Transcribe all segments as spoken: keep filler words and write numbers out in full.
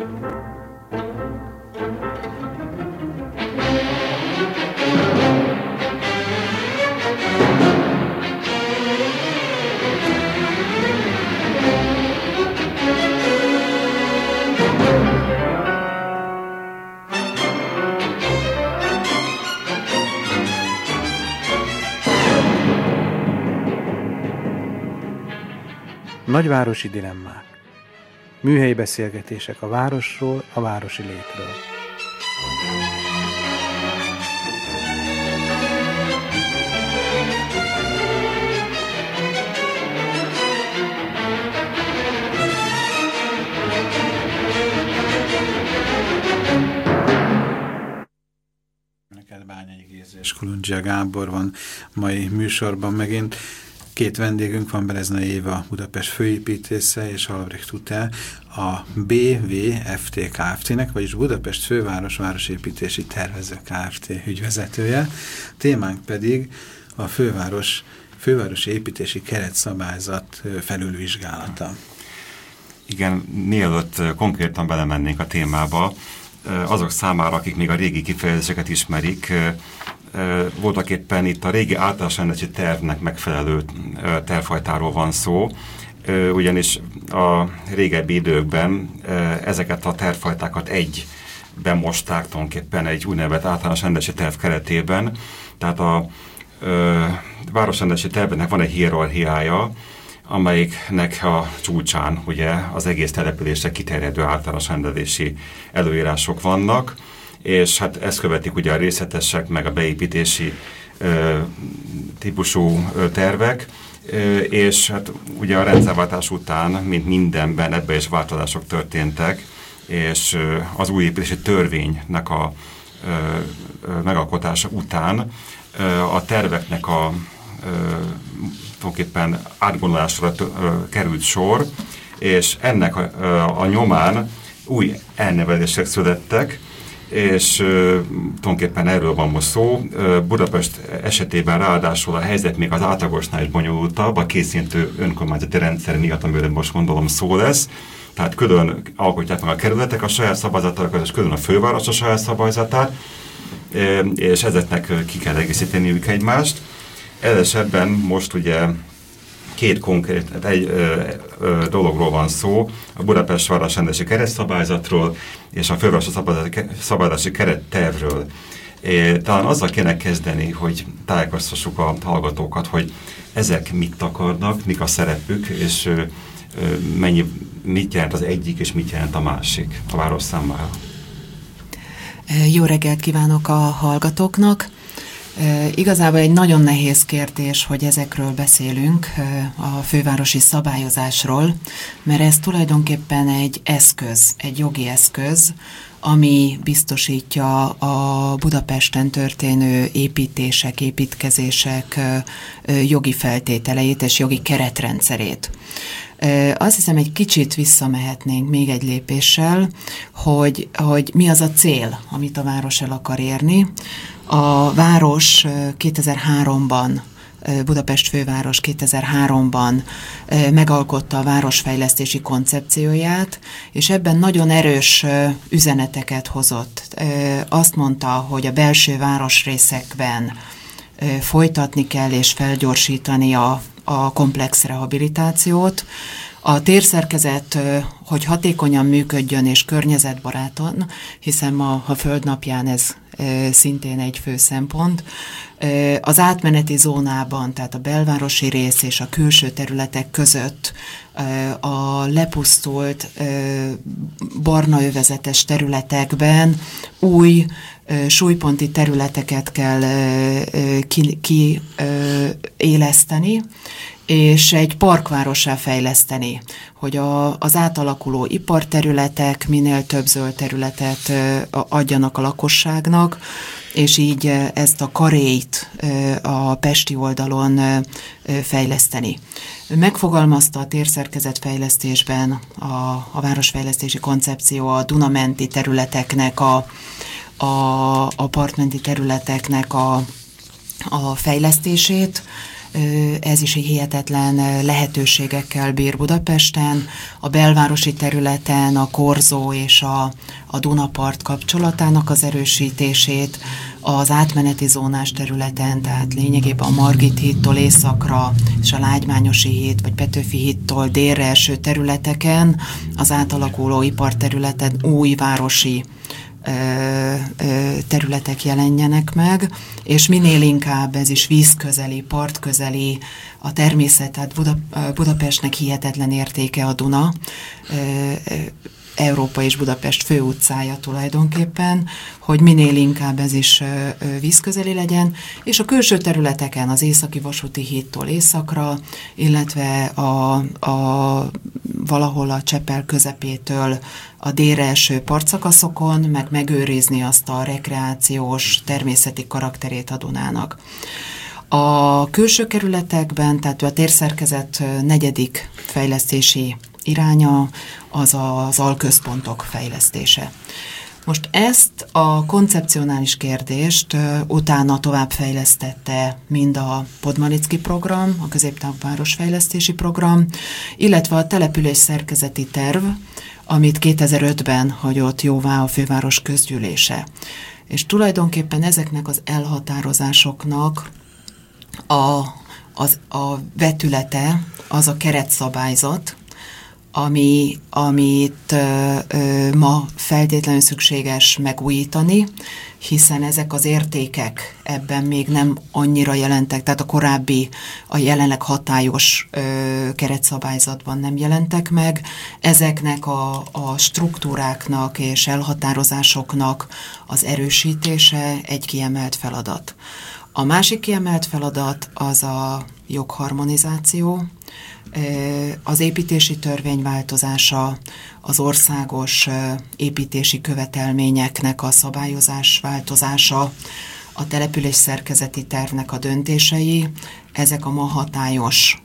Nagyvárosi dilemmák. Műhelyi beszélgetések a városról, a városi létről. Bányai Géza és Kulundzsia Gábor van mai műsorban megint. Két vendégünk van, Bereznai Éva, Budapest főépítésze, és Albrecht Ute, a bé vé ef té Kft-nek, vagyis Budapest Főváros Városépítési Tervező Kft. Ügyvezetője. Témánk pedig a főváros, fővárosi építési keretszabályzat felülvizsgálata. Igen, mielőtt konkrétan belemennénk a témába, azok számára, akik még a régi kifejezéseket ismerik, voltak éppen itt a régi általános rendelési tervnek megfelelő tervfajtáról van szó, ugyanis a régebbi időkben ezeket a tervfajtákat egyben mosták tulajdonképpen egy úgynevezett általános rendelési terv keretében. Tehát a városrendelési tervnek van egy hierarchiája, amelyiknek a csúcsán ugye az egész településre kiterjedő általános rendelési előírások vannak, és hát ezt követik ugye a részletesek, meg a beépítési ö, típusú ö, tervek, ö, és hát ugye a rendszerváltás után, mint mindenben, ebben is változások történtek, és ö, az új építési törvénynek a ö, ö, megalkotása után ö, a terveknek a ö, tulajdonképpen átgondolásra ö, került sor, és ennek a, ö, a nyomán új elnevezések születtek, és uh, tulajdonképpen erről van most szó. Uh, Budapest esetében ráadásul a helyzet még az átlagosnál is bonyolultabb, a kétszintű önkormányzati rendszer miatt, amiről most gondolom szó lesz. Tehát külön alkotják meg a kerületek a saját szabályzatokat, és külön a főváros a saját szabályzatát, uh, és ezeknek ki kell egészíteniük egymást. Ez esetben most ugye két konkrét egy, ö, ö, dologról van szó, a Budapest városrendelési keretszabályzatról és a fővárosi szabályozási kerettervről. É, talán azzal kéne kezdeni, hogy tájékoztassuk a hallgatókat, hogy ezek mit akarnak, mik a szerepük, és ö, ö, mennyi, mit jelent az egyik, és mit jelent a másik a város számára. Jó reggelt kívánok a hallgatóknak! E, igazából egy nagyon nehéz kérdés, hogy ezekről beszélünk, e, a fővárosi szabályozásról, mert ez tulajdonképpen egy eszköz, egy jogi eszköz, ami biztosítja a Budapesten történő építések, építkezések e, e, jogi feltételeit és jogi keretrendszerét. E, azt hiszem, egy kicsit visszamehetnénk még egy lépéssel, hogy, hogy mi az a cél, amit a város el akar érni. A város kétezer-háromban, Budapest főváros kétezer-háromban megalkotta a városfejlesztési koncepcióját, és ebben nagyon erős üzeneteket hozott. Azt mondta, hogy a belső városrészekben folytatni kell és felgyorsítani a, a komplex rehabilitációt. A térszerkezet, hogy hatékonyan működjön és környezetbaráton, hiszen ma a Földnapján ez szintén egy fő szempont. Az átmeneti zónában, tehát a belvárosi rész és a külső területek között a lepusztult barnaövezetes területekben új súlyponti területeket kell kiéleszteni, ki, és egy parkvárossá fejleszteni, hogy a, az átalakuló iparterületek minél több zöld területet adjanak a lakosságnak, és így ezt a karéit a pesti oldalon fejleszteni. Megfogalmazta a térszerkezetfejlesztésben a, a városfejlesztési koncepció a Dunamenti területeknek, a, a, a partmenti területeknek a, a fejlesztését, Ez is egy hihetetlen lehetőségekkel bír Budapesten. A belvárosi területen a Korzó és a, a Dunapart kapcsolatának az erősítését, az átmeneti zónás területen, tehát lényegében a Margit hídtól északra és a Lágymányosi híd vagy Petőfi hídtól délre eső területeken, az átalakuló iparterületen új városi területek jelenjenek meg, és minél inkább ez is vízközeli, partközeli, a természet, tehát Buda, Budapestnek hihetetlen értéke a Duna, Európa és Budapest főutcája tulajdonképpen, hogy minél inkább ez is vízközeli legyen, és a külső területeken az északi vasúti hídtól északra, illetve a, a valahol a Csepel közepétől a délre eső partszakaszokon, meg megőrizni azt a rekreációs, természeti karakterét a Dunának. A külső kerületekben, tehát a térszerkezet negyedik fejlesztési iránya az az alközpontok fejlesztése. Most ezt a koncepcionális kérdést utána továbbfejlesztette mind a Podmanicki program, a középtávú városfejlesztési program, illetve a település szerkezeti terv, amit kétezer-ötben hagyott jóvá a főváros közgyűlése. És tulajdonképpen ezeknek az elhatározásoknak a, az, a vetülete az a keretszabályzat, ami, amit ö, ö, ma feltétlenül szükséges megújítani, hiszen ezek az értékek ebben még nem annyira jelentek, tehát a korábbi, a jelenleg hatályos ö, keretszabályzatban nem jelentek meg. Ezeknek a, a struktúráknak és elhatározásoknak az erősítése egy kiemelt feladat. A másik kiemelt feladat az a jogharmonizáció, az építési törvény változása, az országos építési követelményeknek a szabályozás változása, a település szerkezeti tervnek a döntései, ezek a ma hatályos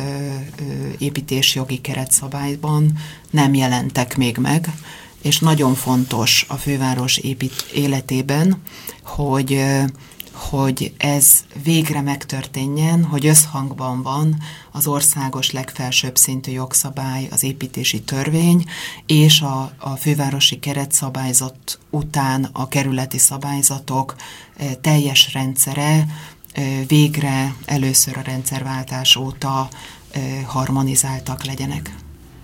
építésjogi keretszabályban nem jelentek még meg, és nagyon fontos a főváros épít életében, hogy hogy ez végre megtörténjen, hogy összhangban van az országos legfelsőbb szintű jogszabály, az építési törvény, és a, a fővárosi keretszabályzat után a kerületi szabályzatok e, teljes rendszere e, végre először a rendszerváltás óta e, harmonizáltak legyenek.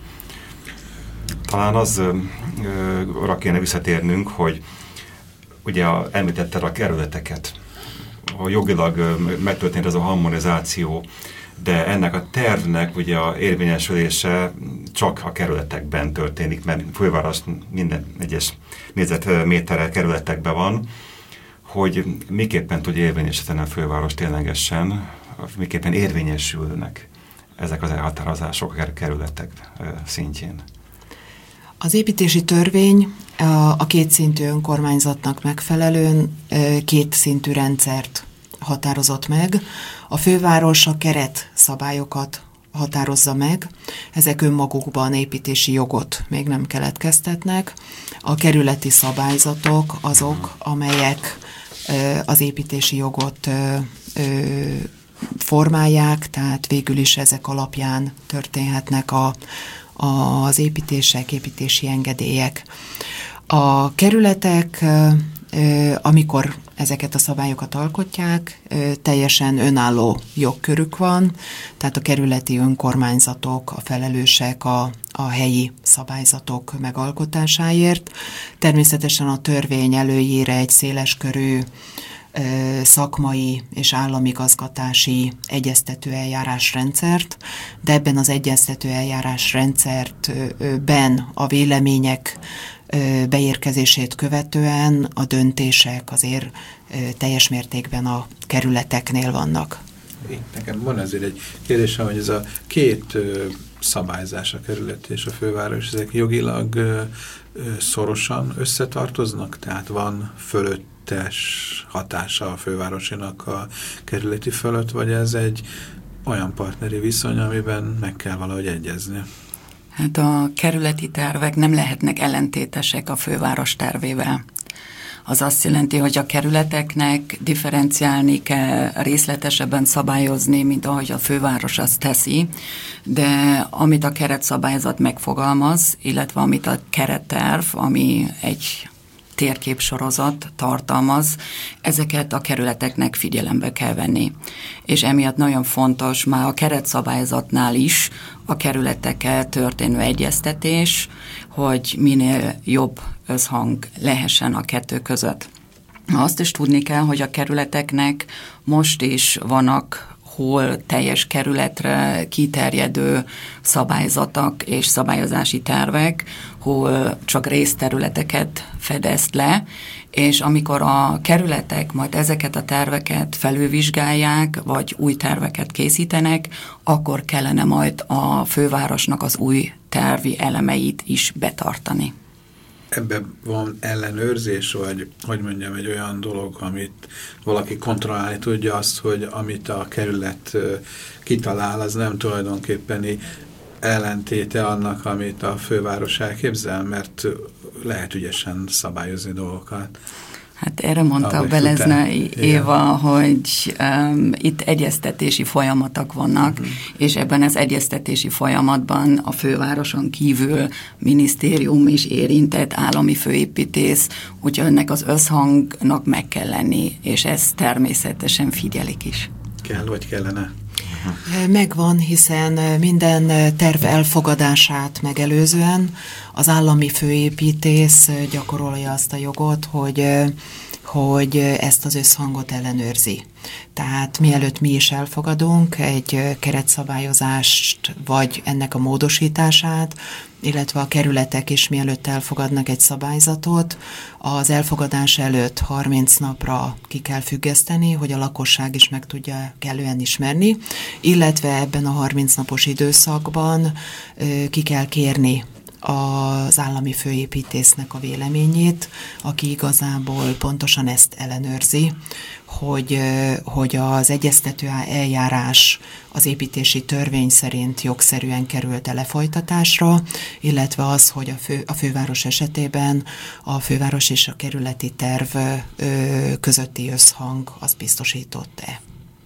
Talán az ö, ö, arra kéne visszatérnünk, hogy ugye a, említetted a kerületeket, a jogilag megtörtént ez a harmonizáció, de ennek a tervnek ugye a érvényesülése csak a kerületekben történik, mert főváros minden egyes négyzetméterrel kerületekben van, hogy miképpen tudja érvényesíteni a főváros ténylegesen, miképpen érvényesülnek ezek az elhatározások a kerületek szintjén. Az építési törvény a kétszintű önkormányzatnak megfelelően két szintű rendszert határozott meg. A főváros a keret szabályokat határozza meg, ezek önmagukban építési jogot még nem keletkeztetnek. A kerületi szabályzatok azok, amelyek az építési jogot formálják, tehát végül is ezek alapján történhetnek a az építések, építési engedélyek. A kerületek, amikor ezeket a szabályokat alkotják, teljesen önálló jogkörük van, tehát a kerületi önkormányzatok, a felelősek a, a helyi szabályzatok megalkotásáért. Természetesen a törvény előír egy széleskörű szakmai és államigazgatási egyeztető eljárásrendszert, de ebben az egyeztető eljárásrendszerben a vélemények beérkezését követően a döntések azért teljes mértékben a kerületeknél vannak. Nekem van azért egy kérdésem, hogy ez a két szabályzás, a kerület és a főváros, ezek jogilag szorosan összetartoznak? Tehát van fölött hatása a fővárosinak a kerületi fölött, vagy ez egy olyan partneri viszony, amiben meg kell valahogy egyezni? Hát a kerületi tervek nem lehetnek ellentétesek a főváros tervével. az azt jelenti, hogy a kerületeknek differenciálni kell, részletesebben szabályozni, mint ahogy a főváros azt teszi, de amit a keretszabályzat megfogalmaz, illetve amit a keretterv, ami egy térképsorozat tartalmaz, ezeket a kerületeknek figyelembe kell venni. És emiatt nagyon fontos már a keretszabályzatnál is a kerületekkel történő egyeztetés, hogy minél jobb összhang lehessen a kettő között. Azt is tudni kell, hogy a kerületeknek most is vannak hol teljes kerületre kiterjedő szabályzatok és szabályozási tervek, hol csak részterületeket fedezt le, és amikor a kerületek majd ezeket a terveket felülvizsgálják, vagy új terveket készítenek, akkor kellene majd a fővárosnak az új tervi elemeit is betartani. Ebben van ellenőrzés, vagy hogy mondjam, egy olyan dolog, amit valaki kontrollálni tudja azt, hogy amit a kerület kitalál, az nem tulajdonképpen ellentéte annak, amit a főváros elképzel, mert lehet ügyesen szabályozni dolgokat. Hát erre mondta Belezne Éva, hogy um, itt egyeztetési folyamatok vannak, uh-huh. és ebben az egyeztetési folyamatban a fővároson kívül minisztérium is érintett, állami főépítész, úgyhogy ennek az összhangnak meg kell lenni, és ezt természetesen figyelik is. Kell, vagy kellene? Megvan, hiszen minden terv elfogadását megelőzően az állami főépítész gyakorolja azt a jogot, hogy, hogy ezt az összhangot ellenőrzi. Tehát mielőtt mi is elfogadunk egy keretszabályozást, vagy ennek a módosítását, illetve a kerületek is mielőtt elfogadnak egy szabályzatot, az elfogadás előtt harminc napra ki kell függeszteni, hogy a lakosság is meg tudja kellően ismerni, illetve ebben a harminc napos időszakban ki kell kérni az állami főépítésznek a véleményét, aki igazából pontosan ezt ellenőrzi, hogy, hogy az egyeztető eljárás az építési törvény szerint jogszerűen került lefolytatásra, illetve az, hogy a, fő, a főváros esetében a főváros és a kerületi terv közötti összhang az biztosított-e.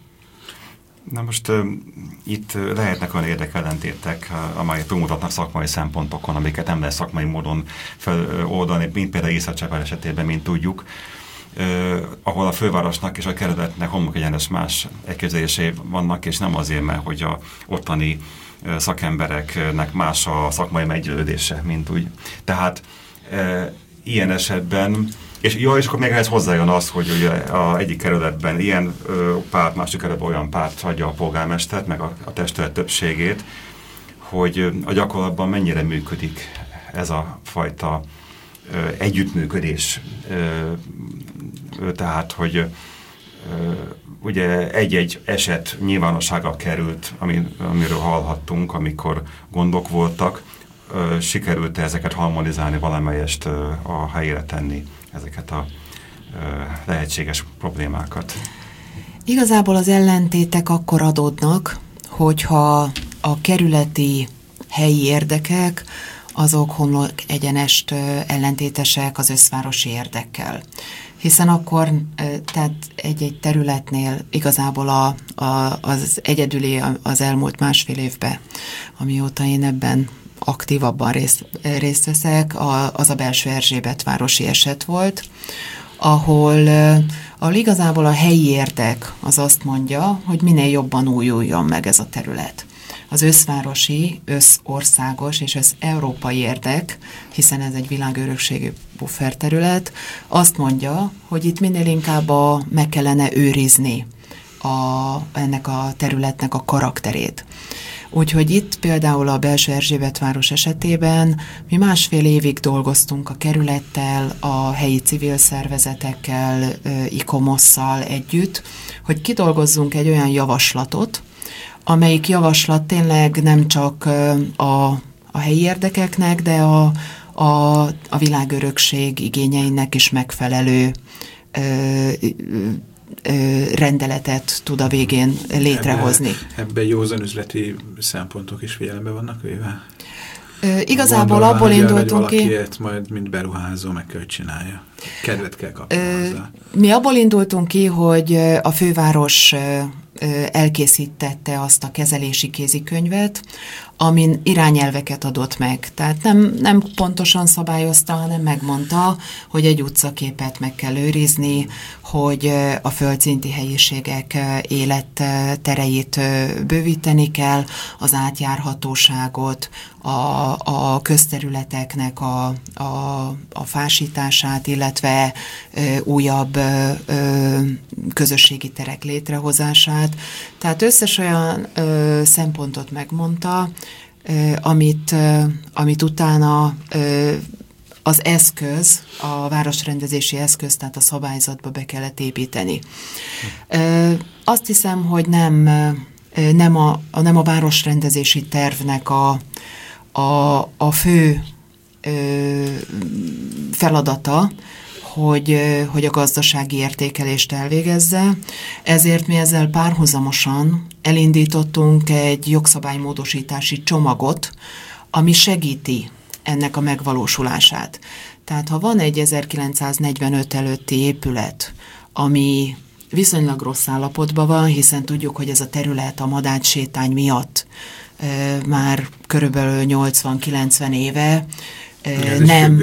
Na most uh, itt lehetnek olyan érdekellentétek, amelyek túlmutatnak szakmai szempontokon, amiket nem lehet szakmai módon feloldani, mint például Észak-Csepel esetében, mint tudjuk, uh, ahol a fővárosnak és a kerületnek homlokegyenes más elképzelései vannak, és nem azért, mert hogy a ottani uh, szakembereknek más a szakmai meggyőződése, mint úgy. Tehát uh, ilyen esetben És jó, és akkor még ehhez hozzájön az, hogy ugye a egyik kerületben ilyen ö, párt, másik kerületben olyan párt hagyja a polgármestert, meg a, a testület többségét, hogy a gyakorlatban mennyire működik ez a fajta ö, együttműködés. Ö, ö, tehát, hogy ö, ugye egy-egy eset nyilvánosságra került, ami, amiről hallhattunk, amikor gondok voltak, ö, sikerült ezeket harmonizálni, valamelyest ö, a helyére tenni ezeket a ö, lehetséges problémákat. Igazából az ellentétek akkor adódnak, hogyha a kerületi helyi érdekek, azok homlok egyenest ellentétesek az összvárosi érdekkel. Hiszen akkor, tehát egy-egy területnél igazából a, a, az egyedüli az elmúlt másfél évben, amióta én ebben aktívabban részt, részt veszek, a, az a Belső Erzsébetvárosi eset volt, ahol, ahol igazából a helyi érdek az azt mondja, hogy minél jobban újuljon meg ez a terület. Az összvárosi, összországos és összeurópai érdek, hiszen ez egy világörökségű bufferterület, azt mondja, hogy itt minél inkább a, meg kellene őrizni a, ennek a területnek a karakterét. Úgyhogy itt például a Belső Erzsébetváros esetében mi másfél évig dolgoztunk a kerülettel, a helyi civil szervezetekkel, ikomosszal együtt, hogy kidolgozzunk egy olyan javaslatot, amelyik javaslat tényleg nem csak a, a helyi érdekeknek, de a, a, a világörökség igényeinek is megfelelő ö, ö, rendeletet tud a végén létrehozni. Ebben ebbe józan üzleti szempontok is figyelembe vannak véve? Ö, igazából abból indultunk ki... Valakiért majd, mint beruházó, meg kell, hogy csinálja. Kedvet kell kapni Ö, hozzá. Mi abból indultunk ki, hogy a főváros elkészítette azt a kezelési kézikönyvet, amin irányelveket adott meg. Tehát nem, nem pontosan szabályozta, hanem megmondta, hogy egy utcaképet meg kell őrizni, hogy a földszinti helyiségek élettereit bővíteni kell, az átjárhatóságot, a, a közterületeknek a, a, a fásítását, illetve ö, újabb ö, közösségi terek létrehozását. Tehát összes olyan ö, szempontot megmondta, ö, amit, ö, amit utána ö, az eszköz, a városrendezési eszköz, tehát a szabályzatba be kellett építeni. Ö, azt hiszem, hogy nem, nem, a, nem a városrendezési tervnek a, a, a fő ö, feladata, hogy, hogy a gazdasági értékelést elvégezze. Ezért mi ezzel párhuzamosan elindítottunk egy jogszabálymódosítási csomagot, ami segíti ennek a megvalósulását. Tehát ha van egy ezerkilencszáznegyvenöt előtti épület, ami viszonylag rossz állapotban van, hiszen tudjuk, hogy ez a terület a madársétány miatt e, már körülbelül nyolcvan-kilencven éve e, nem...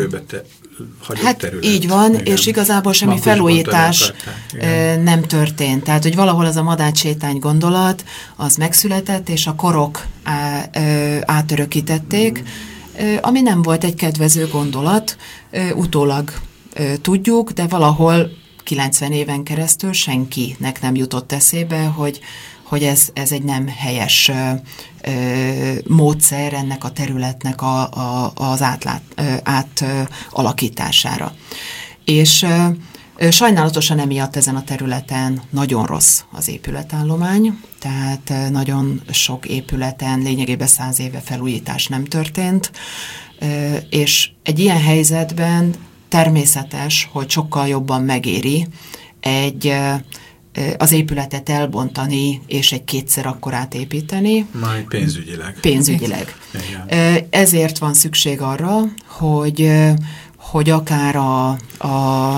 Hát terület. Így van, igen. És igazából semmi Magos felújítás nem történt. Tehát, hogy valahol az a madársétány gondolat, az megszületett, és a korok á, átörökítették, mm. ami nem volt egy kedvező gondolat, utólag tudjuk, de valahol kilencven éven keresztül senkinek nem jutott eszébe, hogy, hogy ez, ez egy nem helyes ö, módszer ennek a területnek a, a, az átlát, ö, átalakítására. És ö, sajnálatosan emiatt ezen a területen nagyon rossz az épületállomány, tehát ö, nagyon sok épületen lényegében száz éve felújítás nem történt, ö, és egy ilyen helyzetben természetes, hogy sokkal jobban megéri egy az épületet elbontani, és egy kétszer akkorát építeni. Majd pénzügyileg. Pénzügyileg. Igen. Ezért van szükség arra, hogy, hogy akár a, a,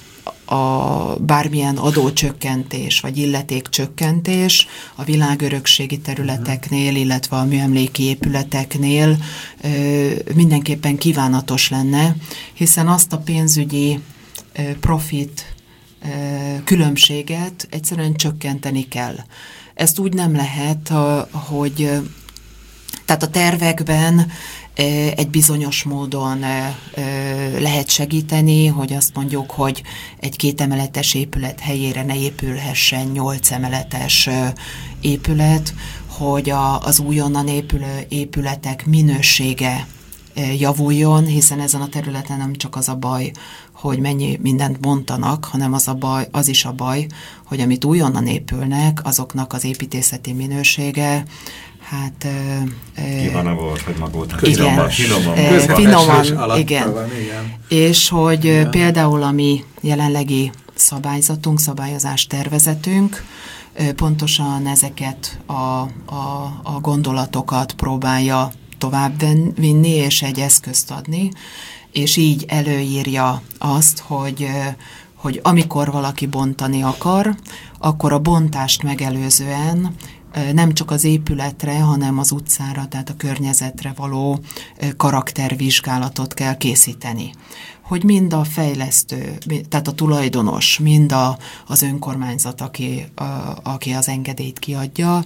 a bármilyen adócsökkentés, vagy illetékcsökkentés a világörökségi területeknél, illetve a műemléki épületeknél mindenképpen kívánatos lenne, hiszen azt a pénzügyi profit különbséget egyszerűen csökkenteni kell. Ezt úgy nem lehet, hogy tehát a tervekben egy bizonyos módon lehet segíteni, hogy azt mondjuk, hogy egy kétemeletes épület helyére ne épülhessen nyolc emeletes épület, hogy a, az újonnan épülő épületek minősége javuljon, hiszen ezen a területen nem csak az a baj, hogy mennyi mindent bontanak, hanem az, a baj, az is a baj, hogy amit újonnan épülnek, azoknak az építészeti minősége, hát... Kívánna volt, hogy magóta. Igen, finoman, finoman igen. Van, igen. És hogy igen. Például a mi jelenlegi szabályzatunk, szabályozás tervezetünk, pontosan ezeket a, a, a gondolatokat próbálja tovább vinni, és egy eszközt adni, és így előírja azt, hogy, hogy amikor valaki bontani akar, akkor a bontást megelőzően nem csak az épületre, hanem az utcára, tehát a környezetre való karaktervizsgálatot kell készíteni. Hogy mind a fejlesztő, tehát a tulajdonos, mind a, az önkormányzat, aki, a, aki az engedélyt kiadja,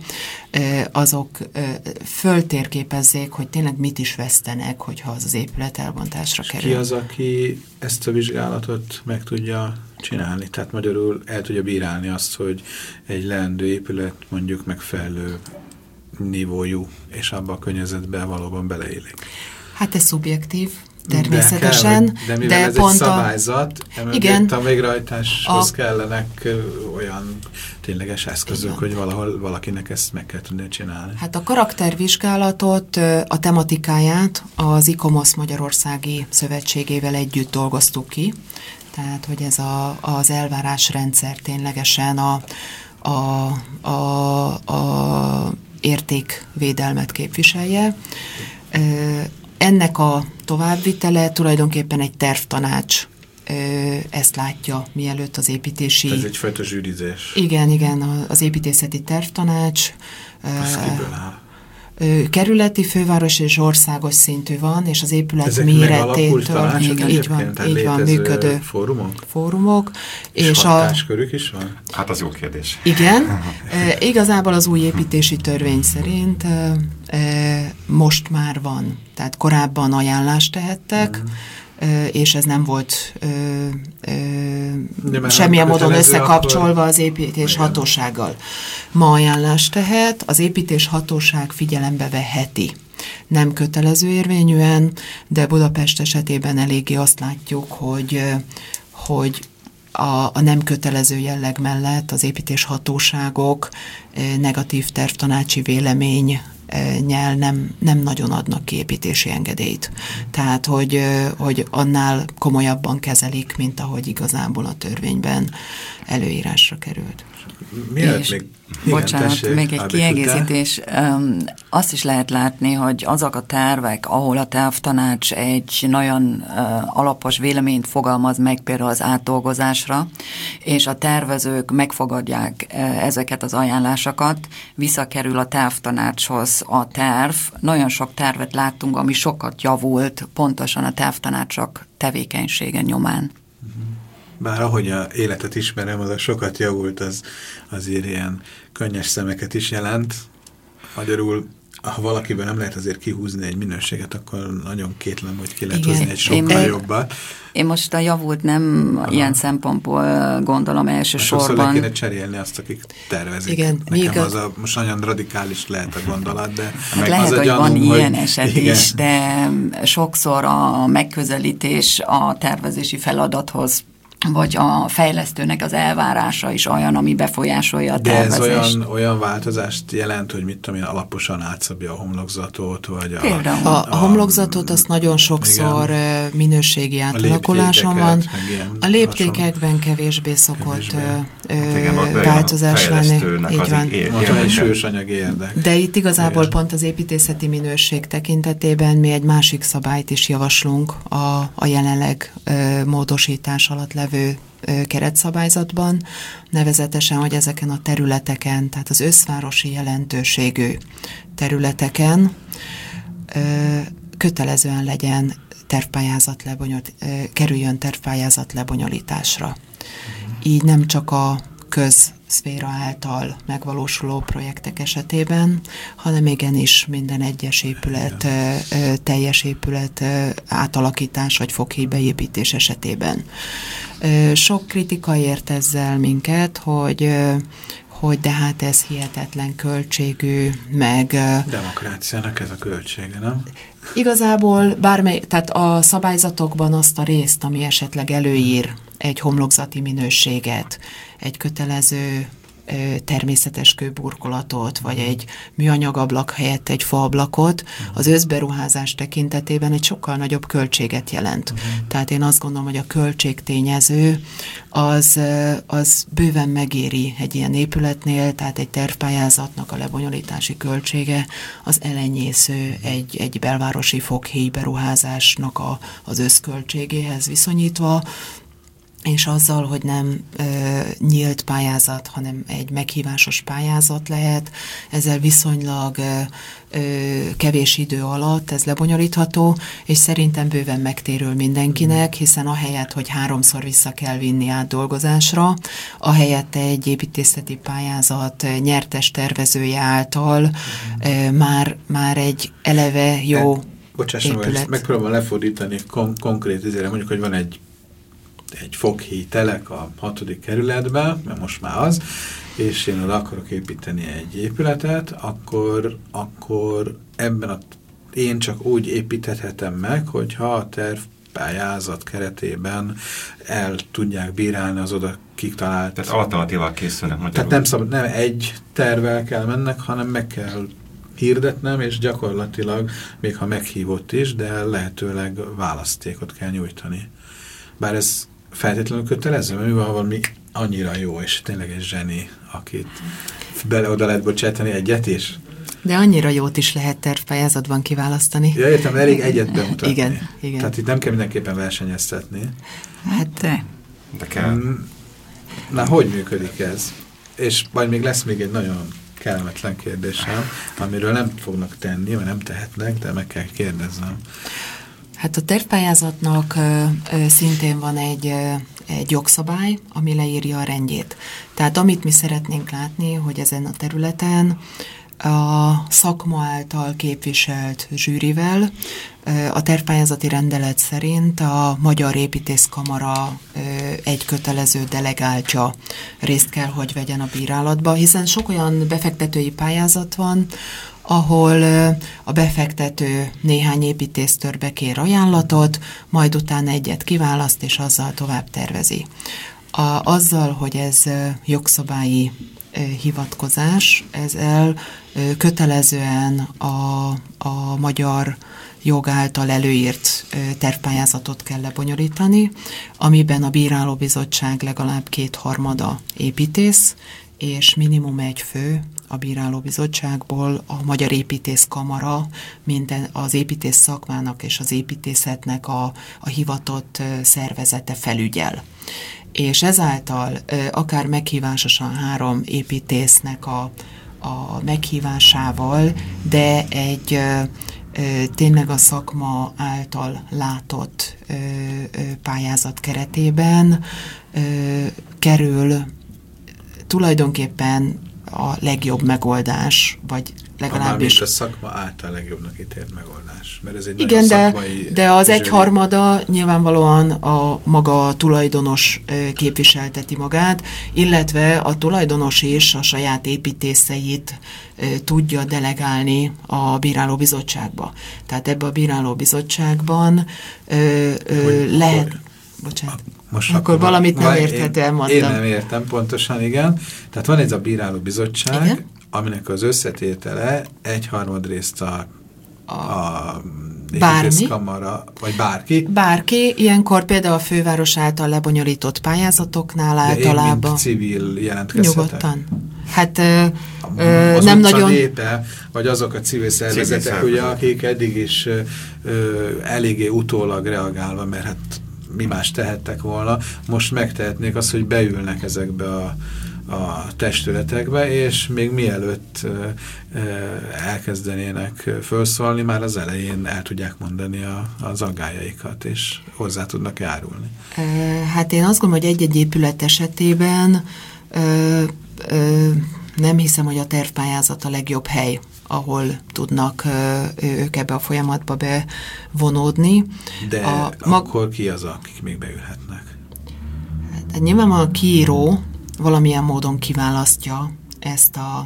azok föltérképezzék, hogy tényleg mit is vesztenek, hogyha az az épület elbontásra kerül. Ki az, aki ezt a vizsgálatot meg tudja csinálni? Tehát magyarul el tudja bírálni azt, hogy egy leendő épület mondjuk megfelelő nívójú, és abban a környezetben valóban beleélik. Hát ez szubjektív. Természetesen, de, kell, de mivel de ez pont egy szabályzat, igen, a végrehajtáshoz a, kellenek ö, olyan tényleges eszközök, igen. hogy valahol valakinek ezt meg kell tudni csinálni. Hát a karaktervizsgálatot, a tematikáját az ICOMOS Magyarországi Szövetségével együtt dolgoztuk ki, tehát hogy ez a, az elvárásrendszer ténylegesen a, a, a, a értékvédelmet képviselje. ennek a továbbvitele tulajdonképpen egy tervtanács ezt látja, mielőtt az építési... Ez egyfajta zsűrizés. Igen, igen, az építészeti tervtanács. Az kiből áll? Kerületi, főváros és országos szintű van, és az épület ezek méretétől így van, így van működő fórumok. fórumok És, és hatáskörük is van? Hát az jó kérdés. Igen. e, igazából az új építési törvény szerint e, e, most már van. Tehát korábban ajánlást tehettek, mm. és ez nem volt ö, ö, semmilyen módon összekapcsolva akkor... az építés igen. hatósággal. Ma ajánlást tehet, az építés hatóság figyelembe veheti. Nem kötelező érvényűen, de Budapest esetében eléggé azt látjuk, hogy, hogy a, a nem kötelező jelleg mellett az építés hatóságok negatív tervtanácsi vélemény nyel nem, nem nagyon adnak ki építési engedélyt. Tehát, hogy, hogy annál komolyabban kezelik, mint ahogy igazából a törvényben előírásra került. Mielőtt még... Bocsánat, tessék, még egy kiegészítés. Um, azt is lehet látni, hogy azok a tervek, ahol a tervtanács egy nagyon uh, alapos véleményt fogalmaz meg például az átdolgozásra, és a tervezők megfogadják uh, ezeket az ajánlásokat, visszakerül a tervtanácshoz a terv. Nagyon sok tervet láttunk, ami sokat javult pontosan a tervtanácsok tevékenysége nyomán. Bár ahogy a életet ismerem, az a sokat javult, az azért ilyen könnyes szemeket is jelent. Magyarul, ha valakiben nem lehet azért kihúzni egy minőséget, akkor nagyon kétlem, hogy ki lehet hozni egy sokkal én jobbat. Én most a javult nem aha. ilyen szempontból gondolom elsősorban. Sokszor le kéne cserélni azt, akik tervezik. Igen, nekem az a, most nagyon radikális lehet a gondolat, de hát lehet, az hogy gyanúm, van hogy ilyen eset igen. is, de sokszor a megközelítés a tervezési feladathoz vagy a fejlesztőnek az elvárása is olyan, ami befolyásolja a tervezést. De ez olyan, olyan változást jelent, hogy mit tudom én, alaposan átszabja a homlokzatot, vagy a... A, a, a homlokzatot azt nagyon sokszor igen. minőségi átalakuláson van. A léptékekben kevésbé szokott változás lenni. Így van. Mondtam, egy sős anyagi érdek. De itt igazából igen. pont az építészeti minőség tekintetében mi egy másik szabályt is javaslunk a, a jelenleg ö, módosítás alatt levő keretszabályzatban, nevezetesen, hogy ezeken a területeken, tehát az összvárosi jelentőségű területeken ö, kötelezően legyen tervpályázat lebonyolít, ö, kerüljön tervpályázat lebonyolításra. Így nem csak a közszféra által megvalósuló projektek esetében, hanem igenis minden egyes épület, teljes épület átalakítás vagy foghíj beépítés esetében. Sok kritika ért ezzel minket, hogy hogy de hát ez hihetetlen költségű, meg... Demokráciának ez a költsége, nem? Igazából bármely, tehát a szabályzatokban azt a részt, ami esetleg előír egy homlokzati minőséget, egy kötelező természetes kőburkolatot, vagy egy műanyagablak helyett egy faablakot, az összberuházás tekintetében egy sokkal nagyobb költséget jelent. Uh-huh. Tehát én azt gondolom, hogy a költségtényező az, az bőven megéri egy ilyen épületnél, tehát egy tervpályázatnak a lebonyolítási költsége az elenyésző egy, egy belvárosi foghíj beruházásnak a, az összköltségéhez viszonyítva, és azzal, hogy nem ö, nyílt pályázat, hanem egy meghívásos pályázat lehet, ezzel viszonylag ö, ö, kevés idő alatt ez lebonyolítható, és szerintem bőven megtérül mindenkinek, hiszen ahelyett, hogy háromszor vissza kell vinni átdolgozásra, ahelyett egy építészeti pályázat nyertes tervezője által ö, már, már egy eleve jó Bocsásson, épület. Megpróbálom lefordítani kon konkrét üzére, mondjuk, hogy van egy egy foghíj telek a hatodik kerületben, mert most már az, és én oda akarok építeni egy épületet, akkor, akkor ebben a, én csak úgy építhetem meg, hogyha a tervpályázat keretében el tudják bírálni az oda kitalált. Tehát alternatívák készülnek magyarul. Tehát nem szabad, nem egy tervvel kell mennek, hanem meg kell hirdetnem, és gyakorlatilag, még ha meghívott is, de lehetőleg választékot kell nyújtani. Bár ez feltétlenül kötelező, mert mi van valami annyira jó, és tényleg egy zseni, akit bele oda lehet bocsátani egyet is? De annyira jót is lehet tervpályázatban kiválasztani. Ja, értem, elég egyet bemutatni. Igen, igen. Tehát itt nem kell mindenképpen versenyeztetni. Hát de. De kell. Na, hogy működik ez? És majd még lesz még egy nagyon kellemetlen kérdésem, amiről nem fognak tenni, vagy nem tehetnek, de meg kell kérdeznem. Hát a tervpályázatnak ö, ö, szintén van egy, ö, egy jogszabály, ami leírja a rendjét. Tehát amit mi szeretnénk látni, hogy ezen a területen a szakma által képviselt zsűrivel a tervpályázati rendelet szerint a Magyar Építészkamara egy kötelező delegáltja részt kell, hogy vegyen a bírálatba, hiszen sok olyan befektetői pályázat van, ahol a befektető néhány építésztőrbe kér ajánlatot, majd utána egyet kiválaszt, és azzal tovább tervezi. A, azzal, hogy ez jogszabályi hivatkozás, ezzel kötelezően a, a magyar jog által előírt tervpályázatot kell lebonyolítani, amiben a bírálóbizottság legalább kétharmada építész, és minimum egy fő a bírálóbizottságból a Magyar Építészkamara, mint az építész szakmának és az építészetnek a, a hivatott szervezete felügyel. És ezáltal akár meghívásosan három építésznek a, a meghívásával, de egy tényleg a szakma által látott pályázat keretében kerül tulajdonképpen a legjobb megoldás, vagy legalábbis... a szakma által legjobbnak ítélt megoldás. Mert ez egy igen, de, de az zsűri. egyharmada nyilvánvalóan a maga tulajdonos képviselteti magát, illetve a tulajdonos is a saját építészeit tudja delegálni a bírálóbizottságba. Tehát ebbe a bírálóbizottságban lehet... Akkor, bocsánat. Most akkor, akkor valamit nem érthetően mondtam. Én nem értem pontosan, igen. Tehát van ez a bírálóbizottság, igen? Aminek az összetétele egyharmad részt a, a, a építészkamara, vagy bárki. Bárki, ilyenkor például a főváros által lebonyolított pályázatoknál de általában. De én, mint civil jelentkezhetek? Nyugodtan. Hát ö, ö, az nem nagyon... népe, vagy azok a civil szervezetek, civil ugye, akik eddig is ö, eléggé utólag reagálva, mert hát mi más tehettek volna, most megtehetnék azt, hogy beülnek ezekbe a, a testületekbe, és még mielőtt ö, ö, elkezdenének felszólni, már az elején el tudják mondani a, az aggályaikat, és hozzá tudnak járulni. Hát én azt gondolom, hogy egy-egy épület esetében ö, ö, nem hiszem, hogy a tervpályázat a legjobb hely, ahol tudnak ők ebbe a folyamatba bevonódni. De a, akkor ki az, akik még beülhetnek? Hát, nyilvánvalóan a kiíró valamilyen módon kiválasztja ezt a,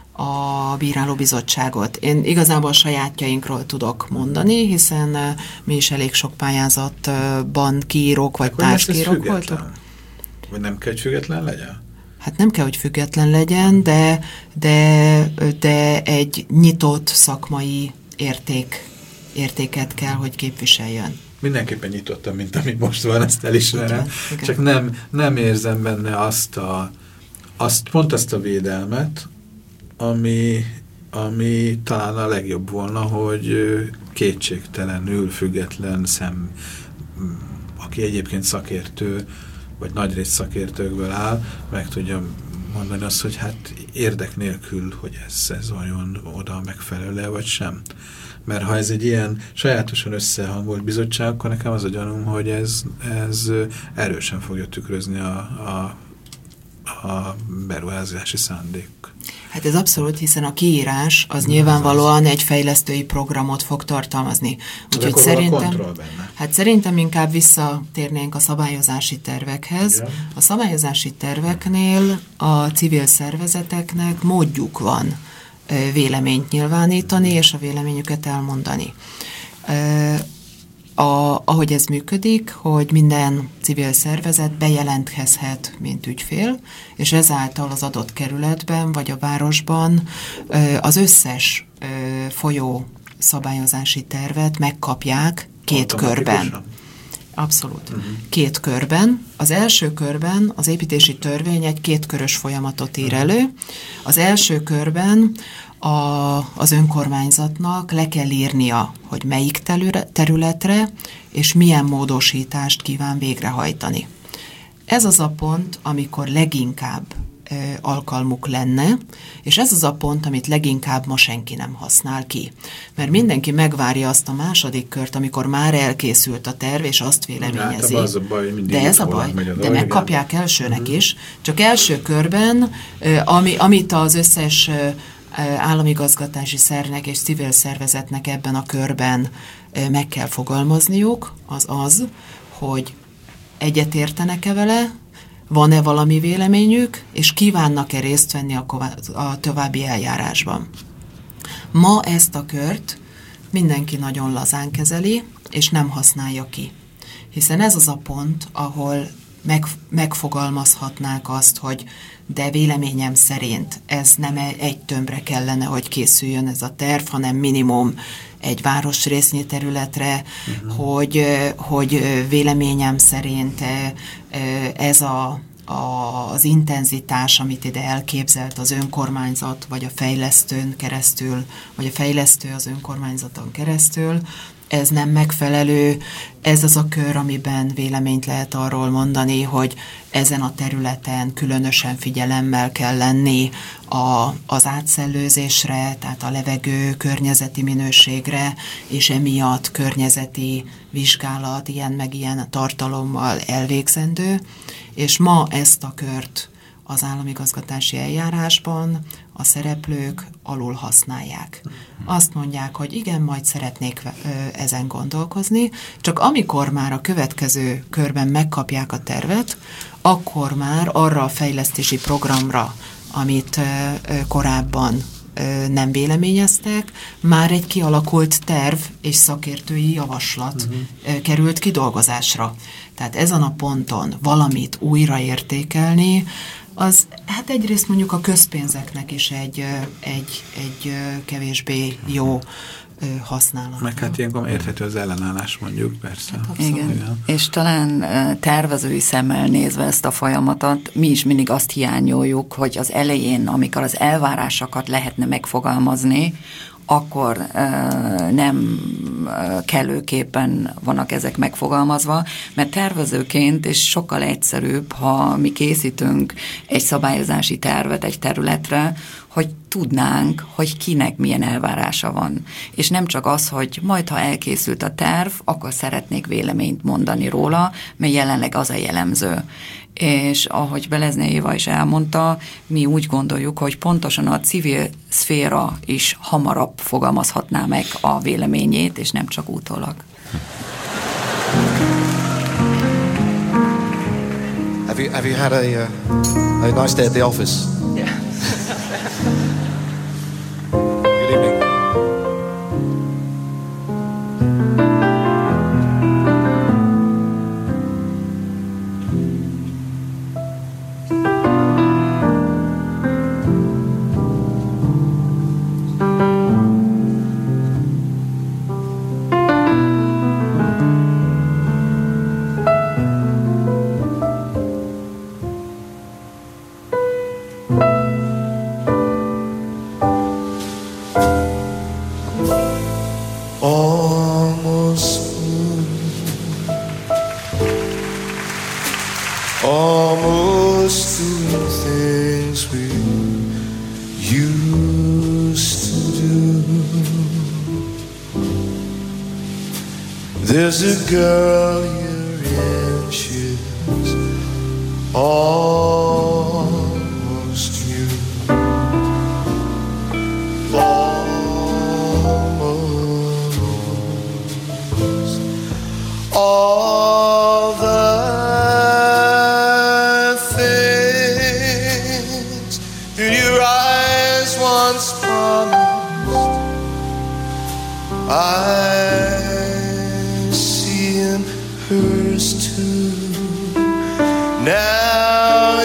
a bírálóbizottságot. Én igazából a sajátjainkról tudok mondani, hiszen mi is elég sok pályázatban kiírók vagy társkiírók voltunk. Vagy nem kell, hogy független legyen? Hát nem kell, hogy független legyen, de, de, de egy nyitott szakmai érték, értéket kell, hogy képviseljen. Mindenképpen nyitottam, mint ami most van, ezt elismerem. Csak nem, nem érzem benne azt a, azt, pont azt a védelmet, ami, ami talán a legjobb volna, hogy kétségtelenül független szem, aki egyébként szakértő, vagy nagyrészt szakértőkből áll, meg tudja mondani azt, hogy hát érdek nélkül, hogy ez, ez olyan oda megfelelő, vagy sem. Mert ha ez egy ilyen sajátosan összehangolt bizottság, akkor nekem az a gyanúm, hogy ez, ez erősen fogja tükrözni a, a, a beruházási szándék. Hát ez abszolút, hiszen a kiírás az nyilvánvalóan egy fejlesztői programot fog tartalmazni. Úgyhogy szerintem, hát szerintem inkább visszatérnénk a szabályozási tervekhez. Igen. A szabályozási terveknél a civil szervezeteknek módjuk van véleményt nyilvánítani, és a véleményüket elmondani. A, ahogy ez működik, hogy minden civil szervezet bejelentkezhet, mint ügyfél, és ezáltal az adott kerületben vagy a városban az összes folyó szabályozási tervet megkapják két körben. Abszolút. Uh-huh. Két körben. Az első körben az építési törvény egy kétkörös folyamatot ír elő. Az első körben a, az önkormányzatnak le kell írnia, hogy melyik területre és milyen módosítást kíván végrehajtani. Ez az a pont, amikor leginkább ö, alkalmuk lenne, és ez az a pont, amit leginkább ma senki nem használ ki. Mert mindenki megvárja azt a második kört, amikor már elkészült a terv, és azt véleményezi. Hát, az a baj, de ez a baj, a de megkapják elsőnek uh-huh. is. Csak első körben, ö, ami, amit az összes ö, államigazgatási szervnek és civil szervezetnek ebben a körben ö, meg kell fogalmazniuk, az az, hogy egyetértenek-e vele, van-e valami véleményük, és kívánnak-e részt venni a, a további eljárásban. Ma ezt a kört mindenki nagyon lazán kezeli, és nem használja ki. Hiszen ez az a pont, ahol meg, megfogalmazhatnák azt, hogy de véleményem szerint ez nem egy tömbre kellene, hogy készüljön ez a terv, hanem minimum egy városrésznyi területre, uh-huh. hogy, hogy véleményem szerint ez a, a, az intenzitás, amit ide elképzelt az önkormányzat, vagy a fejlesztőn keresztül, vagy a fejlesztő az önkormányzaton keresztül, ez nem megfelelő, ez az a kör, amiben véleményt lehet arról mondani, hogy ezen a területen különösen figyelemmel kell lenni a, az átszellőzésre, tehát a levegő környezeti minőségre, és emiatt környezeti vizsgálat ilyen meg ilyen tartalommal elvégzendő, és ma ezt a kört az államigazgatási eljárásban a szereplők alul használják. Azt mondják, hogy igen, majd szeretnék ezen gondolkozni, csak amikor már a következő körben megkapják a tervet, akkor már arra a fejlesztési programra, amit korábban nem véleményeztek, már egy kialakult terv és szakértői javaslat uh-huh. került kidolgozásra. Tehát ezen a ponton valamit újraértékelni, az hát egyrészt mondjuk a közpénzeknek is egy, egy, egy kevésbé jó használat. Meg hát ilyenkor érthető az ellenállás, mondjuk, persze. Hát igen. igen, és talán tervezői szemmel nézve ezt a folyamatot, mi is mindig azt hiányoljuk, hogy az elején, amikor az elvárásokat lehetne megfogalmazni, akkor uh, nem uh, kellőképpen vannak ezek megfogalmazva, mert tervezőként és sokkal egyszerűbb, ha mi készítünk egy szabályozási tervet egy területre, hogy tudnánk, hogy kinek milyen elvárása van. És nem csak az, hogy majd, ha elkészült a terv, akkor szeretnék véleményt mondani róla, mert jelenleg az a jellemző. És ahogy Belezné Éva is elmondta, mi úgy gondoljuk, hogy pontosan a civil szféra is hamarabb fogalmazhatná meg a véleményét, és nem csak utólag. Have you, have you had a, uh, a nice day at the office? Yeah. Good evening. There's a girl you're in, she's almost you. Almost. All the things that your eyes once promised, I hers too. Now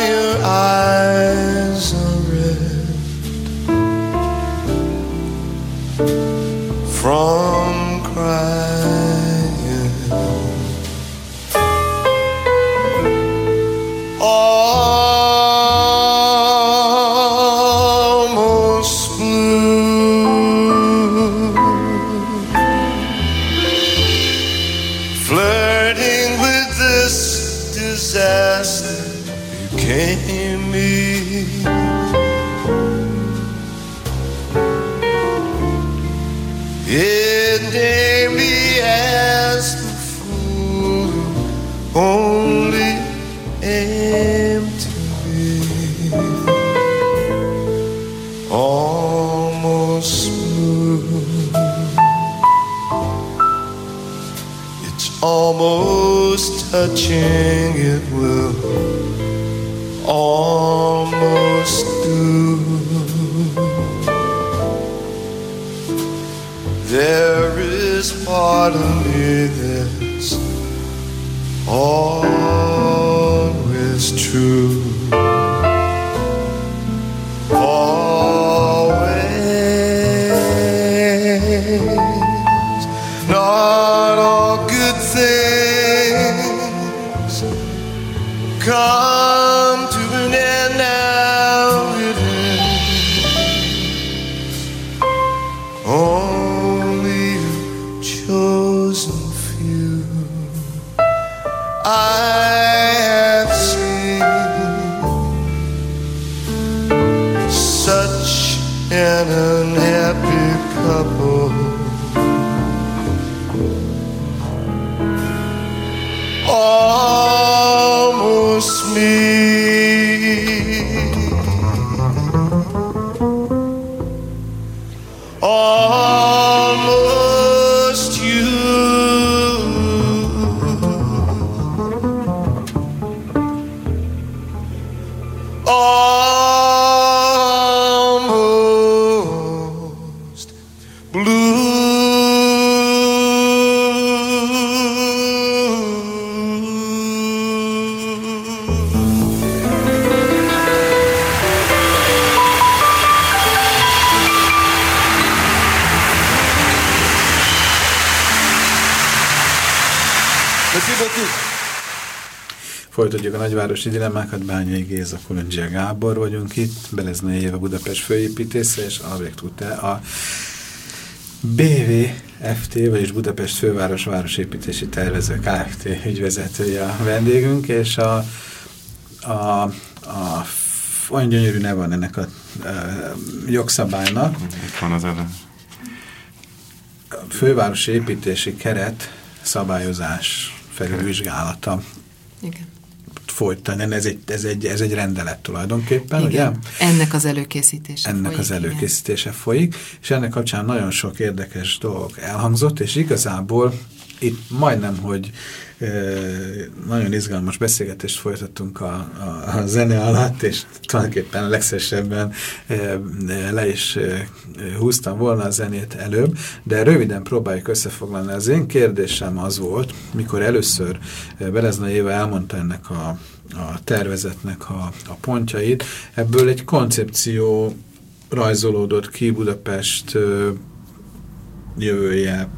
disaster became me. It named me as the fool who only aimed to be almost smooth. It's almost touching, it will almost do. There is part of me that's always true. Always. Not all good things come to an end now. It is only a chosen few. I have seen such an unhappy couple. Almost me. Almost you. Almost blue. Folytatjuk a nagyvárosi dilemmákat, Bányai Géza, Kulundzsia Gábor vagyunk itt, Beleznai Éva Budapest főépítésze és Albrecht Ute, a bé vé ef té, vagyis Budapest Főváros Városépítési Tervező Kft. Ügyvezetője a vendégünk, és a, a, a olyan gyönyörű neve van ennek a, a jogszabálynak. Itt van az elő. Fővárosi építési keret szabályozás felülvizsgálata. Igen. Folytani. Ez egy, ez, egy, ez egy rendelet tulajdonképpen, igen. ugye? Ennek az előkészítése Ennek folyik. az előkészítése igen. folyik, és ennek kapcsán nagyon sok érdekes dolog elhangzott, és igazából itt majdnem, hogy e, nagyon izgalmas beszélgetést folytattunk a, a, a zene alatt, és tulajdonképpen legszesebben e, le is e, húztam volna a zenét előbb, de röviden próbáljuk összefoglalni. Az én kérdésem az volt, mikor először Beleznai Éva elmondta ennek a, a tervezetnek a, a pontjait, ebből egy koncepció rajzolódott ki Budapest ö, jövője,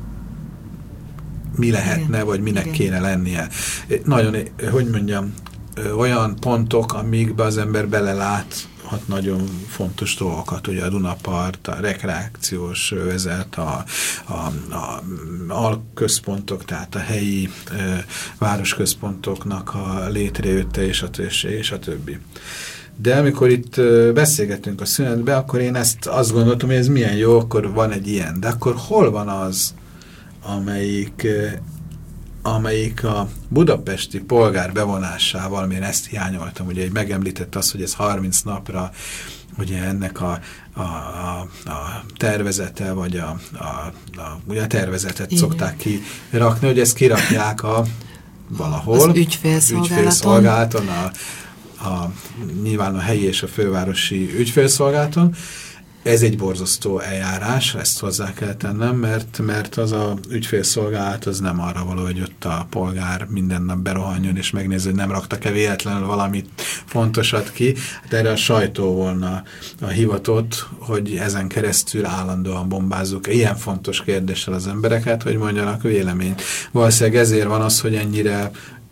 mi lehetne, igen, vagy minek igen. kéne lennie. Nagyon, hogy mondjam, olyan pontok, amikbe az ember beleláthat nagyon fontos dolgokat, ugye a Dunapart, a rekreációs vezet, a, a, a alközpontok, tehát a helyi e, városközpontoknak a létrejötte, és a, és a többi. De amikor itt beszélgetünk a szünetbe, akkor én ezt azt gondoltam, hogy ez milyen jó, akkor van egy ilyen. De akkor hol van az, amelyik, amelyik a budapesti polgár bevonásával, én ezt hiányoltam, ugye, hogy megemlített azt, hogy ez harminc napra, ugye ennek a, a, a, a tervezete, vagy a, a, a, ugye a tervezetet igen. szokták kirakni, hogy ezt kirakják a valahol. Az ügyfélszolgálaton. ügyfélszolgálaton a, a, nyilván a helyi és a fővárosi ügyfélszolgálaton. Ez egy borzasztó eljárás, ezt hozzá kell tennem, mert, mert az a ügyfélszolgálat az nem arra való, hogy ott a polgár minden nap berohanjon és megnézze, hogy nem raktak-e véletlenül valamit fontosat ki. Hát erre a sajtó volna a hivatott, hogy ezen keresztül állandóan bombázzuk ilyen fontos kérdéssel az embereket, hogy mondjanak véleményt. Valószínűleg ezért van az, hogy ennyire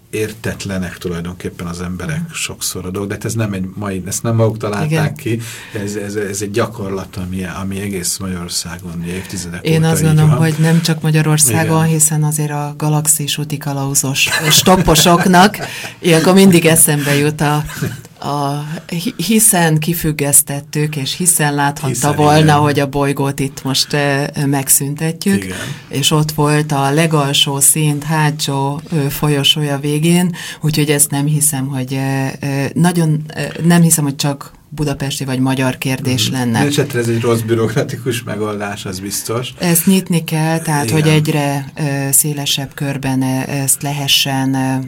értetlenek tulajdonképpen az emberek sokszor a dolgok, de ez nem egy mai, ezt nem maguk találták Igen. ki, ez, ez, ez egy gyakorlat, ami, ami egész Magyarországon évtizedek Én óta azt gondolom, van. hogy nem csak Magyarországon, Igen. hiszen azért a galaxis útikalauzos stopposoknak ilyenkor mindig eszembe jut a, a hiszen kifüggesztettük, és hiszen láthatta hiszen, volna, igen. hogy a bolygót itt most e, megszüntetjük, igen. és ott volt a legalsó szint hátsó e, folyosója végén, úgyhogy ezt nem hiszem, hogy e, e, nagyon e, nem hiszem, hogy csak budapesti vagy magyar kérdés mm-hmm. lenne. Esetre ez egy rossz bürokratikus megoldás, az biztos. Ezt nyitni kell, tehát igen. hogy egyre e, szélesebb körben e, ezt lehessen e,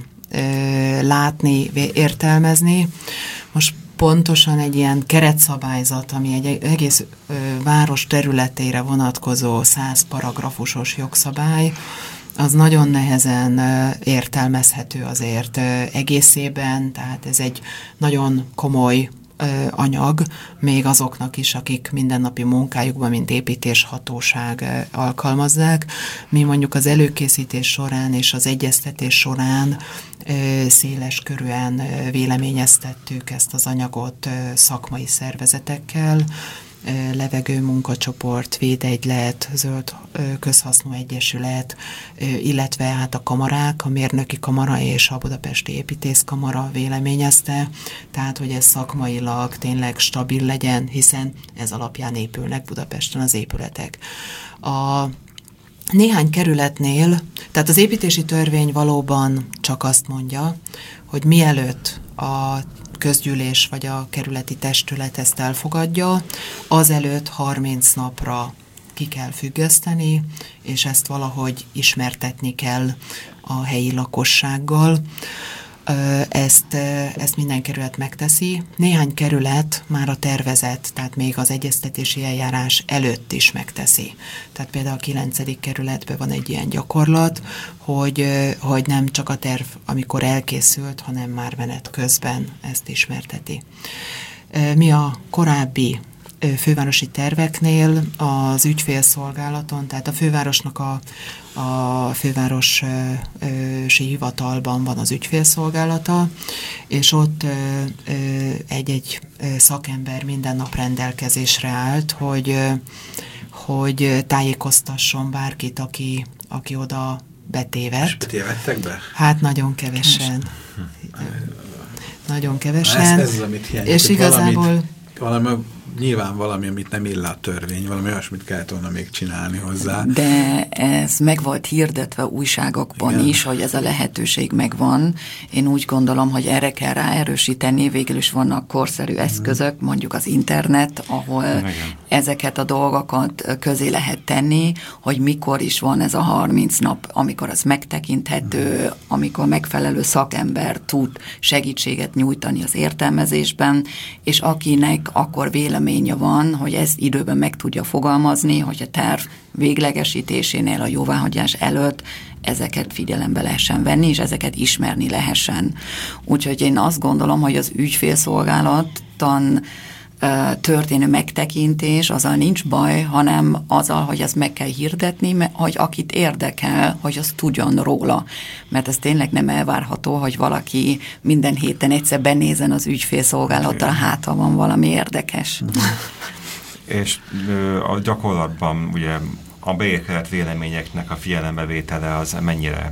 látni, értelmezni. Most pontosan egy ilyen keretszabályzat, ami egy egész ö, város területére vonatkozó száz paragrafusos jogszabály, az nagyon nehezen ö, értelmezhető azért ö, egészében, tehát ez egy nagyon komoly ö, anyag, még azoknak is, akik mindennapi munkájukban, mint építéshatóság ö, alkalmazzák. Mi mondjuk az előkészítés során és az egyeztetés során széles körűen véleményeztettük ezt az anyagot szakmai szervezetekkel, levegő munkacsoport, Védegylet, Zöld Közhasznú Egyesület, illetve hát a kamarák, a Mérnöki Kamara és a Budapesti Építészkamara véleményezte, tehát hogy ez szakmailag tényleg stabil legyen, hiszen ez alapján épülnek Budapesten az épületek. A Néhány kerületnél, tehát az építési törvény valóban csak azt mondja, hogy mielőtt a közgyűlés vagy a kerületi testület ezt elfogadja, azelőtt harminc napra ki kell függeszteni, és ezt valahogy ismertetni kell a helyi lakossággal. Ezt, ezt minden kerület megteszi. Néhány kerület már a tervezet, tehát még az egyeztetési eljárás előtt is megteszi. Tehát például a kilencedik kerületben van egy ilyen gyakorlat, hogy, hogy nem csak a terv, amikor elkészült, hanem már menet közben ezt ismerteti. Mi a korábbi fővárosi terveknél az ügyfélszolgálaton, tehát a fővárosnak a, a fővárosi hivatalban van az ügyfélszolgálata, és ott egy-egy szakember minden nap rendelkezésre állt, hogy, hogy tájékoztasson bárkit, aki, aki oda betévedt. És betévedtek be? Hát nagyon kevesen. Nagyon kevesen. Ez, ez az, amit hiányzik. És igazából... Valamit, valami, nyilván valami, amit nem ill a törvény, valami olyasmit kellett volna még csinálni hozzá. De ez meg volt hirdetve újságokban Igen. is, hogy ez a lehetőség megvan. Én úgy gondolom, hogy erre kell ráerősíteni, végül is vannak korszerű eszközök, mondjuk az internet, ahol Igen. ezeket a dolgokat közé lehet tenni, hogy mikor is van ez a harminc nap, amikor az megtekinthető, Igen. amikor megfelelő szakember tud segítséget nyújtani az értelmezésben, és akinek akkor véleménye van, hogy ezt időben meg tudja fogalmazni, hogy a terv véglegesítésénél, a jóváhagyás előtt ezeket figyelembe lehessen venni, és ezeket ismerni lehessen. Úgyhogy én azt gondolom, hogy az ügyfélszolgálattan történő megtekintés, azzal nincs baj, hanem azzal, hogy ezt meg kell hirdetni, hogy akit érdekel, hogy az tudjon róla. Mert ez tényleg nem elvárható, hogy valaki minden héten egyszer benézen az ügyfélszolgálattal, hát ha van valami érdekes. És a gyakorlatban ugye a beérkezett véleményeknek a figyelembevétele az mennyire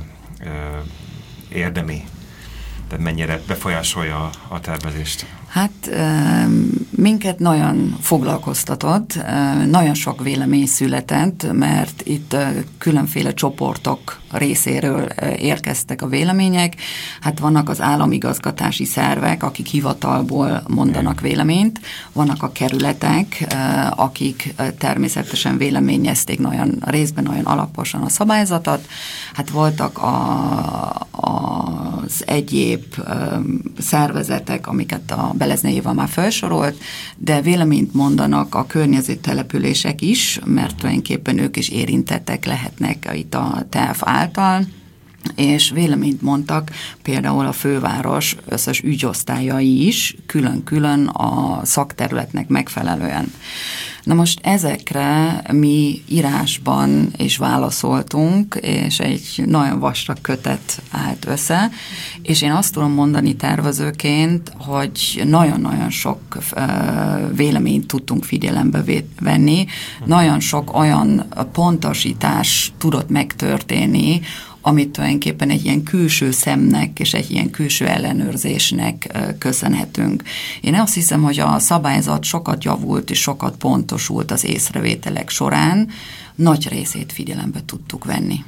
érdemi, tehát mennyire befolyásolja a tervezést? Hát minket nagyon foglalkoztatott, nagyon sok vélemény született, mert itt különféle csoportok részéről érkeztek a vélemények. Hát vannak az államigazgatási szervek, akik hivatalból mondanak véleményt, vannak a kerületek, akik természetesen véleményezték nagyon részben nagyon alaposan a szabályzatot. Hát voltak a, az egyéb szervezetek, amiket a Beleznei Éva már felsorolt, de véleményt mondanak a környező települések is, mert tulajdonképpen ők is érintettek lehetnek itt a terv által. és véleményt mondtak például a főváros összes ügyosztályai is külön-külön a szakterületnek megfelelően. Na most ezekre mi írásban is válaszoltunk, és egy nagyon vastag kötet állt össze, és én azt tudom mondani tervezőként, hogy nagyon-nagyon sok véleményt tudtunk figyelembe venni, nagyon sok olyan pontosítás tudott megtörténni, amit tulajdonképpen egy ilyen külső szemnek és egy ilyen külső ellenőrzésnek köszönhetünk. Én azt hiszem, hogy a szabályzat sokat javult és sokat pontosult az észrevételek során, nagy részét figyelembe tudtuk venni.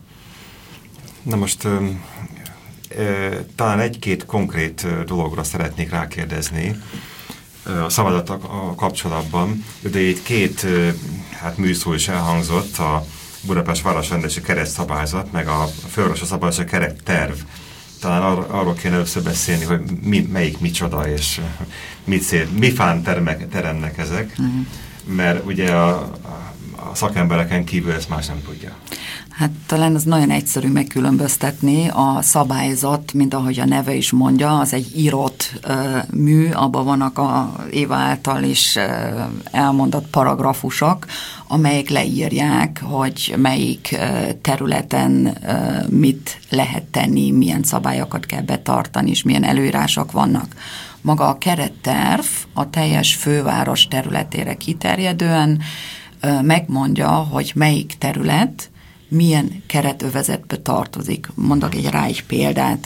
Na most ö, ö, talán egy-két konkrét dologra szeretnék rákérdezni a szabályzattal kapcsolatban. De itt két hát, műszó is elhangzott, a Budapest városrendezési keretszabályzat, meg a fővárosi szabályozási keretterv. Talán ar arról kéne először beszélni, hogy mi, melyik micsoda, és mit szél, mi fán termek, teremnek ezek, uh-huh. mert ugye a, a szakembereken kívül ezt más nem tudja. Hát talán az nagyon egyszerű megkülönböztetni. A szabályzat, mint ahogy a neve is mondja, az egy írott uh, mű, abban vannak a Éva által is uh, elmondott paragrafusok, amelyek leírják, hogy melyik uh, területen uh, mit lehet tenni, milyen szabályokat kell betartani, és milyen előírások vannak. Maga a keretterv a teljes főváros területére kiterjedően uh, megmondja, hogy melyik terület milyen keretövezetbe tartozik. Mondok egy rá egy példát.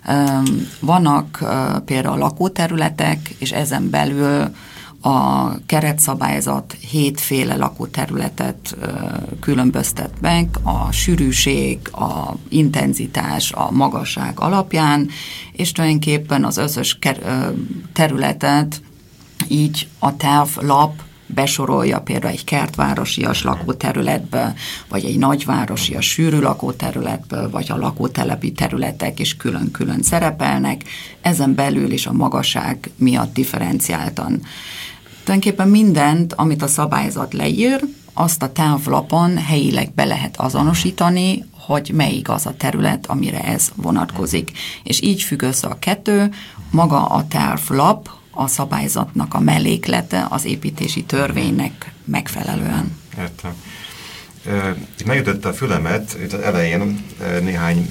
Vannak például lakóterületek, és ezen belül a keretszabályzat hétféle lakóterületet különböztet meg, a sűrűség, a intenzitás, a magasság alapján, és tulajdonképpen az összes területet így a tervlap besorolja például egy kertvárosias lakóterületbe, vagy egy nagyvárosias sűrű lakóterületbe, vagy a lakótelepi területek is külön-külön szerepelnek, ezen belül is a magasság miatt differenciáltan. Tulajdonképpen mindent, amit a szabályzat leír, azt a távlapon helyileg be lehet azonosítani, hogy melyik az a terület, amire ez vonatkozik. És így függ össze a kettő, maga a távlap, a szabályzatnak a melléklete az építési törvénynek megfelelően. Értem. Itt megütötte a fülemet, itt az elején néhány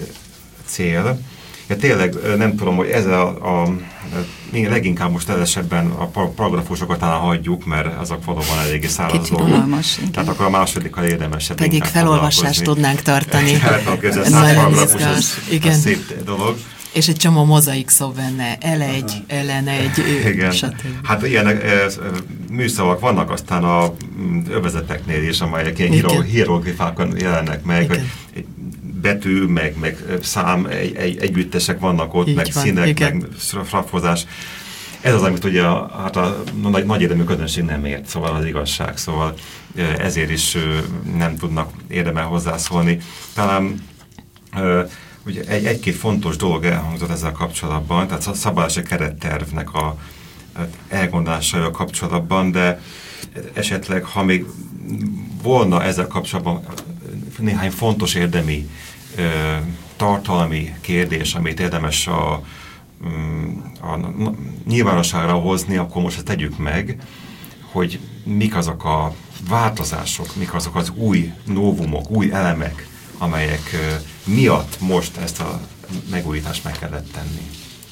cél. Ja, tényleg nem tudom, hogy ez a, a leginkább most elősebben a paragrafusokat talán hagyjuk, mert azok valóban eléggé száraz dolgok. Tehát akkor a másodikkal érdemesebb. Pedig felolvasást tudnánk tartani. Hát, nagyon izgalmas. Igen. Szép dolog. És egy csomó mozaik szó benne, el egy, ellen egy, igen. Stb. Hát ilyen műszavak vannak aztán a övezeteknél is, amelyek ilyen hieroglifákon jelennek meg, igen. Egy betű, meg, meg szám, egy, egy, együttesek vannak ott, így meg van, színek, igen. Meg frappozás. Ez az, amit ugye a, hát a nagy, nagy érdemű közönség nem ért, szóval az igazság, szóval ezért is nem tudnak érdemel hozzászólni. Talán ugye egy, egy-két fontos dolog elhangzott ezzel kapcsolatban, tehát a szabályozási kerettervnek a elgondolásaival kapcsolatban, de esetleg, ha még volna ezzel kapcsolatban néhány fontos érdemi, tartalmi kérdés, amit érdemes a, a nyilvánosságra hozni, akkor most ezt tegyük meg, hogy mik azok a változások, mik azok az új novumok, új elemek, amelyek miatt most ezt a megújítást meg kellett tenni.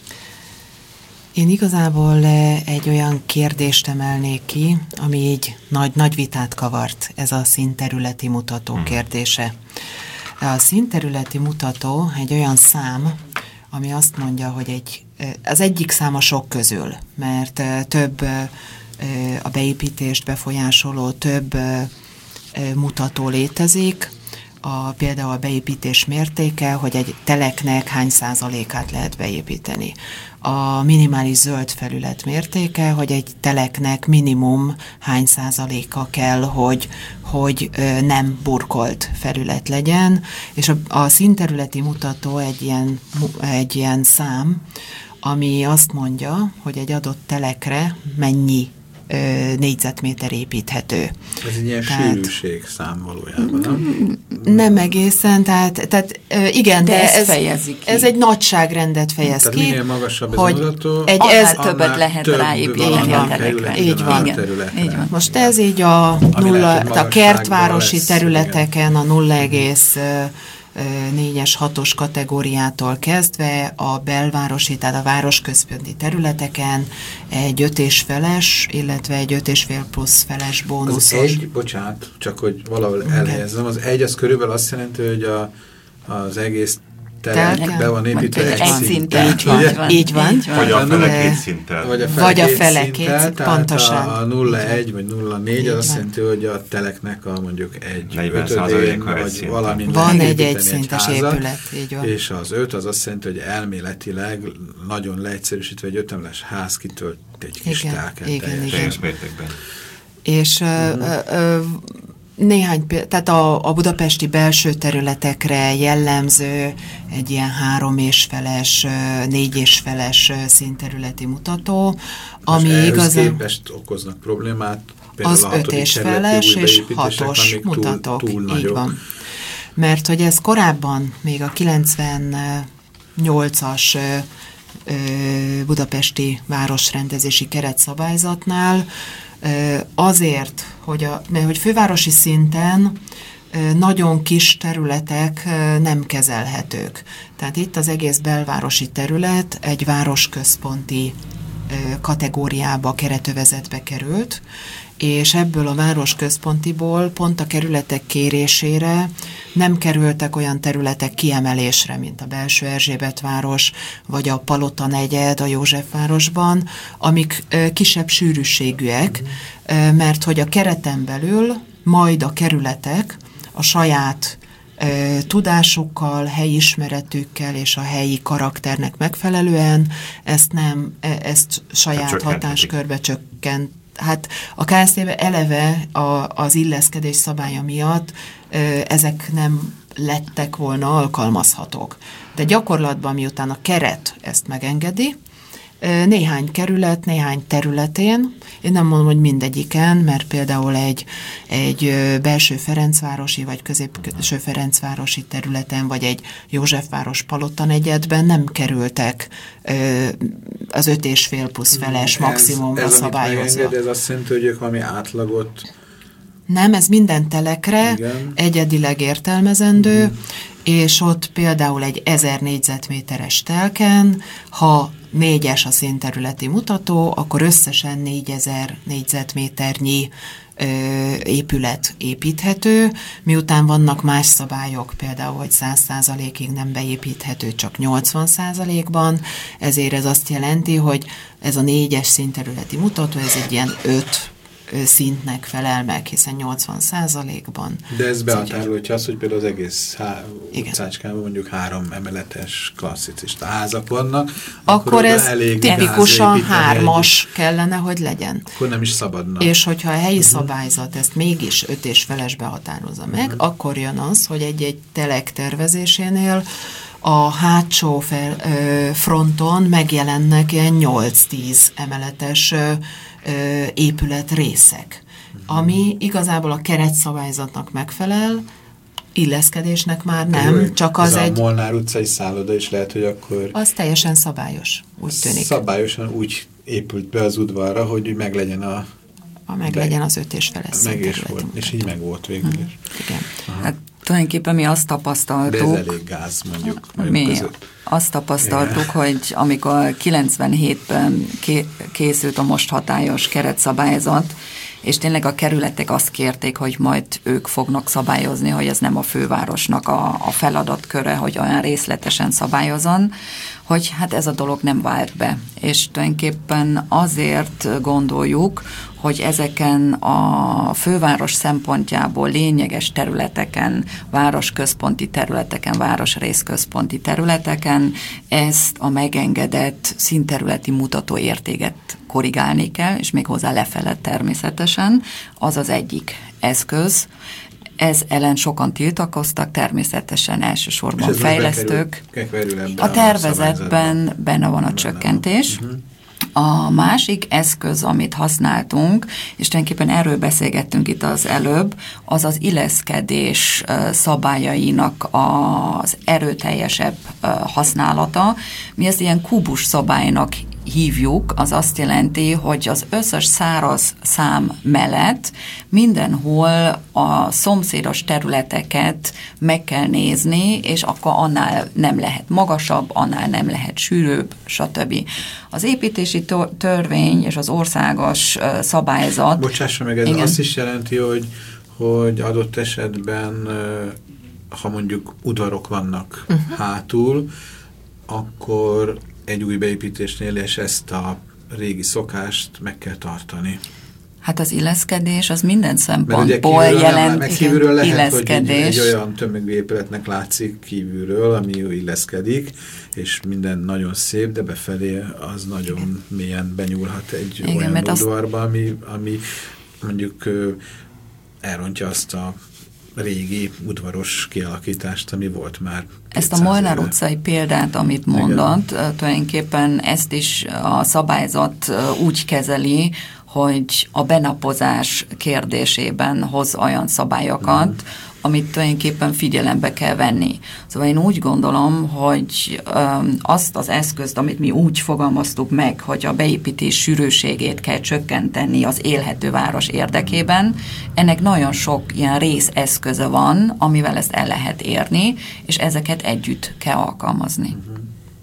Én igazából egy olyan kérdést emelnék ki, ami így nagy-nagy vitát kavart, ez a színterületi mutató hmm. kérdése. A színterületi mutató egy olyan szám, ami azt mondja, hogy egy, az egyik szám a sok közül, mert több a beépítést befolyásoló több mutató létezik, a, például a beépítés mértéke, hogy egy teleknek hány százalékát lehet beépíteni. A minimális zöld felület mértéke, hogy egy teleknek minimum hány százaléka kell, hogy, hogy ö, nem burkolt felület legyen, és a, a színterületi mutató egy ilyen, egy ilyen szám, ami azt mondja, hogy egy adott telekre mennyi négyzetméter építhető. Ez egy ilyen tehát, sűrűségszám valójában, nem? Nem egészen, tehát, tehát igen, de, de ez, ez egy nagyságrendet fejez tehát ki. Minél magasabb ez mutató, egy ez többet lehet ráépíteni a terekre. Így van. Így van. Most ez így a, nulla, a kertvárosi lesz, területeken igen. a nulla egész négyes, hatos kategóriától kezdve a belvárosi, tehát a városközponti területeken egy öt és feles, illetve egy öt és fél plusz feles bónuszos. Az egy, bocsánat, csak hogy valahol elhelyezzem, az egy az körülbelül azt jelenti, hogy a, az egész telek be van építve egy, egy szinten. Így van, így van. Így van. Vagy a fele két szinttel. Vagy a fele, vagy a két, fele szinttel, két, pontosan. A nulla egy vagy nulla négy az azt jelenti, hogy a teleknek a mondjuk egy ötödén, vagy valamint van egy egyszintes épület, így van. És az öt az azt jelenti, hogy elméletileg nagyon leegyszerűsítve egy ötemeles ház kitölt egy kis telket. Igen, teljes mértékben. És néhány, tehát a, a budapesti belső területekre jellemző egy ilyen három és feles, négy és feles színterületi mutató, ami igazán... képest okoznak problémát, az öt és feles és hatos mutatók, túl, túl így van. Mert hogy ez korábban, még a kilencvennyolcas budapesti városrendezési keretszabályzatnál azért, hogy, a, mert hogy fővárosi szinten nagyon kis területek nem kezelhetők. Tehát itt az egész belvárosi terület egy városközponti kategóriába, keretövezetbe került, és ebből a városközpontiból pont a kerületek kérésére nem kerültek olyan területek kiemelésre, mint a belső Erzsébetváros, vagy a Palota negyed a Józsefvárosban, amik kisebb sűrűségűek, mert hogy a kereten belül majd a kerületek a saját tudásukkal, helyismeretükkel és a helyi karakternek megfelelően ezt nem, ezt saját hatáskörbe csökkent. Hát a ká es té-be eleve a, az illeszkedés szabálya miatt ö, ezek nem lettek volna alkalmazhatók. De gyakorlatban, miután a keret ezt megengedi, ö, néhány kerület, néhány területén, én nem mondom, hogy mindegyiken, mert például egy, egy belső Ferencvárosi vagy középső Ferencvárosi területen, vagy egy Józsefváros Palota negyedben nem kerültek ö, az öt és fél plusz feles maximumra ez, ez, szabályozva. Megenged, ez azt jelenti, hogy ők valami átlagot... Nem, ez minden telekre igen. egyedileg értelmezendő, uh-huh. és ott például egy ezer négyzetméteres telken, ha négyes a színterületi mutató, akkor összesen négyezer négyzetméternyi ö, épület építhető, miután vannak más szabályok, például, hogy száz százalékig nem beépíthető, csak nyolcvan százalékban, ezért ez azt jelenti, hogy ez a négyes színterületi mutató, ez egy ilyen öt szintnek felel meg, hiszen nyolcvan százalékban. De ez behatárolja azt, hogy például az egész utcácskában mondjuk három emeletes klasszicista házak vannak. Akkor, akkor ez tipikusan hármas egy... kellene, hogy legyen. Akkor nem is szabadna. És hogyha a helyi uh-huh. szabályzat ezt mégis öt és felesbe határozza meg, uh-huh. akkor jön az, hogy egy-egy telek tervezésénél a hátsó fel, ö, fronton megjelennek ilyen nyolc-tíz emeletes ö, ö, épületrészek, uh-huh. ami igazából a keretszabályzatnak megfelel, illeszkedésnek már nem, Jó, csak az, az egy... a Molnár utcai szálloda is lehet, hogy akkor... Az teljesen szabályos, úgy tűnik. Szabályosan úgy épült be az udvarra, hogy meglegyen a... A meglegyen az öt és feles színterületi. És így meg volt végül is. Hmm. Igen. Aha. Hát tulajdonképpen mi azt tapasztaltuk... De ez elég gáz, mondjuk. Mi között. Azt tapasztaltuk, yeah. hogy amikor kilencvenhétben készült a most hatályos keretszabályzat, és tényleg a kerületek azt kérték, hogy majd ők fognak szabályozni, hogy ez nem a fővárosnak a, a feladatköre, hogy olyan részletesen szabályozon, hogy hát ez a dolog nem vált be. És tulajdonképpen azért gondoljuk, hogy ezeken a főváros szempontjából lényeges területeken, városközponti területeken, városrészközponti területeken ezt a megengedett színterületi mutatóértéket korrigálni kell, és még hozzá lefele természetesen. Az az egyik eszköz. Ez ellen sokan tiltakoztak, természetesen elsősorban fejlesztők. Bekerül, a tervezetben a benne van a csökkentés. Uh-huh. A másik eszköz, amit használtunk, és tulajdonképpen erről beszélgettünk itt az előbb, az az illeszkedés szabályainak az erőteljesebb használata. Mi ezt ilyen kubus szabálynak hívjuk, az azt jelenti, hogy az összes száraz szám mellett mindenhol a szomszédos területeket meg kell nézni, és akkor annál nem lehet magasabb, annál nem lehet sűrűbb, stb. Az építési törvény és az országos szabályzat... Bocsássa meg, ez igen. Azt is jelenti, hogy, hogy adott esetben, ha mondjuk udvarok vannak uh-huh. hátul, akkor egy új beépítésnél, és ezt a régi szokást meg kell tartani. Hát az illeszkedés az minden szempontból jelent meg kívülről lehet, illeszkedés. Hogy egy, egy olyan tömegű épületnek látszik kívülről, ami illeszkedik, és minden nagyon szép, de befelé az nagyon igen. mélyen benyúlhat egy igen, olyan udvarba, azt... ami, ami mondjuk elrontja azt a régi udvaros kialakítást, ami volt már. Ezt a Molnár utcai példát, amit mondott, igen. tulajdonképpen ezt is a szabályzat úgy kezeli, hogy a benapozás kérdésében hoz olyan szabályokat, mm. amit tulajdonképpen figyelembe kell venni. Szóval én úgy gondolom, hogy öm, azt az eszközt, amit mi úgy fogalmaztuk meg, hogy a beépítés sűrűségét kell csökkenteni az élhető város érdekében, ennek nagyon sok ilyen részeszköze van, amivel ezt el lehet érni, és ezeket együtt kell alkalmazni. Mm.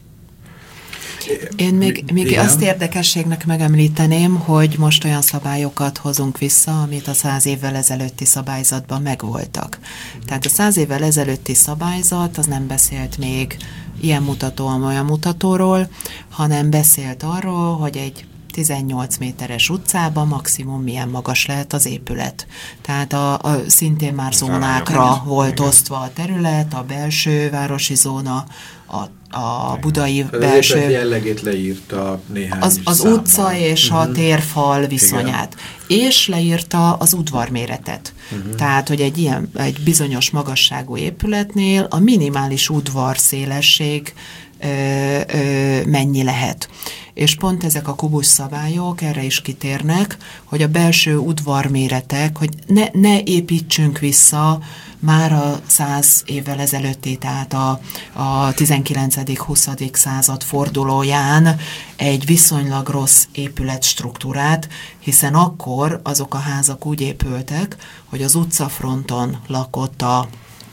Én még, még azt érdekességnek megemlíteném, hogy most olyan szabályokat hozunk vissza, amit a száz évvel ezelőtti szabályzatban megvoltak. Tehát a száz évvel ezelőtti szabályzat az nem beszélt még ilyen mutató, olyan mutatóról, hanem beszélt arról, hogy egy tizennyolc méteres utcában maximum milyen magas lehet az épület. Tehát a, a szintén már zónákra volt osztva a terület, a belső városi zóna, a a budai az belső... Az jellegét leírta néhány Az, az utca és uh-huh. a térfal viszonyát. Igen. És leírta az udvarméretet. Uh-huh. Tehát, hogy egy ilyen, egy bizonyos magasságú épületnél a minimális udvar szélesség ö, ö, mennyi lehet. És pont ezek a kubus szabályok erre is kitérnek, hogy a belső udvarméretek, hogy ne, ne építsünk vissza már a száz évvel ezelőtti, tehát a, a tizenkilencedik-huszadik század fordulóján egy viszonylag rossz épületstruktúrát, hiszen akkor azok a házak úgy épültek, hogy az utcafronton lakott a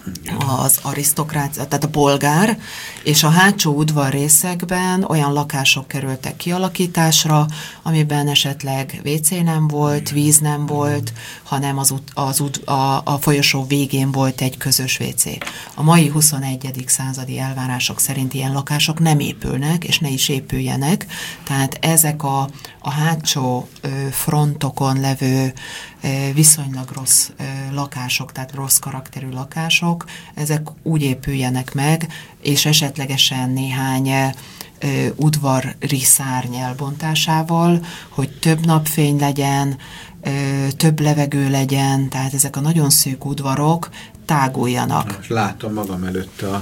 az arisztokrácia, tehát a polgár, és a hátsó udvarrészekben olyan lakások kerültek kialakításra, amiben esetleg vé cé nem volt, víz nem volt, hanem az ut, az ut, a, a folyosó végén volt egy közös vé cé. A mai huszonegyedik századi elvárások szerint ilyen lakások nem épülnek, és ne is épüljenek, tehát ezek a, a hátsó ö, frontokon levő ö, viszonylag rossz ö, lakások, tehát rossz karakterű lakások, ezek úgy épüljenek meg, és esetlegesen néhány ö, udvari szárny elbontásával, hogy több napfény legyen, ö, több levegő legyen, tehát ezek a nagyon szűk udvarok táguljanak. Most látom magam előtt a,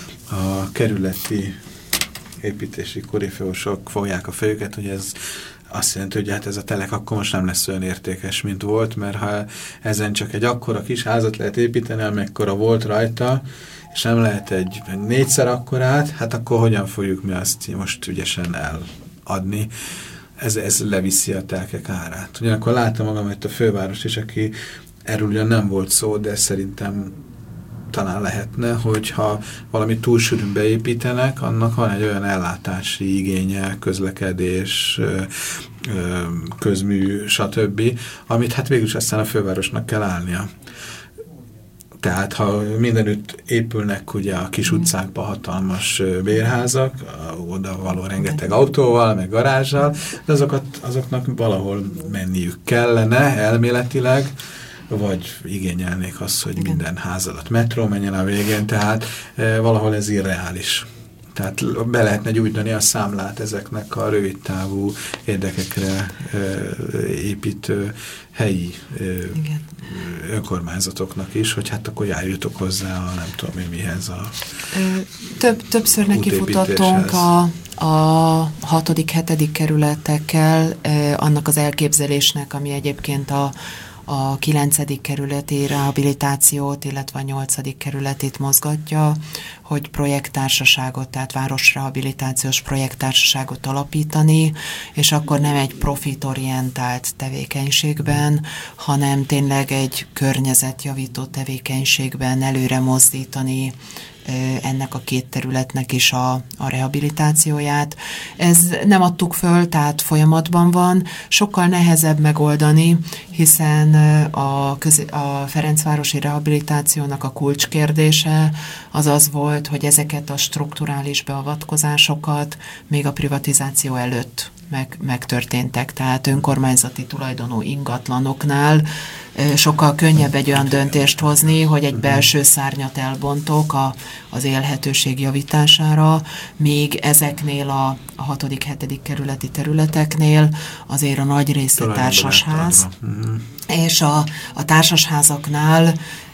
a kerületi építési koryfeusok fogják a fejüket, hogy ez azt jelenti, hogy hát ez a telek akkor most nem lesz olyan értékes, mint volt, mert ha ezen csak egy akkora kis házat lehet építeni, amekkora volt rajta, és nem lehet egy négyszer akkorát, hát akkor hogyan fogjuk mi azt most ügyesen eladni? Ez, ez leviszi a telkek árát. Ugyanakkor látom magam, hogy a főváros is, aki erről ugyan nem volt szó, de szerintem talán lehetne, hogyha valami túlsűrűn beépítenek, annak van egy olyan ellátási igénye, közlekedés, közmű, stb., amit hát végülis aztán a fővárosnak kell állnia. Tehát, ha mindenütt épülnek ugye a kis utcákba hatalmas bérházak, oda való rengeteg autóval, meg garázsal, de azokat, azoknak valahol menniük kellene elméletileg, vagy igényelnék azt, hogy minden ház alatt metró menjen a végén, tehát e, valahol ez irreális. Tehát be lehetne gyújtani a számlát ezeknek a rövidtávú érdekekre e, építő helyi e, önkormányzatoknak is, hogy hát akkor járjutok hozzá a nem tudom én mihez a Több, Többször nekifutottunk a, a hatodik, hetedik kerületekkel, annak az elképzelésnek, ami egyébként a, a kilencedik kerületi rehabilitációt, illetve a nyolcadik kerületét mozgatja, hogy projekttársaságot, tehát városrehabilitációs projekttársaságot alapítani, és akkor nem egy profitorientált tevékenységben, hanem tényleg egy környezetjavító tevékenységben előre mozdítani ennek a két területnek is a, a rehabilitációját. Ez nem adtuk föl, tehát folyamatban van. Sokkal nehezebb megoldani, hiszen a, köz, a Ferencvárosi rehabilitációnak a kulcskérdése az az volt, hogy ezeket a strukturális beavatkozásokat még a privatizáció előtt meg, megtörténtek. Tehát önkormányzati tulajdonú ingatlanoknál sokkal könnyebb egy olyan döntést hozni, hogy egy belső szárnyat elbontok a, az élhetőség javítására, még ezeknél a, a hatodik, hetedik kerületi területeknél azért a nagy része társasház, és a, a társasházaknál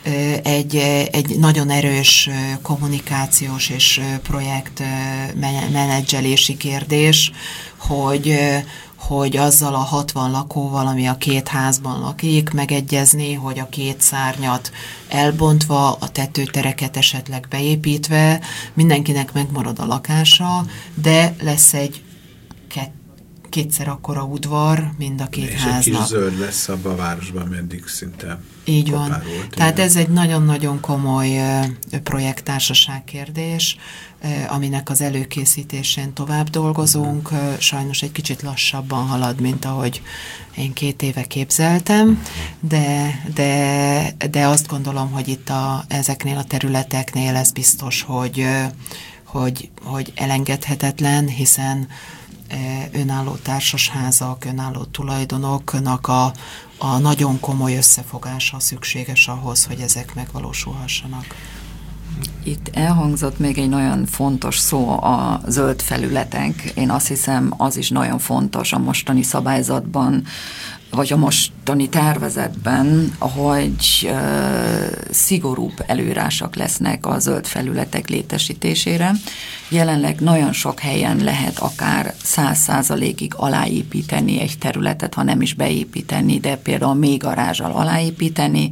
egy, egy nagyon erős kommunikációs és projekt menedzselési kérdés, hogy hogy azzal a hatvan lakóval, ami a két házban lakik, megegyezni, hogy a két szárnyat elbontva, a tetőtereket esetleg beépítve, mindenkinek megmarad a lakása, de lesz egy kett, kétszer akkora udvar, mind a két és háznak. És egy kis zöld lesz abban a városban, ameddig szinte így van. Volt, Tehát igen. Ez egy nagyon-nagyon komoly projekttársaság kérdés, aminek az előkészítésén tovább dolgozunk. Sajnos egy kicsit lassabban halad, mint ahogy én két éve képzeltem, de, de, de azt gondolom, hogy itt a, ezeknél a területeknél ez biztos, hogy, hogy, hogy elengedhetetlen, hiszen önálló társasházak, önálló tulajdonoknak a, a nagyon komoly összefogása szükséges ahhoz, hogy ezek megvalósulhassanak. Itt elhangzott még egy nagyon fontos szó, a zöld felületek. Én azt hiszem, az is nagyon fontos a mostani szabályzatban, vagy a mostani tervezetben, hogy uh, szigorúbb előírások lesznek a zöld felületek létesítésére. Jelenleg nagyon sok helyen lehet akár száz százalékig aláépíteni egy területet, ha nem is beépíteni, de például még garázsal aláépíteni.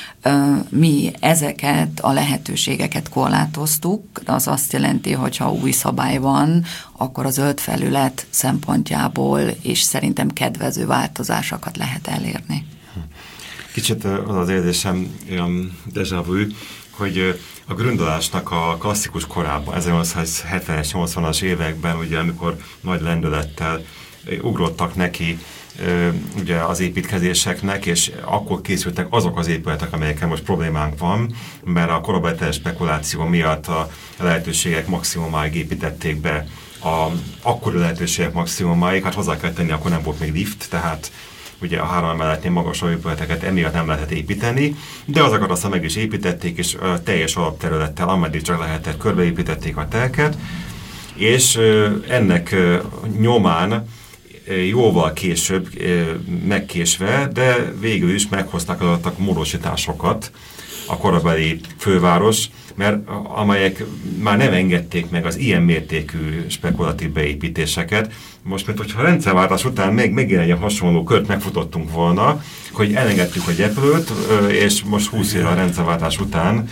Mi ezeket a lehetőségeket korlátoztuk, az azt jelenti, hogy ha új szabály van, akkor a zöld felület szempontjából és szerintem kedvező változásokat lehet elérni. Kicsit az az érzésem olyan déjà vu, hogy a gründolásnak a klasszikus korában, ezernyolcszázhetvenes, nyolcvanas években, ugye, amikor nagy lendülettel ugrottak neki ugye az építkezéseknek, és akkor készültek azok az épületek, amelyekkel most problémánk van, mert a korabeli spekuláció miatt a lehetőségek maximumáig építették be a akkori lehetőségek maximumáig, hát hozzá kell tenni, akkor nem volt még lift, tehát ugye a három emeletnél magasabb épületeket emiatt nem lehetett építeni, de azokat aztán meg is építették, és a teljes alapterülettel, ameddig csak lehetett, körbeépítették a telket, és ennek nyomán jóval később megkésve, de végül is meghoztak adottak módosításokat a korabeli főváros, mert amelyek már nem engedték meg az ilyen mértékű spekulatív beépítéseket. Most, mint hogyha a rendszerváltás után még megint egy hasonló kört megfutottunk volna, hogy elengedtük a gyeplőt, és most húsz éve a rendszerváltás után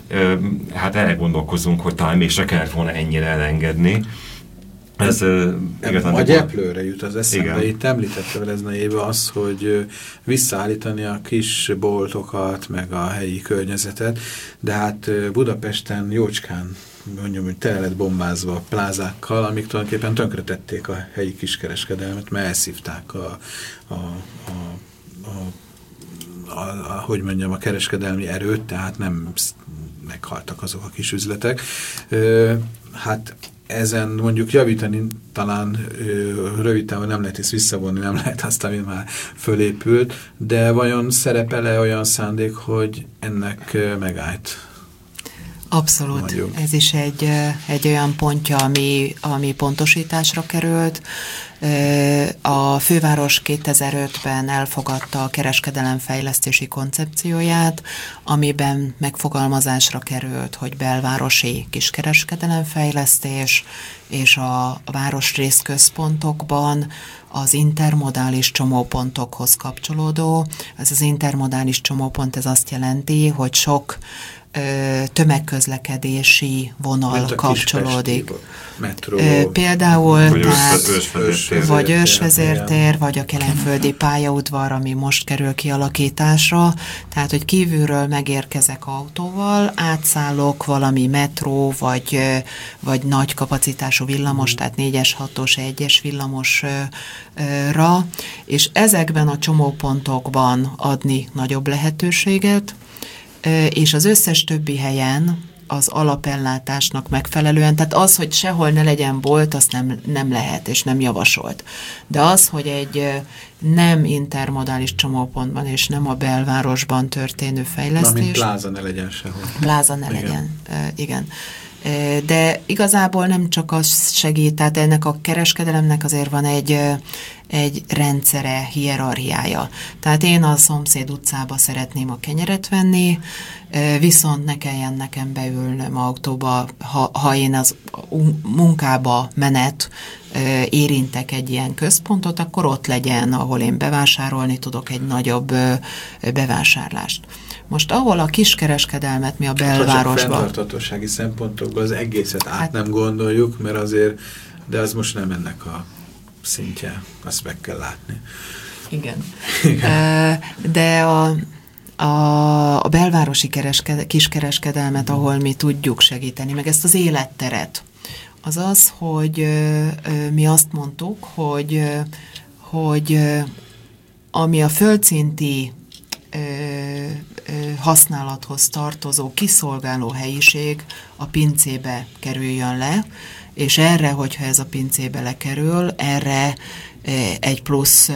hát elgondolkozunk, hogy talán még se kellett volna ennyire elengedni. Ez, uh, igazán a gyeplőre jut az eszembe. Igen. Itt említette Veleznaiébe az, hogy visszaállítani a kis boltokat, meg a helyi környezetet, de hát Budapesten jócskán, mondjam, hogy tele lett bombázva a plázákkal, amik tulajdonképpen tönkretették a helyi kiskereskedelmet, mert elszívták a, a, a, a, a, a, hogy mondjam, a kereskedelmi erőt, tehát nem meghaltak azok a kis üzletek. Ö, hát ezen mondjuk javítani talán ö, rövid távon nem lehet ezt visszavonni, nem lehet azt, ami már fölépült, de vajon szerepel-e olyan szándék, hogy ennek ö, megállt? Abszolút. vagyunk. Ez is egy, egy olyan pontja, ami, ami pontosításra került. A főváros kétezer-ötben elfogadta a kereskedelemfejlesztési koncepcióját, amiben megfogalmazásra került, hogy belvárosi kiskereskedelemfejlesztés, és a városrészközpontokban az intermodális csomópontokhoz kapcsolódó. Ez az intermodális csomópont, ez azt jelenti, hogy sok tömegközlekedési vonal kapcsolódik. Metró, Például vagy, tehát, ősvezértér, vagy ősvezértér, vagy a kelenföldi pályaudvar, ami most kerül kialakításra. Tehát, hogy kívülről megérkezek autóval, átszállok valami metró, vagy, vagy nagy kapacitású villamos, mm. tehát négyes, hatos, egyes villamosra, és ezekben a csomópontokban adni nagyobb lehetőséget, és az összes többi helyen az alapellátásnak megfelelően, tehát az, hogy sehol ne legyen bolt, azt nem, nem lehet, és nem javasolt. De az, hogy egy nem intermodális csomópontban, és nem a belvárosban történő fejlesztés... Na, mint pláza ne legyen sehol. Pláza ne igen. legyen, igen. De igazából nem csak az segít, tehát ennek a kereskedelemnek azért van egy, egy rendszere, hierarchiája. Tehát én a szomszéd utcába szeretném a kenyeret venni, viszont ne kelljen nekem beülnöm autóba, ha, ha én az munkába menet érintek egy ilyen központot, akkor ott legyen, ahol én bevásárolni tudok egy nagyobb bevásárlást. Most ahol a kiskereskedelmet mi a belvárosban... Csak fenntarthatósági szempontokban az egészet át hát, nem gondoljuk, mert azért, de az most nem ennek a szintje, azt meg kell látni. Igen. Igen. De a, a, a belvárosi keresked, kiskereskedelmet, ahol mi tudjuk segíteni, meg ezt az életteret, az az, hogy ö, ö, mi azt mondtuk, hogy, ö, hogy ö, ami a földszinti ö, ö, használathoz tartozó kiszolgáló helyiség a pincébe kerüljön le, és erre, hogyha ez a pincébe lekerül, erre ö, egy plusz ö,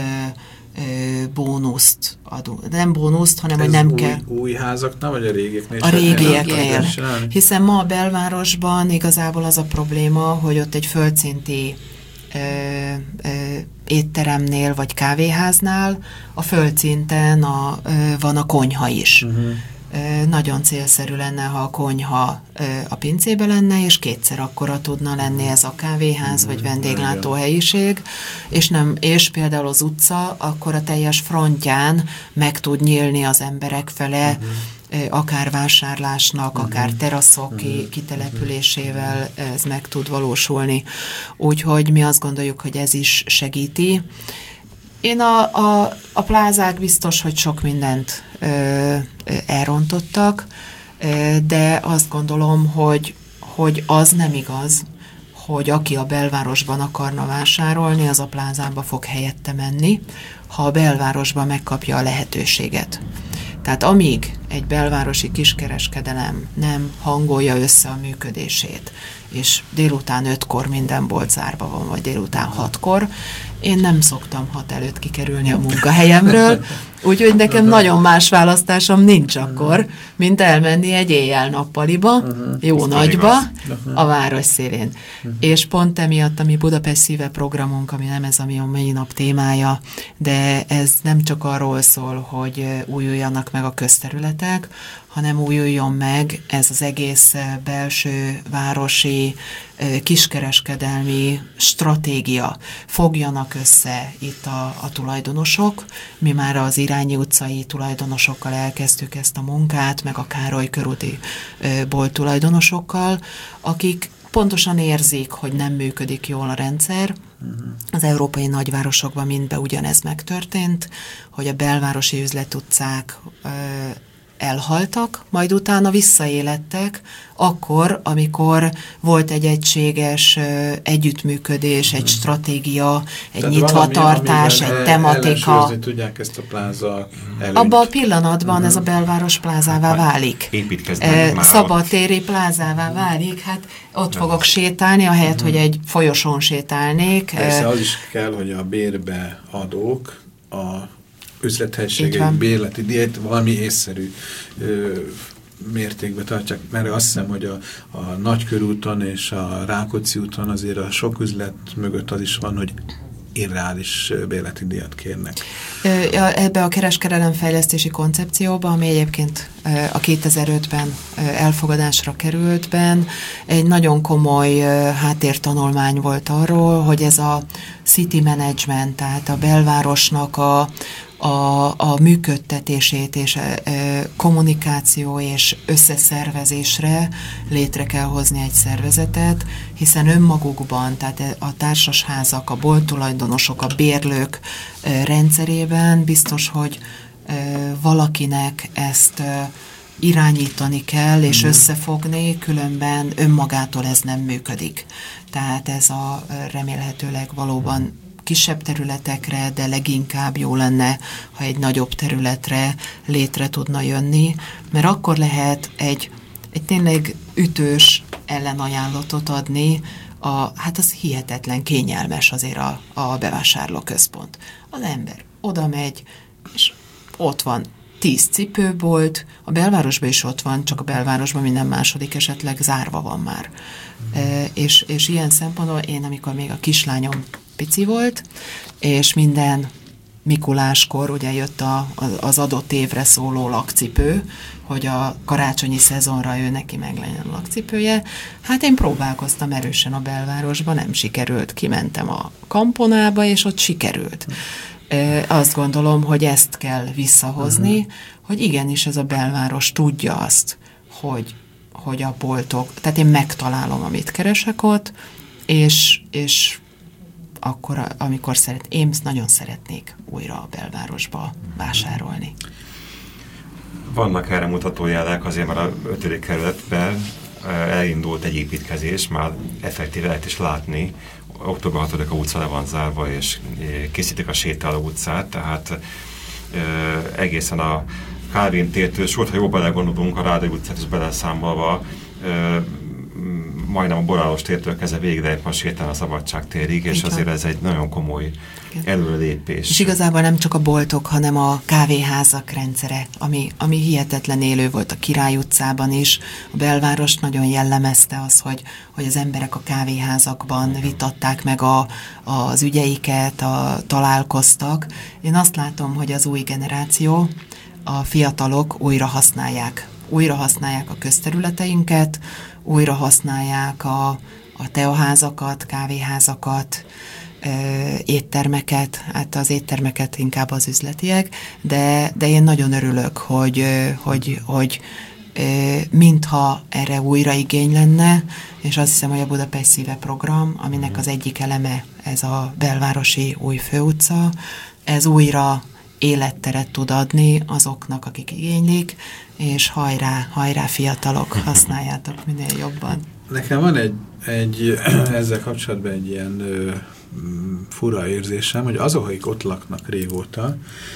bónuszt adunk. Nem bónuszt, hanem ez hogy nem új, kell. új házaknál, vagy a régieknél? A régieknél. Hiszen ma a belvárosban igazából az a probléma, hogy ott egy földszinti ö, ö, étteremnél, vagy kávéháznál a földszinten a, ö, van a konyha is. Uh-huh. Ö, nagyon célszerű lenne, ha a konyha ö, a pincébe lenne, és kétszer akkora tudna lenni ez a kávéház, uh-huh. vagy vendéglátóhelyiség, és, nem, és például az utca akkor a teljes frontján meg tud nyílni az emberek fele, uh-huh. akár vásárlásnak, uh-huh. akár teraszok uh-huh. kitelepülésével ez meg tud valósulni. Úgyhogy mi azt gondoljuk, hogy ez is segíti. Én a, a, a plázák biztos, hogy sok mindent ö, ö, elrontottak, ö, de azt gondolom, hogy, hogy az nem igaz, hogy aki a belvárosban akarna vásárolni, az a plázába fog helyette menni, ha a belvárosban megkapja a lehetőséget. Tehát amíg egy belvárosi kiskereskedelem nem hangolja össze a működését, és délután ötkor minden bolt zárva van, vagy délután hatkor, én nem szoktam hat előtt kikerülni a munkahelyemről, úgyhogy nekem nagyon más választásom nincs akkor, mint elmenni egy éjjel-nappaliba, jó nagyba, a város szélén. És pont emiatt a mi Budapest Szíve programunk, ami nem ez a mi a mai nap témája, de ez nem csak arról szól, hogy újuljanak meg a közterületek, hanem újuljon meg ez az egész belső városi kiskereskedelmi stratégia. Fogjanak össze itt a, a tulajdonosok. Mi már az Irányi utcai tulajdonosokkal elkezdtük ezt a munkát, meg a Károly körúti bolt tulajdonosokkal, akik pontosan érzik, hogy nem működik jól a rendszer. Az európai nagyvárosokban mindben ugyanez megtörtént, hogy a belvárosi üzletutcák elhaltak, majd utána visszaélettek, akkor, amikor volt egy egységes uh, együttműködés, egy stratégia, egy tehát nyitvatartás, valami, egy tematika. Tudják ezt a pláza előnyt. Abban a pillanatban uh-huh. ez a belváros plázává válik. Építkeznek már szabadtéri plázává válik, hát ott ja. fogok sétálni, ahelyett, uh-huh. hogy egy folyosón sétálnék. Persze az is kell, hogy a bérbe adók a üzlethelyiségek, bérleti diét, valami észszerű ö, mértékben tartják, mert azt hiszem, hogy a, a Nagykörúton és a Rákóczi úton azért a sok üzlet mögött az is van, hogy irreális bérleti díjat kérnek. Ebbe a kereskedelemfejlesztési koncepcióba, ami egyébként a kétezer-ötben elfogadásra kerültben, egy nagyon komoly háttértanulmány volt arról, hogy ez a city management, tehát a belvárosnak a A, a működtetését és a, a kommunikáció és összeszervezésre létre kell hozni egy szervezetet, hiszen önmagukban, tehát a társasházak, a bolttulajdonosok, a bérlők rendszerében biztos, hogy valakinek ezt irányítani kell és összefogni, különben önmagától ez nem működik. Tehát ez a remélhetőleg valóban kisebb területekre, de leginkább jó lenne, ha egy nagyobb területre létre tudna jönni, mert akkor lehet egy, egy tényleg ütős ellenajánlatot adni, a, hát az hihetetlen kényelmes azért a, a bevásárlóközpont. Az ember oda megy, és ott van tíz cipőbolt, a belvárosban is ott van, csak a belvárosban minden második esetleg zárva van már. Mm. E, és, és ilyen szempontból én, amikor még a kislányom pici volt, és minden Mikuláskor ugye jött a, az adott évre szóló lakcipő, hogy a karácsonyi szezonra ő neki meg legyen a lakcipője. Hát én próbálkoztam erősen a belvárosban, nem sikerült. Kimentem a Kamponába, és ott sikerült. E, azt gondolom, hogy ezt kell visszahozni, uh-huh. hogy igenis ez a belváros tudja azt, hogy, hogy a boltok, tehát én megtalálom, amit keresek ott, és, és akkor, amikor szeret, én nagyon szeretnék újra a belvárosba vásárolni. Vannak erre mutató jelek, azért már a ötödik kerületben elindult egy építkezés, már effektíve lehet is látni. október hatodika utca le van zárva, és készítik a sétáló utcát, tehát egészen a Kálvin tértől, sőt, ha jól belegondolunk, a Rádió utcát is beleszámolva, majdnem a Borálos tértől kezdve végig lehet ma sétálni a Szabadság térig, és azért ez egy nagyon komoly előrelépés. És igazából nem csak a boltok, hanem a kávéházak rendszere, ami, ami hihetetlen élő volt a Király utcában is. A belváros nagyon jellemezte az, hogy, hogy az emberek a kávéházakban vitatták meg a, az ügyeiket, a, találkoztak. Én azt látom, hogy az új generáció, a fiatalok újra használják. Újra használják a közterületeinket, újra használják a, a teaházakat, kávéházakat, ö, éttermeket, hát az éttermeket inkább az üzletiek, de, de én nagyon örülök, hogy, hogy, hogy ö, mintha erre újra igény lenne, és azt hiszem, hogy a Budapest Szíve program, aminek az egyik eleme ez a belvárosi új főutca, ez újra életteret tud adni azoknak, akik igénylik, és hajrá, hajrá fiatalok, használjátok minél jobban. Nekem van egy, egy ezzel kapcsolatban egy ilyen ö, fura érzésem, hogy azok, akik ott laknak régóta,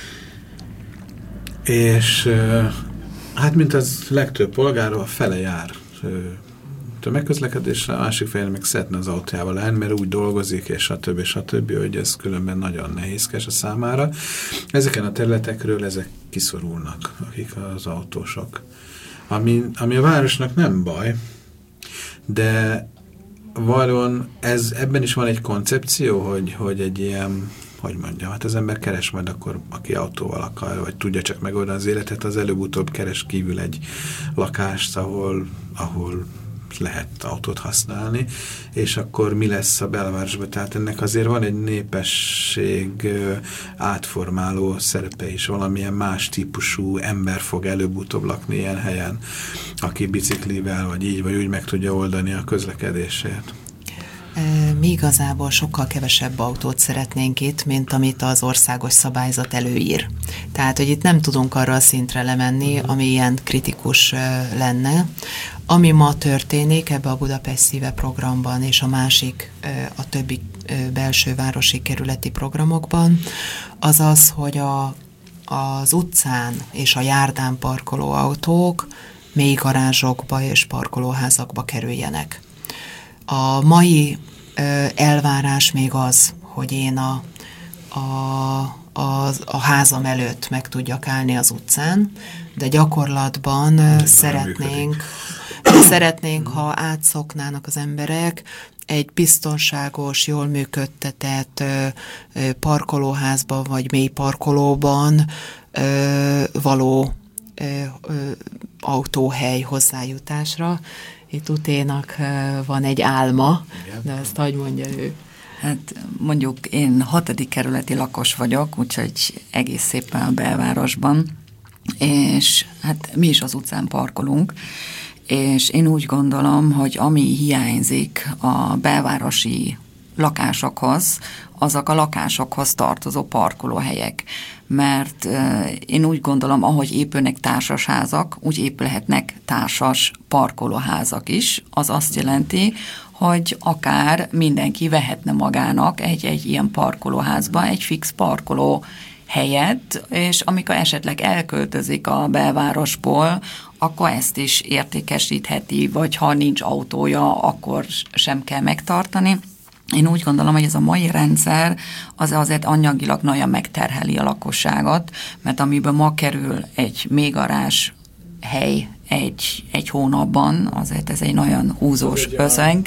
és ö, hát mint az legtöbb polgárról a fele jár ö, tömegközlekedésre, a másik fele meg szeretne az autójával lenni, mert úgy dolgozik, és a többi, és a többi, hogy ez különben nagyon nehézkes a számára. Ezeken a területekről ezek kiszorulnak, akik az autósok. Ami, ami a városnak nem baj, de valóan ez, ebben is van egy koncepció, hogy, hogy egy ilyen, hogy mondjam, hát az ember keres majd akkor, aki autóval akar, vagy tudja csak megoldani az életet, az előbb-utóbb keres kívül egy lakást, ahol, ahol lehet autót használni, és akkor mi lesz a belvárosban? Tehát ennek azért van egy népesség átformáló szerepe is, valamilyen más típusú ember fog előbb-utóbb lakni ilyen helyen, aki biciklivel, vagy így, vagy úgy meg tudja oldani a közlekedését. Mi igazából sokkal kevesebb autót szeretnénk itt, mint amit az országos szabályzat előír. Tehát, hogy itt nem tudunk arra a szintre lemenni, ami ilyen kritikus lenne. Ami ma történik ebbe a Budapest Szíve programban, és a másik, a többi belső városi kerületi programokban, az az, hogy a, az utcán és a járdán parkoló autók mély garázsokba és parkolóházakba kerüljenek. A mai ö, elvárás még az, hogy én a, a, a, a házam előtt meg tudjak állni az utcán, de gyakorlatban de szeretnénk, szeretnénk, ha átszoknának az emberek egy biztonságos, jól működtetett ö, ö, parkolóházban vagy mély parkolóban ö, való ö, ö, autóhely hozzájutásra. Itt Uténak van egy álma, de ezt hagy mondja ő. Hát mondjuk én hatodik kerületi lakos vagyok, úgyhogy egész szépen a belvárosban, és hát mi is az utcán parkolunk, és én úgy gondolom, hogy ami hiányzik a belvárosi lakásokhoz, azok a lakásokhoz tartozó parkolóhelyek. Mert uh, én úgy gondolom, ahogy épülnek társasházak, úgy épülhetnek társas parkolóházak is. Az azt jelenti, hogy akár mindenki vehetne magának egy-egy ilyen parkolóházba egy fix parkoló helyet, és amikor esetleg elköltözik a belvárosból, akkor ezt is értékesítheti, vagy ha nincs autója, akkor sem kell megtartani. Én úgy gondolom, hogy ez a mai rendszer az azért anyagilag nagyon megterheli a lakosságot, mert amiben ma kerül egy mélygarázs hely egy, egy hónapban, azért ez egy nagyon húzós összeg,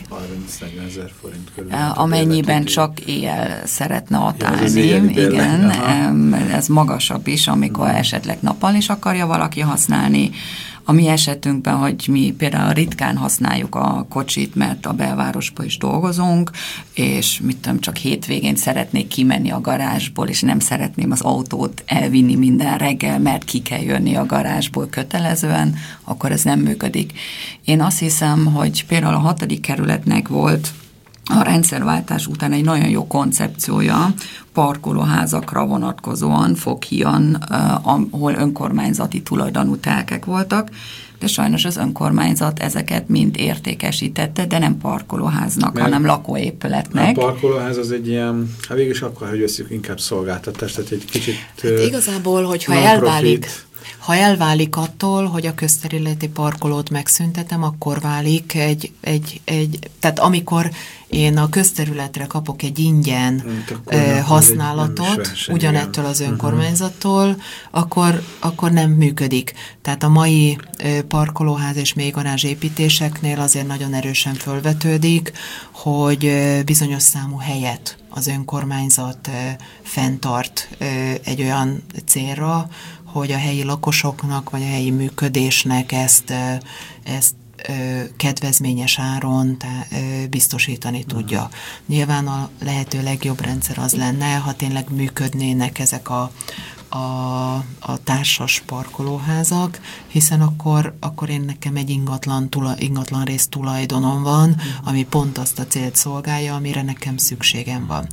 amennyiben csak éjjel szeretne adálni. Ja, igen, ez magasabb is, amikor esetleg nappal is akarja valaki használni. A mi esetünkben, hogy mi például ritkán használjuk a kocsit, mert a belvárosban is dolgozunk, és mit tudom, csak hétvégén szeretnék kimenni a garázsból, és nem szeretném az autót elvinni minden reggel, mert ki kell jönni a garázsból kötelezően, akkor ez nem működik. Én azt hiszem, hogy például a hatodik kerületnek volt a rendszerváltás után egy nagyon jó koncepciója, parkolóházakra vonatkozóan, Fokhian, ahol önkormányzati tulajdonú telkek voltak, de sajnos az önkormányzat ezeket mind értékesítette, de nem parkolóháznak, mert hanem lakóépületnek. A parkolóház az egy ilyen, hát végülis akkor, hogy veszük inkább szolgáltatást, tehát egy kicsit hát igazából, hogyha elválik, ha elválik attól, hogy a közterületi parkolót megszüntetem, akkor válik egy, egy, egy tehát amikor én a közterületre kapok egy ingyen hát használatot, ugyanettől az önkormányzattól, uh-huh. akkor, akkor nem működik. Tehát a mai parkolóház és mélygarázs építéseknél azért nagyon erősen fölvetődik, hogy bizonyos számú helyet az önkormányzat fenntart egy olyan célra, hogy a helyi lakosoknak, vagy a helyi működésnek ezt, ezt kedvezményes áron tá, biztosítani tudja. Uh-huh. Nyilván a lehető legjobb rendszer az lenne, ha tényleg működnének ezek a, a, a társas parkolóházak, hiszen akkor, akkor én nekem egy ingatlan, tula, ingatlan rész tulajdonom van, uh-huh. ami pont azt a célt szolgálja, amire nekem szükségem van.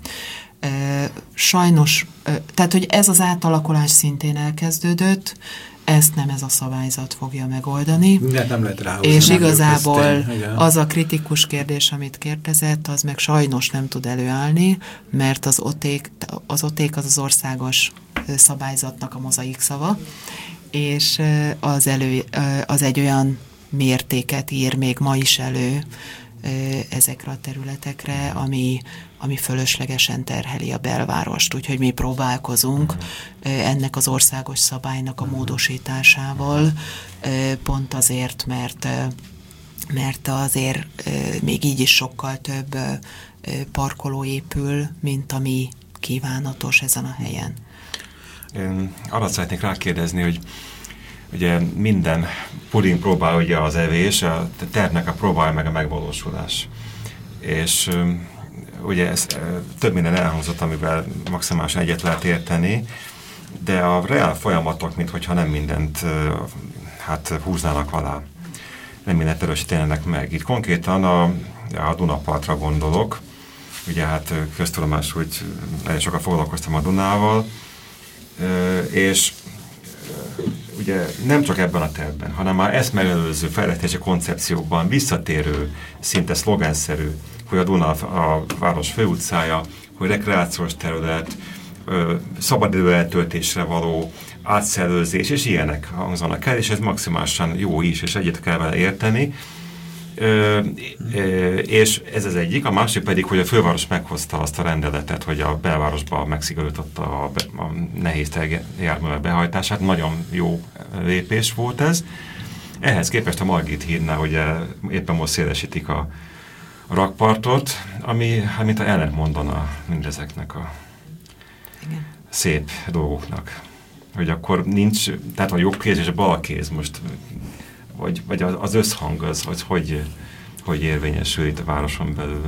Sajnos, tehát, hogy ez az átalakulás szintén elkezdődött, ezt nem ez a szabályzat fogja megoldani. De nem lehet ráhozni. És igazából az a kritikus kérdés, amit kérdezett, az meg sajnos nem tud előállni, mert az oték az, oték az, az országos szabályzatnak a mozaik szava, és az, elő, az egy olyan mértéket ír még ma is elő ezekre a területekre, ami, ami fölöslegesen terheli a belvárost. Úgyhogy mi próbálkozunk ennek az országos szabálynak a módosításával, pont azért, mert, mert azért még így is sokkal több parkoló épül, mint ami kívánatos ezen a helyen. Én arra szeretnék rákérdezni, hogy ugye minden puding próbál ugye az evés, a tervnek a próbálja meg a megvalósulás. És ugye ez több minden elhangzott, amivel maximálisan egyet lehet érteni, de a reál folyamatok, minthogyha nem mindent hát húznának alá. Nem mindent erősítenek meg. Itt konkrétan a, a Dunapartra gondolok. Ugye hát köztudomás, hogy nagyon sokat foglalkoztam a Dunával, és ugye nem csak ebben a tervben, hanem már ezt megelőző fejlesztési koncepciókban visszatérő, szinte szlogenszerű, hogy a Duna a város főutcája, hogy rekreációs terület, szabadidő eltöltésre való átszellőzés, és ilyenek hangzanak el, és ez maximálisan jó is, és egyet kell vele érteni, Ö, ö, és ez az egyik, a másik pedig, hogy a főváros meghozta azt a rendeletet, hogy a belvárosba megszigorította a, a nehéz járművek behajtását. Nagyon jó lépés volt ez. Ehhez képest a Margit hídnál, ugye éppen most szélesítik a, a rakpartot, ami mint a ellent mondana mindezeknek a Igen. szép dolgoknak. Hogy akkor nincs, tehát a jobb kéz és a bal kéz most, vagy, vagy az összhang az, az hogy, hogy érvényesül itt a városon belül?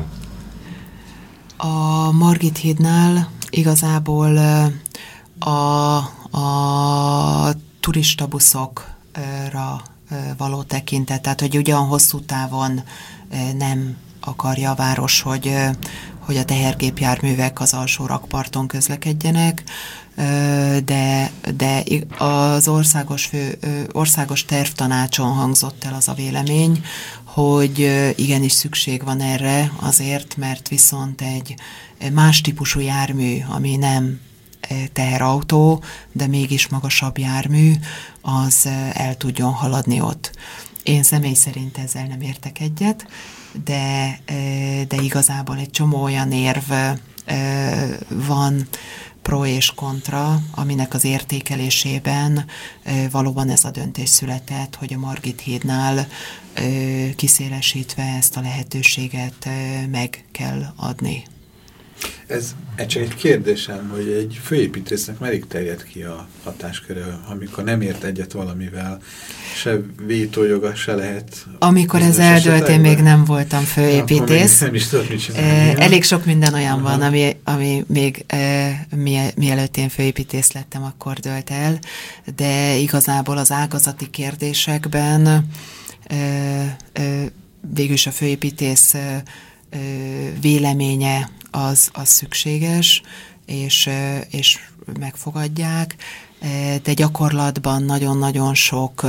A Margit hídnál igazából a, a turistabuszokra való tekintet, tehát hogy ugyan hosszú távon nem akarja a város, hogy, hogy a tehergépjárművek az alsó rakparton közlekedjenek, de, de az országos, fő, országos tervtanácson hangzott el az a vélemény, hogy igenis szükség van erre azért, mert viszont egy más típusú jármű, ami nem teherautó, de mégis magasabb jármű, az el tudjon haladni ott. Én személy szerint ezzel nem értek egyet, de, de igazából egy csomó olyan érv van pro és kontra, aminek az értékelésében valóban ez a döntés született, hogy a Margit hídnál kiszélesítve ezt a lehetőséget meg kell adni. Ez csak egy kérdésem, hogy egy főépítésznek meddig terjed ki a hatásköre, amikor nem ért egyet valamivel, se vétójoga, se lehet... Amikor ez eldőlt, én még nem voltam főépítész. Nem is tudod, mit csinálni. Elég sok minden olyan Aha. van, ami, ami még e, mielőtt én főépítész lettem, akkor dőlt el, de igazából az ágazati kérdésekben e, e, végülis a főépítész e, véleménye az, az szükséges, és, és megfogadják, de gyakorlatban nagyon-nagyon sok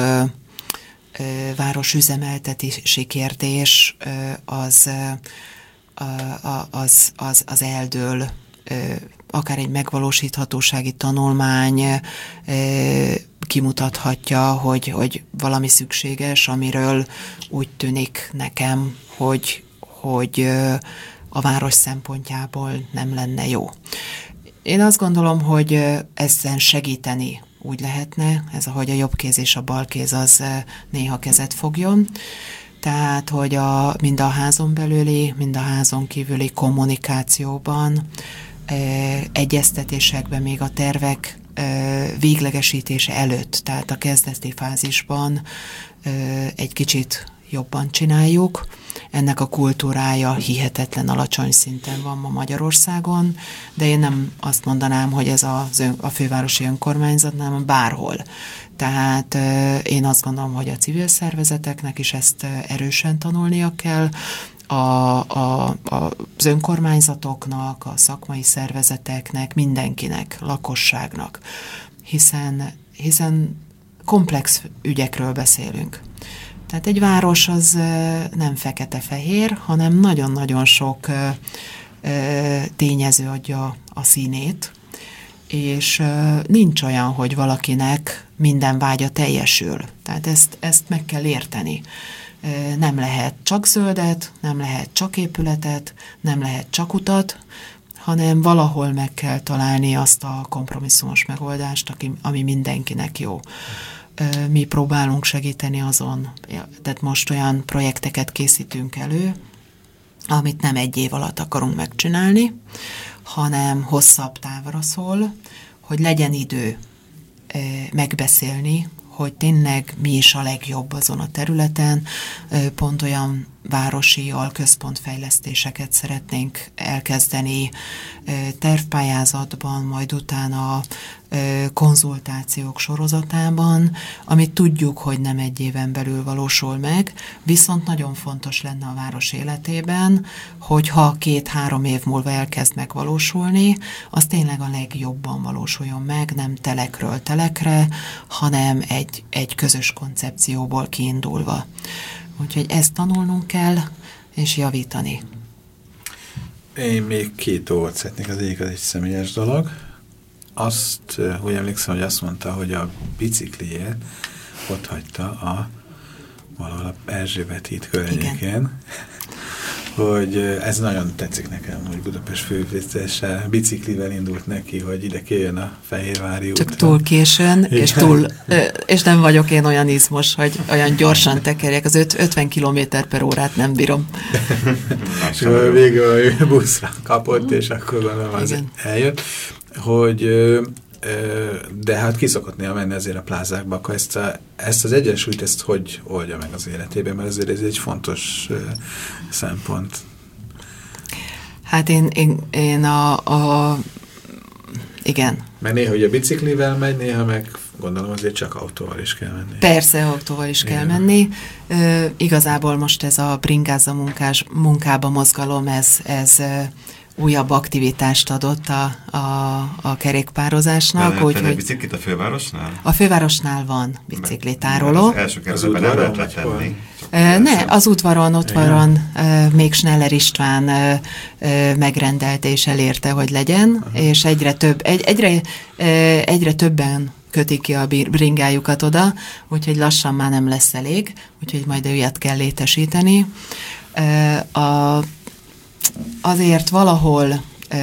városüzemeltetési kérdés az, az, az, az eldől, akár egy megvalósíthatósági tanulmány kimutathatja, hogy, hogy valami szükséges, amiről úgy tűnik nekem, hogy, hogy a város szempontjából nem lenne jó. Én azt gondolom, hogy ezen segíteni úgy lehetne, ez ahogy a jobb kéz és a bal kéz az néha kezet fogjon, tehát, hogy a, mind a házon belüli, mind a házon kívüli kommunikációban, egyeztetésekben, még a tervek véglegesítése előtt, tehát a kezdeti fázisban egy kicsit jobban csináljuk. Ennek a kultúrája hihetetlen alacsony szinten van ma Magyarországon, de én nem azt mondanám, hogy ez a, a fővárosi önkormányzat, nem bárhol. Tehát én azt gondolom, hogy a civil szervezeteknek is ezt erősen tanulnia kell, a, a, a, az önkormányzatoknak, a szakmai szervezeteknek, mindenkinek, lakosságnak, hiszen, hiszen komplex ügyekről beszélünk. Tehát egy város az nem fekete-fehér, hanem nagyon-nagyon sok tényező adja a színét, és nincs olyan, hogy valakinek minden vágya teljesül. Tehát ezt, ezt meg kell érteni. Nem lehet csak zöldet, nem lehet csak épületet, nem lehet csak utat, hanem valahol meg kell találni azt a kompromisszumos megoldást, ami mindenkinek jó. Mi próbálunk segíteni azon, tehát most olyan projekteket készítünk elő, amit nem egy év alatt akarunk megcsinálni, hanem hosszabb távra szól, hogy legyen idő megbeszélni, hogy tényleg mi is a legjobb azon a területen, pont olyan városi alközpontfejlesztéseket szeretnénk elkezdeni tervpályázatban, majd utána konzultációk sorozatában, amit tudjuk, hogy nem egy éven belül valósul meg, viszont nagyon fontos lenne a város életében, hogyha két-három év múlva elkezd megvalósulni, az tényleg a legjobban valósuljon meg, nem telekről telekre, hanem egy, egy közös koncepcióból kiindulva. Úgyhogy ezt tanulnunk kell, és javítani. Én még két dolgot szeretnék, az egyik az egy személyes dolog. Azt, úgy emlékszem, hogy azt mondta, hogy a bicikliét ott hagyta a valahol a Erzsébet híd környékén, hogy ez nagyon tetszik nekem, hogy Budapest főépítése biciklivel indult neki, hogy ide kijön a Fehérvári útra. Csak túl későn, és, túl, és nem vagyok én olyan izmos, hogy olyan gyorsan tekerjek, az ötven kilométer per órát nem bírom. És végül a buszra kapott, és akkor gondolom az eljött, hogy de hát ki szokott néha menni azért a plázákba, akkor ezt, a, ezt az egyensúlyt, ezt hogy oldja meg az életében, mert azért ez egy fontos uh, szempont. Hát én, én, én a, a... igen. Mert néha ugye biciklivel megy, néha meg gondolom azért csak autóval is kell menni. Persze, autóval is igen. kell menni. Uh, igazából most ez a bringázza munkás, munkába mozgalom, ez, ez uh, újabb aktivitást adott a, a, a kerékpározásnak. Van úgy, hogy biciklit a fővárosnál? A fővárosnál van biciklitároló. Az első kerületben nem lehet letenni. Ne, az udvaron, udvaron uh, még Schneller István uh, uh, megrendelte és elérte, hogy legyen, uh-huh. és egyre több, egy, egyre, uh, egyre többen kötik ki a bringájukat oda, úgyhogy lassan már nem lesz elég, úgyhogy majd őjét kell létesíteni. Uh, a Azért valahol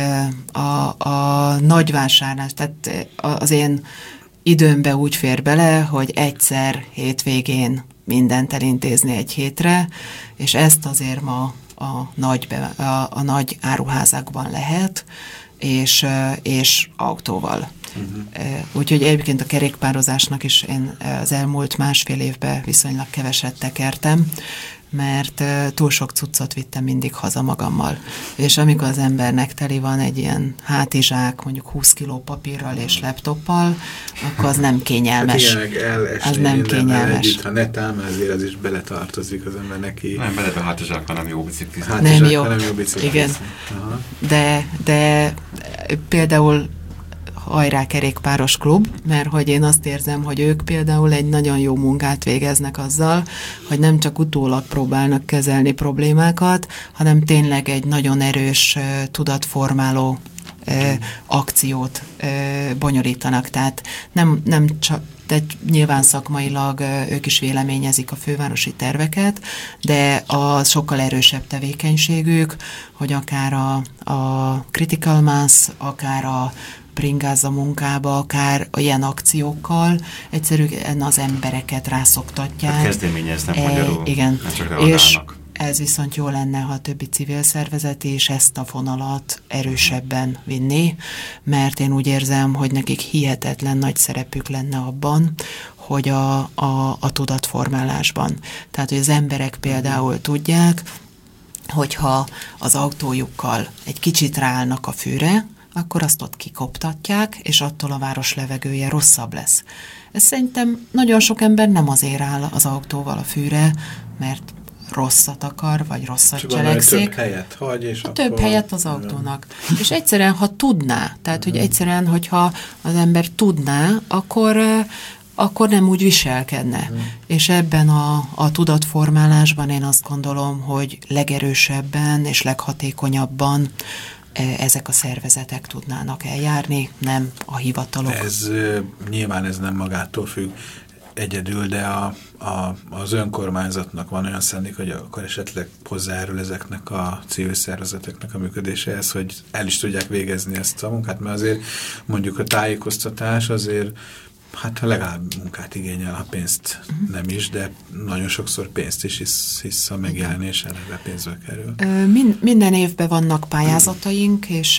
a, a nagyvásárlás, tehát az én időmbe úgy fér bele, hogy egyszer hétvégén mindent elintézni egy hétre, és ezt azért ma a nagy, be, a, a nagy áruházakban lehet, és, és autóval. Uh-huh. Úgyhogy egyébként a kerékpározásnak is én az elmúlt másfél évben viszonylag keveset tekertem, mert uh, túl sok cuccot vittem mindig haza magammal. És amikor az embernek teli van egy ilyen hátizsák, mondjuk húsz kiló papírral és laptoppal, akkor az nem kényelmes. Hát igen, elesni az nem kényelmes. Együtt, ha netán, azért az is beletartozik az ember neki. Nem, belebe hátizsák, nem jó biciklizni. Nem jó. Nem jó biciklizni. Igen. Aha. De, de például hajrá kerékpáros klub, mert hogy én azt érzem, hogy ők például egy nagyon jó munkát végeznek azzal, hogy nem csak utólag próbálnak kezelni problémákat, hanem tényleg egy nagyon erős uh, tudatformáló uh, akciót uh, bonyolítanak. Tehát nem, nem csak de nyilván szakmailag ők is véleményezik a fővárosi terveket, de a sokkal erősebb tevékenységük, hogy akár a, a critical mass, akár a bringázza munkába, akár ilyen akciókkal egyszerűen az embereket rászoktatják. Hát kezdeményeznek magyarul, e, igen. nem csak reagálnak. És ez viszont jó lenne, ha a többi civil szervezet is ezt a fonalat erősebben vinni, mert én úgy érzem, hogy nekik hihetetlen nagy szerepük lenne abban, hogy a, a, a tudatformálásban. Tehát, hogy az emberek például tudják, hogyha az autójukkal egy kicsit ráállnak a fűre, akkor azt ott kikoptatják, és attól a város levegője rosszabb lesz. Ez szerintem nagyon sok ember nem azért áll az autóval a fűre, mert rosszat akar, vagy rosszat csak cselekszik. Több helyet hagy, és a akkor... Több helyet az autónak. És egyszerűen, ha tudná, tehát, hogy egyszerűen, hogyha az ember tudná, akkor, akkor nem úgy viselkedne. Mm. És ebben a, a tudatformálásban én azt gondolom, hogy legerősebben és leghatékonyabban ezek a szervezetek tudnának eljárni, nem a hivatalok. Ez nyilván ez nem magától függ egyedül, de a, a, az önkormányzatnak van olyan szándék, hogy akkor esetleg hozzájárul ezeknek a civil szervezeteknek a működéséhez, hogy el is tudják végezni ezt a munkát, mert azért mondjuk a tájékoztatás azért hát legalább munkát igényel, a pénzt uh-huh. nem is, de nagyon sokszor pénzt is hisz, hisz a megjelenés eleve pénzbe kerül. Min, minden évben vannak pályázataink, és,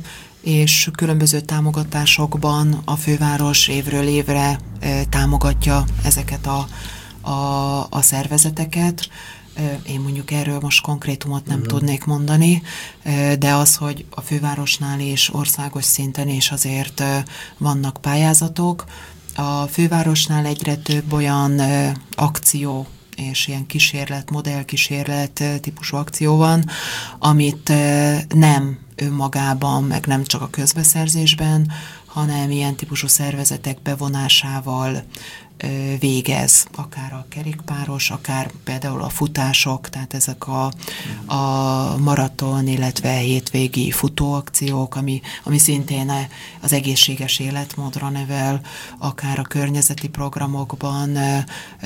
és különböző támogatásokban a főváros évről évre támogatja ezeket a, a, a szervezeteket. Én mondjuk erről most konkrétumot nem uh-huh. tudnék mondani, de az, hogy a fővárosnál és országos szinten is azért vannak pályázatok. A fővárosnál egyre több olyan ö, akció és ilyen kísérlet, modellkísérlet ö, típusú akció van, amit ö, nem önmagában, meg nem csak a közbeszerzésben, hanem ilyen típusú szervezetek bevonásával végez, akár a kerékpáros, akár például a futások, tehát ezek a, a maraton, illetve hétvégi futóakciók, ami, ami szintén az egészséges életmódra nevel, akár a környezeti programokban ö,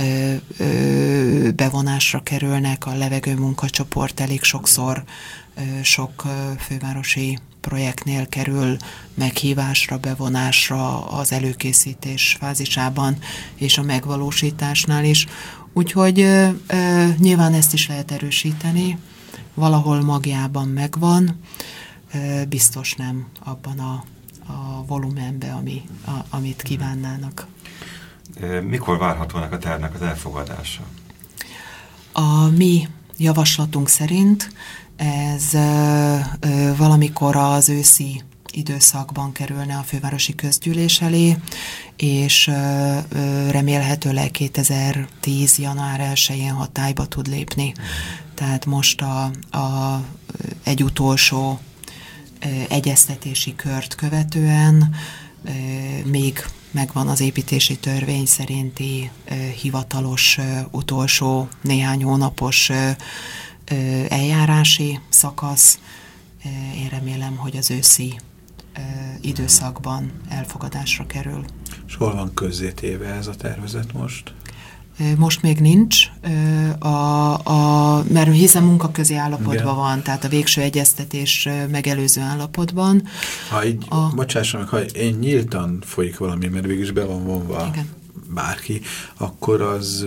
ö, bevonásra kerülnek, a levegő munkacsoport elég sokszor ö, sok ö, fővárosi projektnél kerül meghívásra, bevonásra az előkészítés fázisában és a megvalósításnál is. Úgyhogy ö, ö, nyilván ezt is lehet erősíteni, valahol magjában megvan, ö, biztos nem abban a, a volumenben, ami, a, amit kívánnának. Mikor várhatónak a tervnek az elfogadása? A mi javaslatunk szerint ez ö, ö, valamikor az őszi időszakban kerülne a fővárosi közgyűlés elé, és ö, ö, remélhetőleg kétezer-tíz. január elsején hatályba tud lépni. Tehát most a, a, egy utolsó ö, egyeztetési kört követően ö, még megvan az építési törvény szerinti ö, hivatalos ö, utolsó néhány hónapos ö, eljárási szakasz. Én remélem, hogy az őszi időszakban elfogadásra kerül. És hol van közzétéve ez a tervezet most? Most még nincs, a, a, mert hiszen munkaközi állapotban Igen. van, tehát a végső egyeztetés megelőző állapotban. Ha így, a... bocsásson meg, ha én nyíltan folyik valami, mert végülis be van vonva Igen. bárki, akkor az...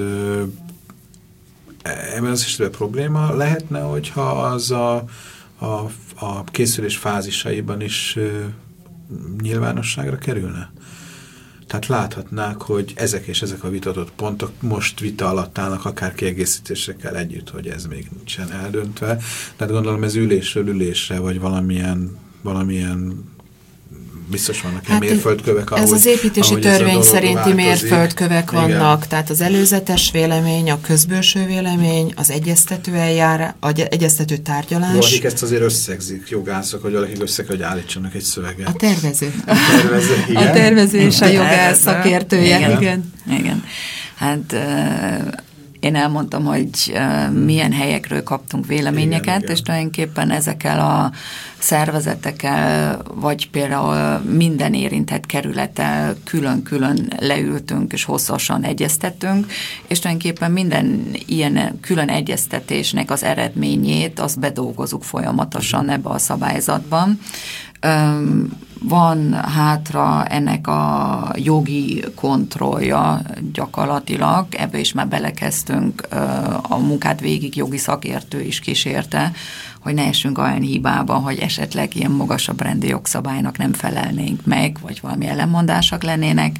Ebben az esetben probléma lehetne, hogyha az a, a, a készülés fázisaiban is ö, nyilvánosságra kerülne? Tehát láthatnák, hogy ezek és ezek a vitatott pontok most vita alatt állnak, akár kiegészítésekkel együtt, hogy ez még nincsen eldöntve. Tehát gondolom ez ülésről ülésre, vagy valamilyen, valamilyen biztos vannak hát mérföldkövek, ahogy, ez az építési törvény szerinti változik. Mérföldkövek vannak, Igen. tehát az előzetes vélemény, a közbülső vélemény, az egyeztető eljárás, egyeztető tárgyalás. Valakik ezt azért összegzik, jogászok, vagy valakik összeg, hogy állítsanak egy szöveget. A tervező. A tervező, igen. A tervező és a jogász szakértője. Igen. Igen. Igen. Hát... Uh, Én elmondtam, hogy uh, milyen helyekről kaptunk véleményeket, igen, igen. és tulajdonképpen ezekkel a szervezetekkel, vagy például minden érintett kerülettel külön-külön leültünk, és hosszasan egyeztettünk, és tulajdonképpen minden ilyen külön egyeztetésnek az eredményét, azt bedolgozunk folyamatosan ebbe a szabályzatban. Um, van hátra ennek a jogi kontrollja gyakorlatilag, ebbe is már belekezdtünk, a munkát végig jogi szakértő is kísérte, hogy ne essünk olyan hibába, hogy esetleg ilyen magasabb rendi jogszabálynak nem felelnénk meg, vagy valami ellenmondások lennének.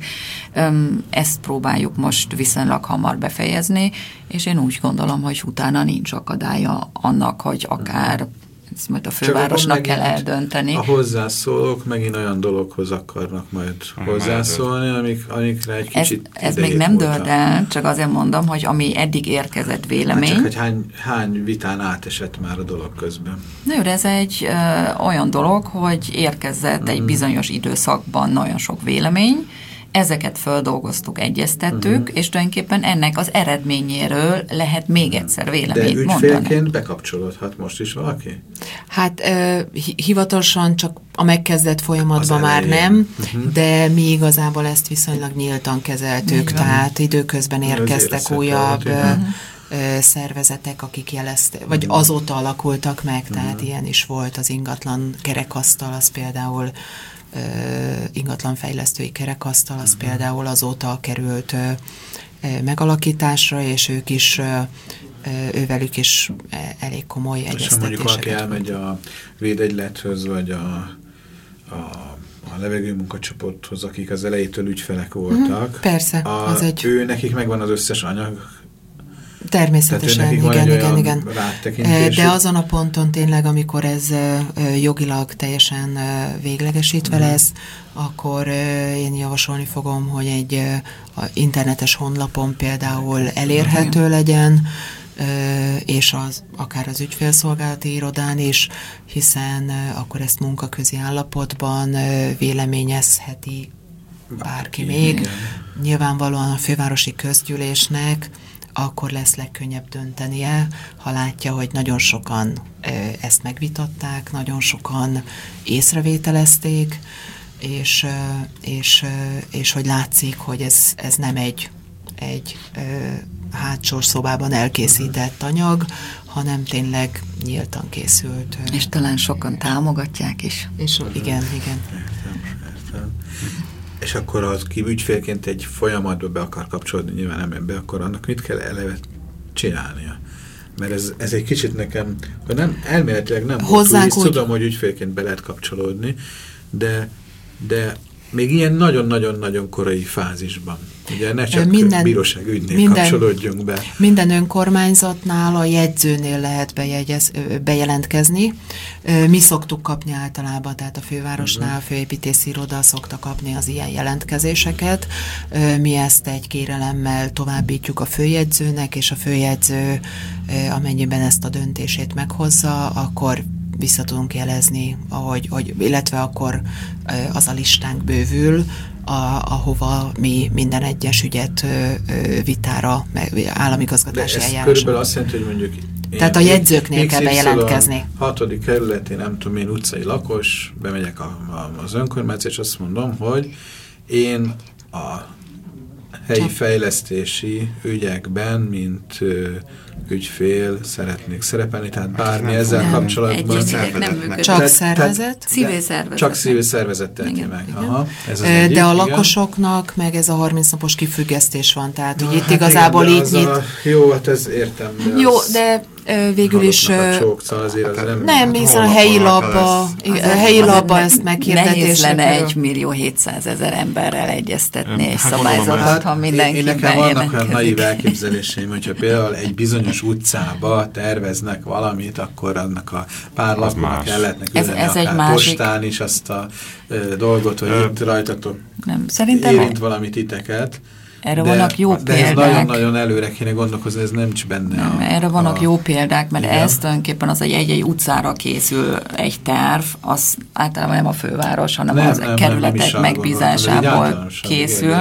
Ezt próbáljuk most viszonylag hamar befejezni, és én úgy gondolom, hogy utána nincs akadálya annak, hogy akár ezt majd a fővárosnak kell eldönteni. A hozzászólók megint olyan dologhoz akarnak majd hozzászólni, amik, amikre egy kicsit Ez, ez még nem dölt el, csak azért mondom, hogy ami eddig érkezett vélemény. Hát csak, hogy hány, hány vitán átesett már a dolog közben. Na jó, ez egy ö, olyan dolog, hogy érkezett mm. egy bizonyos időszakban nagyon sok vélemény, ezeket földolgoztuk, egyeztettük, uh-huh. és tulajdonképpen ennek az eredményéről lehet még egyszer véleményt mondani. De ügyfélként bekapcsolódhat most is valaki? Hát uh, hivatalosan csak a megkezdett folyamatban már nem, uh-huh. de mi igazából ezt viszonylag nyíltan kezeltük, Igen. tehát időközben érkeztek újabb uh-huh. szervezetek, akik jelezték, vagy uh-huh. azóta alakultak meg, tehát uh-huh. ilyen is volt az ingatlan kerekasztal, az például Uh, ingatlanfejlesztői kerekasztal, az uh-huh. például azóta került uh, uh, megalakításra, és ők is, uh, uh, ővelük is uh, elég komoly egyeztetéseket. És mondjuk valaki elmegy a védegylethöz, vagy a, a, a levegőmunkacsoporthoz, akik az elejétől ügyfelek voltak. Uh-huh. Persze. A, az egy... Ő, nekik megvan az összes anyag. Természetesen, igen, igen, igen. De azon a ponton tényleg, amikor ez jogilag teljesen véglegesítve mm. lesz, akkor én javasolni fogom, hogy egy internetes honlapon például elérhető legyen, és az, akár az ügyfélszolgálati irodán is, hiszen akkor ezt munkaközi állapotban véleményezheti bárki még. Igen. Nyilvánvalóan a fővárosi közgyűlésnek akkor lesz legkönnyebb döntenie, ha látja, hogy nagyon sokan ezt megvitatták, nagyon sokan észrevételezték, és, és, és hogy látszik, hogy ez, ez nem egy, egy hátsó szobában elkészített anyag, hanem tényleg nyíltan készült. És talán sokan támogatják is. És igen, igen. És akkor az ki ügyfélként egy folyamatba be akar kapcsolódni, nyilván nem ebbe, akkor annak mit kell eleve csinálnia? Mert ez, ez egy kicsit nekem, hogy nem, elméletileg nem hozzánk úgy... tudom, hogy ügyfélként be lehet kapcsolódni, de, de még ilyen nagyon-nagyon-nagyon korai fázisban. Ugye ne csak minden, bíróság ügynél minden, kapcsolódjunk be. Minden önkormányzatnál a jegyzőnél lehet bejegyez, bejelentkezni. Mi szoktuk kapni általában, tehát a fővárosnál, a főépítészi iroda szokta kapni az ilyen jelentkezéseket. Mi ezt egy kérelemmel továbbítjuk a főjegyzőnek, és a főjegyző, amennyiben ezt a döntését meghozza, akkor vissza tudunk jelezni, ahogy, hogy, illetve akkor az a listánk bővül, a, ahova mi minden egyes ügyet vitára, államigazgatási eljárásra. De ez körülbelül azt jelenti, hogy mondjuk tehát a jegyzőknél kell bejelentkezni. A hatodik kerületén, nem tudom én, utcai lakos, bemegyek a, a, az önkormányzat, és azt mondom, hogy én a helyi fejlesztési ügyekben, mint ügyfél szeretnék szerepelni, tehát bármi ezzel nem, kapcsolatban. Csak szervezet? Civil szervezet. Csak civil szervezet teheti meg. Igen. Aha, ez az de egyik, a igen. lakosoknak meg ez a harminc napos kifüggesztés van, tehát hogy itt hát igazából igen, így nyit. A, jó, hát ez értem. De jó, az de végül is... Csókca, azért az nem... Nem, hiszen a helyi labba, a helyi labba ezt meghirdetésre. Nehéz lenne egy millió hétszázezer emberrel egyeztetni egy szabályzatot, ha mindenki én nekem vannak olyan naív elképzeléseim, hogyha például egy bizonyos utcába terveznek valamit, akkor annak a pár lapnak el lehetne küldeni ez, ez akár postán is azt a ö, dolgot, hogy Ö, itt rajtatok nem, szerintem érint valamit titeket. Erre de, vannak jó de példák. De ez nagyon-nagyon előre kéne gondolkozni, ez nem csak benne. Nem, a, erre vannak a, jó példák, mert igen. ez tulajdonképpen az, hogy egy-egy utcára készül egy terv, az általában nem a főváros, hanem nem, az nem, kerületek nem, nem megbízásából készül.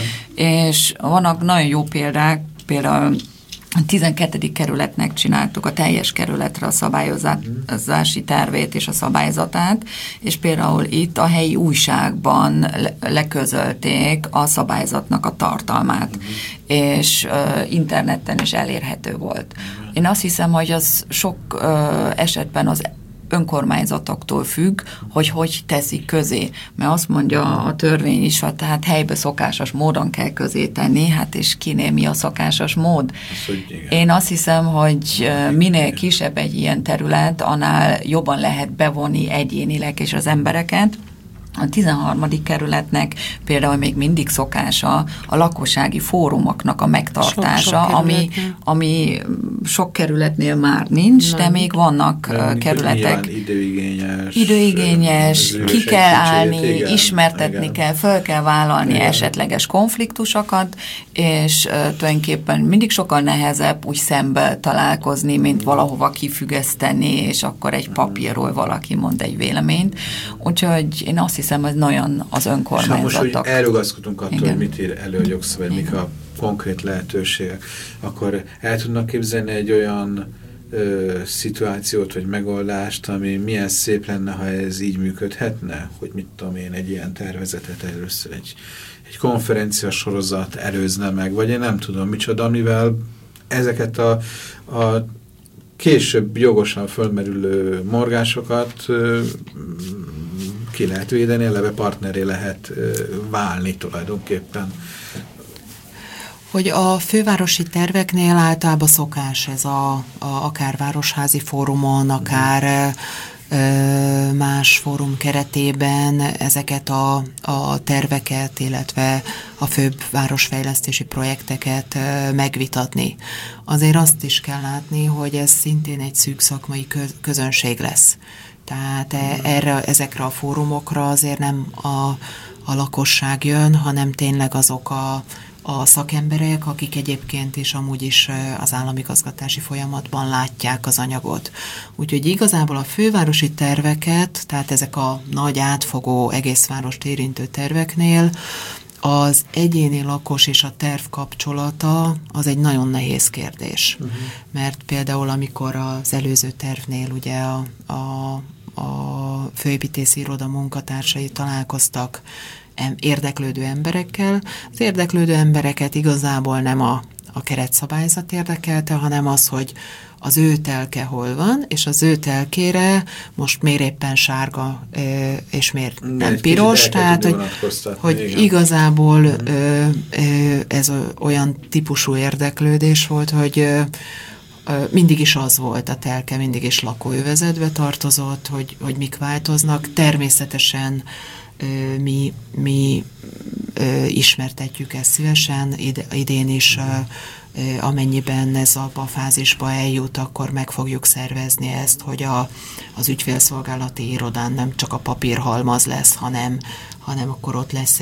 És vannak nagyon jó példák, például a tizenkettedik kerületnek csináltuk a teljes kerületre a szabályozási tervét és a szabályzatát, és például itt a helyi újságban leközölték a szabályzatnak a tartalmát, uh-huh. és uh, interneten is elérhető volt. Én azt hiszem, hogy az sok uh, esetben az önkormányzatoktól függ, hogy hogy teszik közé. Mert azt mondja a törvény is, hogy tehát helybe szokásos módon kell közé tenni, hát és kinél mi a szokásos mód. Az, Én azt hiszem, hogy minél kisebb egy ilyen terület, annál jobban lehet bevonni egyénileg és az embereket. A tizenharmadik kerületnek például még mindig szokása a lakossági fórumoknak a megtartása, sok, sok ami, ami sok kerületnél már nincs, nem. de még vannak nem, kerületek. Időigényes. Időigényes, ki kell állni, kicsit, igen, ismertetni igen. kell, föl kell vállalni igen. esetleges konfliktusokat, és uh, tulajdonképpen mindig sokkal nehezebb úgy szembe találkozni, mint valahova kifüggeszteni, és akkor egy papírról valaki mond egy véleményt. Úgyhogy én azt hiszem, ez nagyon az önkormányzatok. És ha most, hogy elrugaszkodunk attól, igen. hogy mit ír elő a jogszabály, mik a konkrét lehetőségek, akkor el tudnak képzelni egy olyan ö, szituációt, vagy megoldást, ami milyen szép lenne, ha ez így működhetne, hogy mit tudom én, egy ilyen tervezetet először egy, egy konferencia sorozat előzne meg, vagy én nem tudom micsoda, amivel ezeket a, a később jogosan fölmerülő morgásokat ö, ki lehet védeni, eleve partneré lehet ö, válni tulajdonképpen. Hogy a fővárosi terveknél általában szokás ez a, a akár városházi fórumon, akár ö, más fórum keretében ezeket a, a terveket, illetve a főbb városfejlesztési projekteket ö, megvitatni. Azért azt is kell látni, hogy ez szintén egy szűk szakmai közönség lesz. Tehát erre, ezekre a fórumokra azért nem a, a lakosság jön, hanem tényleg azok a, a szakemberek, akik egyébként is amúgy is az államigazgatási folyamatban látják az anyagot. Úgyhogy igazából a fővárosi terveket, tehát ezek a nagy átfogó egész várost érintő terveknél az egyéni lakos és a terv kapcsolata az egy nagyon nehéz kérdés. Uh-huh. Mert például amikor az előző tervnél ugye a, a, a főépítészi iroda munkatársai találkoztak érdeklődő emberekkel, az érdeklődő embereket igazából nem a, a keretszabályzat érdekelte, hanem az, hogy az ő telke hol van, és az ő telkére most miért éppen sárga, és miért nem piros, tehát hogy, hogy igen. Igazából ö, ö, ez olyan típusú érdeklődés volt, hogy ö, mindig is az volt a telke, mindig is lakóövezetbe tartozott, hogy, hogy mik változnak. Természetesen ö, mi, mi ö, ismertetjük ezt szívesen, ide, idén is ö, amennyiben ez abba a fázisba eljut, akkor meg fogjuk szervezni ezt, hogy a, az ügyfélszolgálati irodán nem csak a papírhalmaz lesz, hanem, hanem akkor ott lesz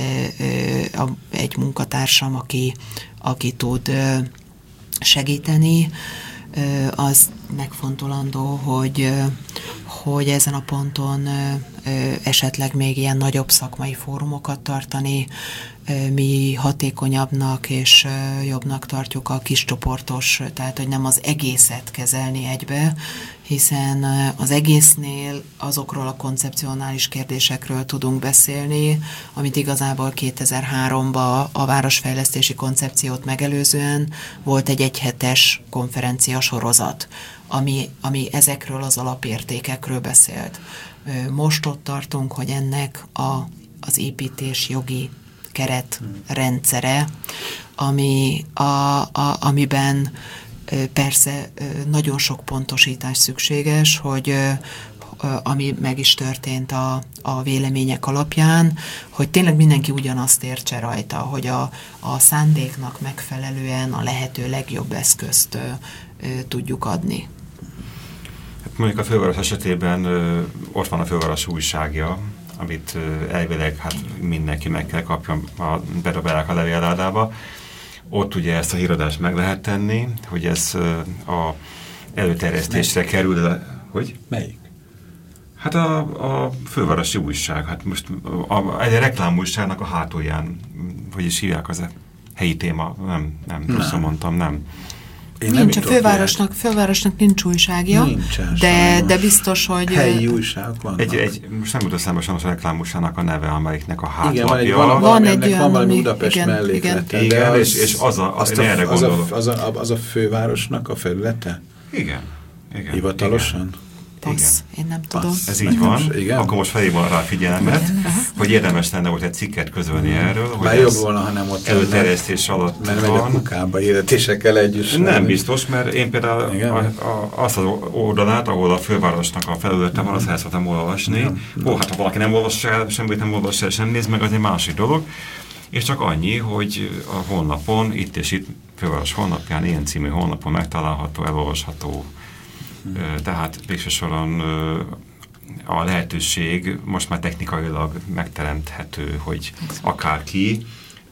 egy munkatársam, aki, aki tud segíteni. Az megfontolandó, hogy, hogy ezen a ponton esetleg még ilyen nagyobb szakmai fórumokat tartani. Mi hatékonyabbnak és jobbnak tartjuk a kiscsoportos, tehát hogy nem az egészet kezelni egybe, hiszen az egésznél azokról a koncepcionális kérdésekről tudunk beszélni, amit igazából kétezer-háromban a városfejlesztési koncepciót megelőzően volt egy egyhetes konferencia sorozat, ami, ami ezekről az alapértékekről beszélt. Most ott tartunk, hogy ennek a, az építés jogi keretrendszere, ami, a, a, amiben persze nagyon sok pontosítás szükséges, hogy ami meg is történt a, a vélemények alapján, hogy tényleg mindenki ugyanazt értse rajta, hogy a, a szándéknak megfelelően a lehető legjobb eszközt ö, ö, tudjuk adni. Hát mondjuk a főváros esetében ö, ott van a főváros újságja, amit ö, elvileg hát mindenki meg kell kapjon, a, bedobálják a levélládába. Ott ugye ezt a híradást meg lehet tenni, hogy ez ö, a előterjesztésre Melyik? kerül. Hogy? Melyik? Hát a, a fővárosi újság, hát most a, a, egy reklámújságnak a hátulján, hogy is hívják az a helyi téma, nem, nem, nem. rosszul mondtam, nem. Én nincs, a fővárosnak, fővárosnak nincs újságja, Nincsen, de, de biztos, hogy... Helyi újságok vannak. Egy, egy, most nem jut eszembe sajnos a reklámújságnak a neve, amelyiknek a hátlapja. Igen, van, van, van egy olyan, van valami Budapest igen, melléklete. Igen, igen és, és az a, azt a, erre az, a, az, a, az a fővárosnak a felülete? Igen. igen Hivatalosan? Igen. Passz, én nem tudom. Passz. Ez így van. Igen? Akkor most felhívom rá a figyelmet, igen. hogy érdemes lenne volt egy cikket közölni mm. erről, hogy Már jobb volna, ha nem ott előterjesztés alatt mert van. Mert megy a kukába hirdetésekkel együtt. Nem biztos, mert én például a, a, azt az oldalát, ahol a fővárosnak a felülete van, azt el szoktam olvasni. Ó, hát ha valaki nem olvas el, semmit nem olvas el, sem néz meg, az egy másik dolog. És csak annyi, hogy a honlapon, itt és itt, főváros honlapján, ilyen című honlapon megtalálható, elolvasható. Tehát végső soron a lehetőség most már technikailag megteremthető, hogy akárki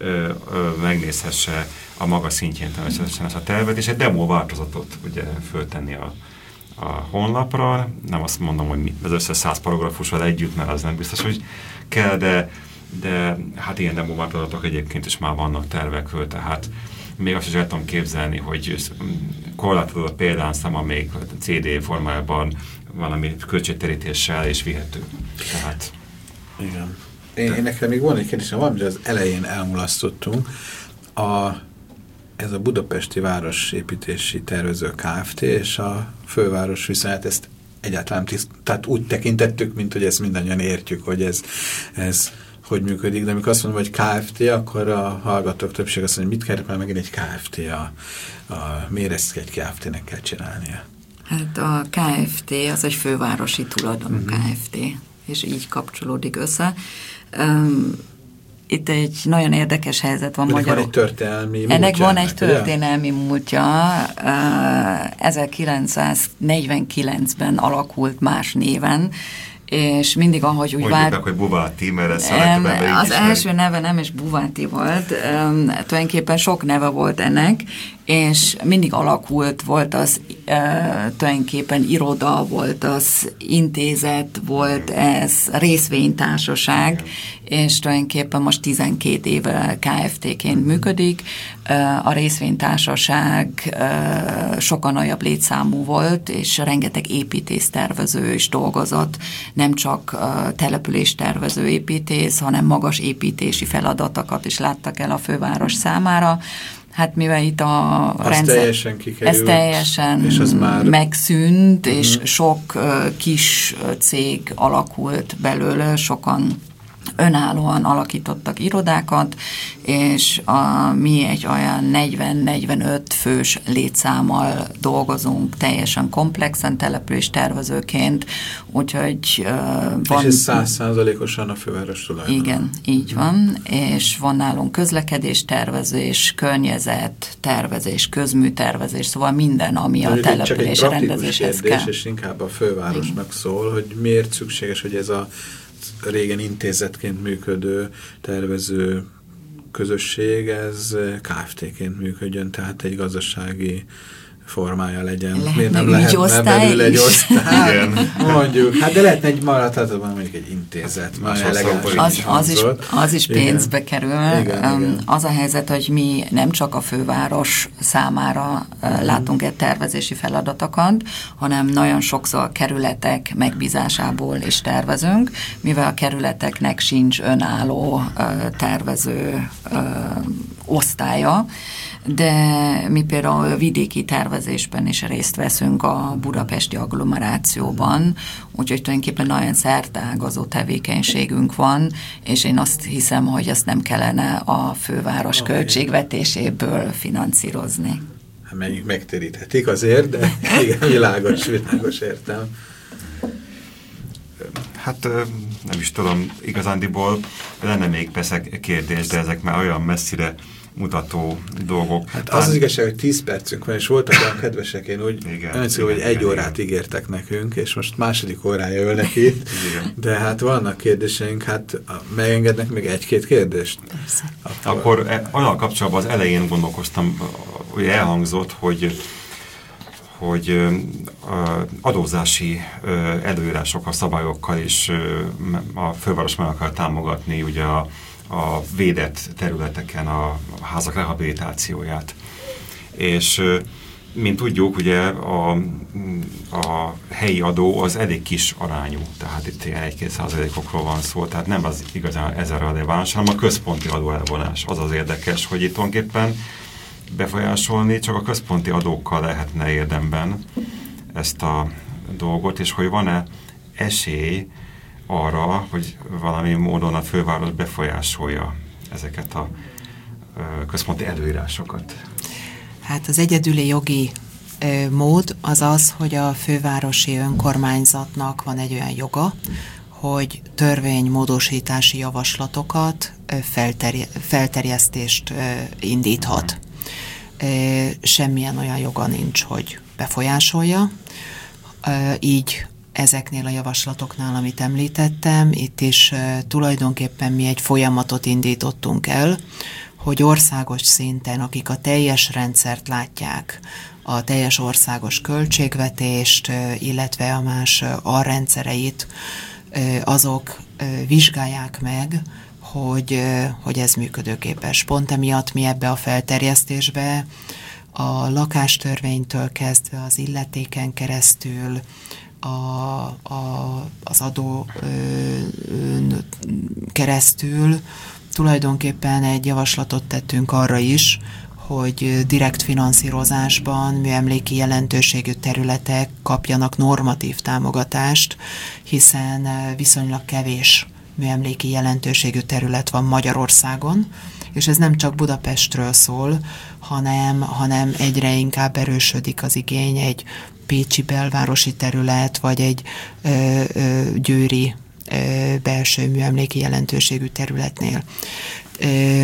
megnézhesse a maga szintjén természetesen ezt a tervet, és egy demo változatot ugye föltenni a, a honlapra. Nem azt mondom, hogy az összes száz paragrafussal együtt, mert az nem biztos, hogy kell, de, de hát ilyen demo változatok egyébként is már vannak tervekről, tehát még azt is el tudom képzelni, hogy korlátozott példányszám, amelyik cé dé formájában valami költségterítéssel és vihető. Tehát... Igen. Én, én nekem még van egy kérdésem, valamit az elején elmulasztottunk. A, ez a Budapesti Városépítési Tervező Kft. És a főváros viszont ezt egyáltalán tiszt, tehát úgy tekintettük, mint hogy ezt mindannyian értjük, hogy ez, ez hogy működik, de amikor azt mondom, hogy Kft., akkor a hallgatók többség azt mondja, mit kell, mert megint egy Kft. A, a, miért ezt egy Kft.-nek kell csinálnia? Hát a Kft. Az egy fővárosi tulajdonú uh-huh. Kft., és így kapcsolódik össze. Um, itt egy nagyon érdekes helyzet van Magyarországon. Van egy történelmi múltja. Ennek van egy történelmi múltja. Uh, ezerkilencszáznegyvenkilencben alakult más néven, és mindig ahogy úgy vált... Mondjuk, hogy Buvati, mert ez um, az első neve nem is Buvati volt, um, tulajdonképpen sok neve volt ennek, és mindig alakult, volt az uh, tulajdonképpen iroda, volt az intézet, volt ez részvénytársaság, és tulajdonképpen most tizenkét éve Kft-ként működik. Uh, a részvénytársaság uh, sokkal nagyobb létszámú volt, és rengeteg építésztervező is dolgozott, nem csak uh, településtervező építész, hanem magas építési feladatokat is láttak el a főváros számára. Hát mivel itt a az rendszer... teljesen kikerült, ez teljesen és az már... megszűnt, uh-huh. és uh-huh. sok uh, kis cég alakult belőle, sokan önállóan alakítottak irodákat, és a, mi egy olyan negyven-negyvenöt fős létszámmal dolgozunk teljesen komplexen település tervezőként, úgyhogy uh, van... És ez száz százalékosan a főváros tulajdon. Igen, így van, és van nálunk közlekedés tervezés, környezet tervezés, közműtervezés, szóval minden, ami a település rendezéshez kell. És inkább a fővárosnak igen. szól, hogy miért szükséges, hogy ez a régen intézetként működő tervező közösség, ez Kft-ként működjön, tehát egy gazdasági formája legyen. Lehetne miért nem lehetne belül egy osztály? Igen. Mondjuk, hát de lehetne egy maradhatóban mondjuk egy intézet. Az, az, az, is, az is pénzbe igen. kerül. Igen, um, igen. Az a helyzet, hogy mi nem csak a főváros számára uh, látunk egy tervezési feladatokat, hanem nagyon sokszor a kerületek megbízásából is tervezünk, mivel a kerületeknek sincs önálló uh, tervező uh, osztálya, de mi például a vidéki tervezésben is részt veszünk a budapesti agglomerációban, úgyhogy tulajdonképpen nagyon szerteágazó tevékenységünk van, és én azt hiszem, hogy ezt nem kellene a főváros okay. költségvetéséből finanszírozni. Hát mennyit megtéríthetik azért, de igen, világos, világos értem. Hát nem is tudom, igazándiból lenne még persze kérdés, de ezek már olyan messzire mutató dolgok. Hát az az igazság, hogy tíz percünk van, és voltak olyan kedvesek, én úgy igen, szó, hogy egy igen, órát igen. ígértek nekünk, és most második órája ölnek itt, de hát vannak kérdéseink, hát megengednek még egy-két kérdést? Akkor, Akkor olyan kapcsolatban az elején gondolkoztam, hogy elhangzott, hogy hogy adózási előírásokkal, szabályokkal is a főváros meg akar támogatni ugye a, a védett területeken a házak rehabilitációját. És mint tudjuk, ugye a, a helyi adó az elég kis arányú, tehát itt egy-két százalékokról van szó, tehát nem az igazán ez a releváns, hanem a központi adóelvonás. Az az érdekes, hogy itt tulajdonképpen befolyásolni csak a központi adókkal lehetne érdemben ezt a dolgot, és hogy van-e esély arra, hogy valami módon a főváros befolyásolja ezeket a központi előírásokat. Hát az egyedüli jogi ö, mód az az, hogy a fővárosi önkormányzatnak van egy olyan joga, hogy törvénymódosítási javaslatokat, ö, felterje, felterjesztést ö, indíthat. Ö, semmilyen olyan joga nincs, hogy befolyásolja. Ö, így ezeknél a javaslatoknál, amit említettem, itt is uh, tulajdonképpen mi egy folyamatot indítottunk el, hogy országos szinten, akik a teljes rendszert látják, a teljes országos költségvetést, uh, illetve a más uh, alrendszereit, uh, azok uh, vizsgálják meg, hogy, uh, hogy ez működőképes. Pont emiatt mi ebbe a felterjesztésbe a lakástörvénytől kezdve az illetéken keresztül, A, a, az adó ö, ö, keresztül tulajdonképpen egy javaslatot tettünk arra is, hogy direkt finanszírozásban műemléki jelentőségű területek kapjanak normatív támogatást, hiszen viszonylag kevés műemléki jelentőségű terület van Magyarországon, és ez nem csak Budapestről szól, hanem, hanem egyre inkább erősödik az igény egy pécsi belvárosi terület, vagy egy ö, ö, győri ö, belső műemléki jelentőségű területnél. Ö,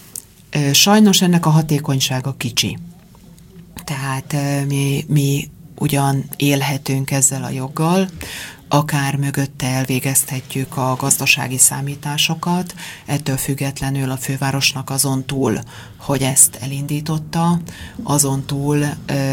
ö, sajnos ennek a hatékonysága kicsi. Tehát ö, mi, mi ugyan élhetünk ezzel a joggal, akár mögötte elvégezhetjük a gazdasági számításokat, ettől függetlenül a fővárosnak azon túl, hogy ezt elindította, azon túl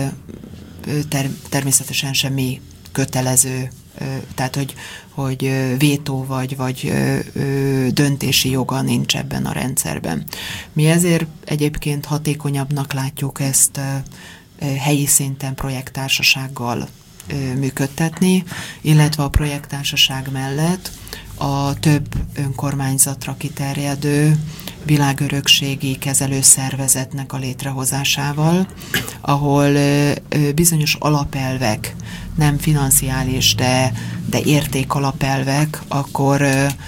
ter- természetesen semmi kötelező, tehát hogy, hogy vétó vagy, vagy döntési joga nincs ebben a rendszerben. Mi ezért egyébként hatékonyabbnak látjuk ezt helyi szinten projekttársasággal működtetni, illetve a projekttársaság mellett a több önkormányzatra kiterjedő világörökségi kezelőszervezetnek a létrehozásával, ahol bizonyos alapelvek, nem financiális, de, de értékalapelvek, akkor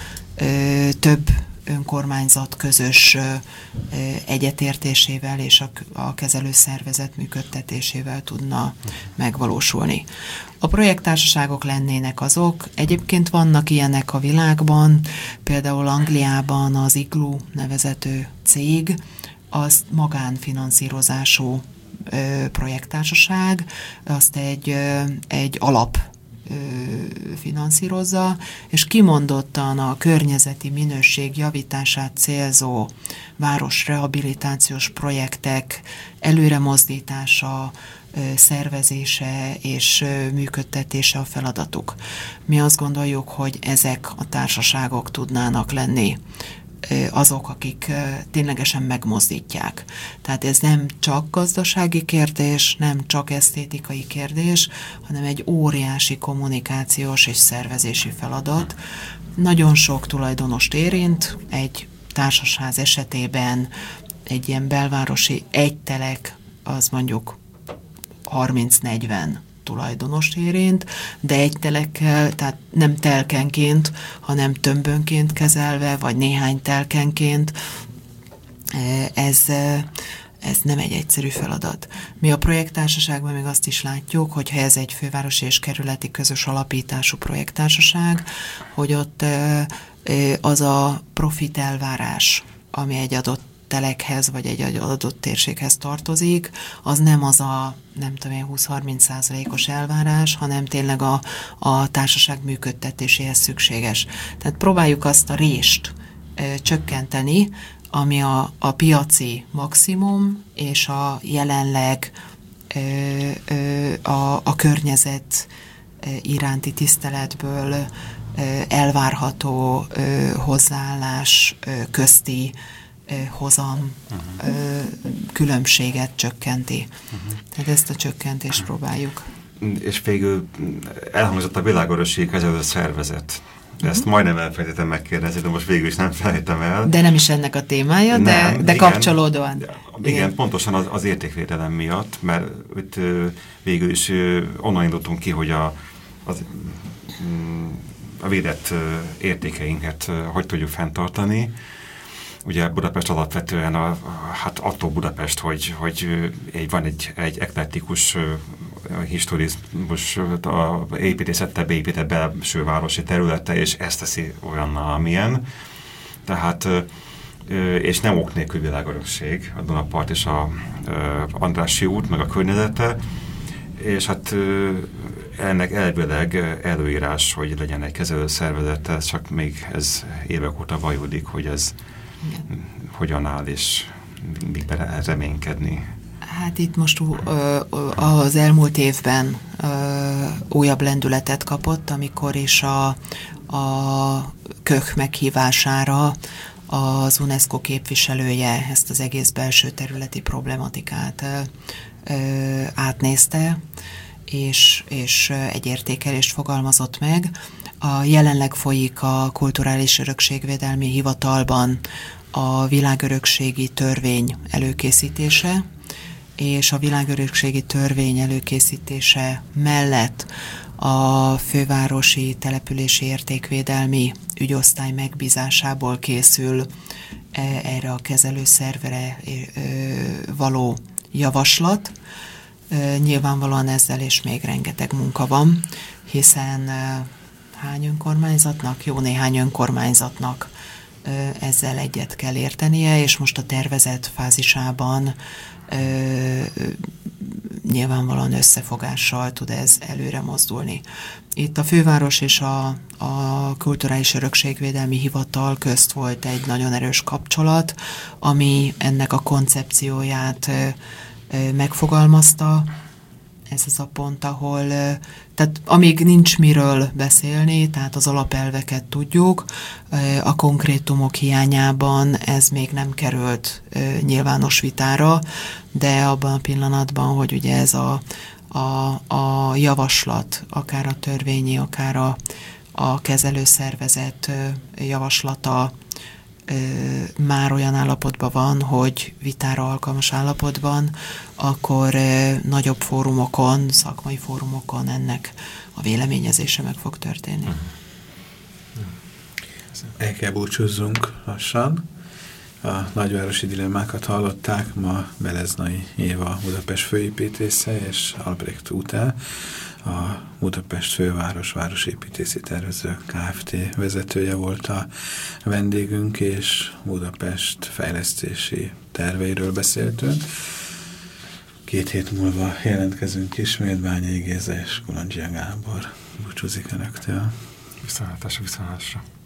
több önkormányzat közös egyetértésével és a, a kezelőszervezet működtetésével tudna megvalósulni. A projekttársaságok lennének azok, egyébként vannak ilyenek a világban, például Angliában az Igloo nevezető cég, az magánfinanszírozású ö, projekttársaság, azt egy, ö, egy alap finanszírozza, és kimondottan a környezeti minőség javítását célzó városrehabilitációs projektek előremozdítása, szervezése és működtetése a feladatuk. Mi azt gondoljuk, hogy ezek a társaságok tudnának lenni azok, akik ténylegesen megmozdítják. Tehát ez nem csak gazdasági kérdés, nem csak esztétikai kérdés, hanem egy óriási kommunikációs és szervezési feladat. Nagyon sok tulajdonost érint, egy társasház esetében egy ilyen belvárosi egy telek, az mondjuk harminc-negyven tulajdonost érint, de egy telekkel, tehát nem telkenként, hanem tömbönként kezelve, vagy néhány telkenként, ez, ez nem egy egyszerű feladat. Mi a projekttársaságban még azt is látjuk, hogyha ez egy fővárosi és kerületi közös alapítású projekttársaság, hogy ott az a profit elvárás, ami egy adott telekhez, vagy egy adott térséghez tartozik, az nem az a, nem tudom én, húsz-harminc százalékos elvárás, hanem tényleg a, a társaság működtetéséhez szükséges. Tehát próbáljuk azt a rést ö, csökkenteni, ami a, a piaci maximum, és a jelenleg ö, ö, a, a környezet ö, iránti tiszteletből ö, elvárható ö, hozzáállás ö, közti hozam uh-huh. különbséget csökkenti. Uh-huh. Tehát ezt a csökkentést uh-huh. próbáljuk. És végül elhangzott a világörökségi kezelő szervezet. Uh-huh. Ezt majdnem elfelejtettem megkérdezni, de most végül is nem felejtem el. De nem is ennek a témája, nem, de, de igen, kapcsolódóan. Igen, igen, pontosan az, az értékvédelem miatt, mert itt végül is onnan indultunk ki, hogy a, az, a védett értékeinket hogy tudjuk fenntartani. Ugye Budapest alapvetően, a, hát attól Budapest, hogy, hogy egy, van egy, egy eklektikus historizmus építészettel beépített belső városi területe, és ezt teszi olyanná, amilyen. Tehát, és nem ok nélkül világörökség, a Dunapart és a Andrássy út, meg a környezete, és hát ennek elvileg előírás, hogy legyen egy kezelő szervezete, csak még ez évek óta vajódik, hogy ez igen. hogyan áll, és mikben reménykedni. Hát itt most ö, az elmúlt évben ö, újabb lendületet kapott, amikor is a, a Köch meghívására az UNESCO képviselője ezt az egész belső területi problematikát ö, ö, átnézte, és, és egy értékelést fogalmazott meg. A jelenleg folyik a Kulturális Örökségvédelmi Hivatalban a világörökségi törvény előkészítése, és a világörökségi törvény előkészítése mellett a fővárosi települési értékvédelmi ügyosztály megbízásából készül erre a kezelőszervere való javaslat. Nyilvánvalóan ezzel is még rengeteg munka van, hiszen hány önkormányzatnak, jó néhány önkormányzatnak ezzel egyet kell értenie, és most a tervezett fázisában nyilvánvalóan összefogással tud ez előre mozdulni. Itt a főváros és a, a Kulturális Örökségvédelmi Hivatal közt volt egy nagyon erős kapcsolat, ami ennek a koncepcióját ö, ö, megfogalmazta. Ez az a pont, ahol, tehát amíg nincs miről beszélni, tehát az alapelveket tudjuk, a konkrétumok hiányában ez még nem került nyilvános vitára, de abban a pillanatban, hogy ugye ez a, a, a javaslat, akár a törvényi, akár a, a kezelőszervezet javaslata már olyan állapotban van, hogy vitára alkalmas állapotban, akkor nagyobb fórumokon, szakmai fórumokon ennek a véleményezése meg fog történni. El kell búcsúzzunk lassan. A nagyvárosi dilemmákat hallották, ma Beleznai Éva Budapest főépítésze és Albrecht Ute, a Budapest főváros városépítési tervező Kft. Vezetője volt a vendégünk, és Budapest fejlesztési terveiről beszéltünk. Két hét múlva jelentkezünk ismét, Bányai Géza és Kulondzsia Gábor búcsúzik Önöktől. Viszontlátásra, viszontlátásra.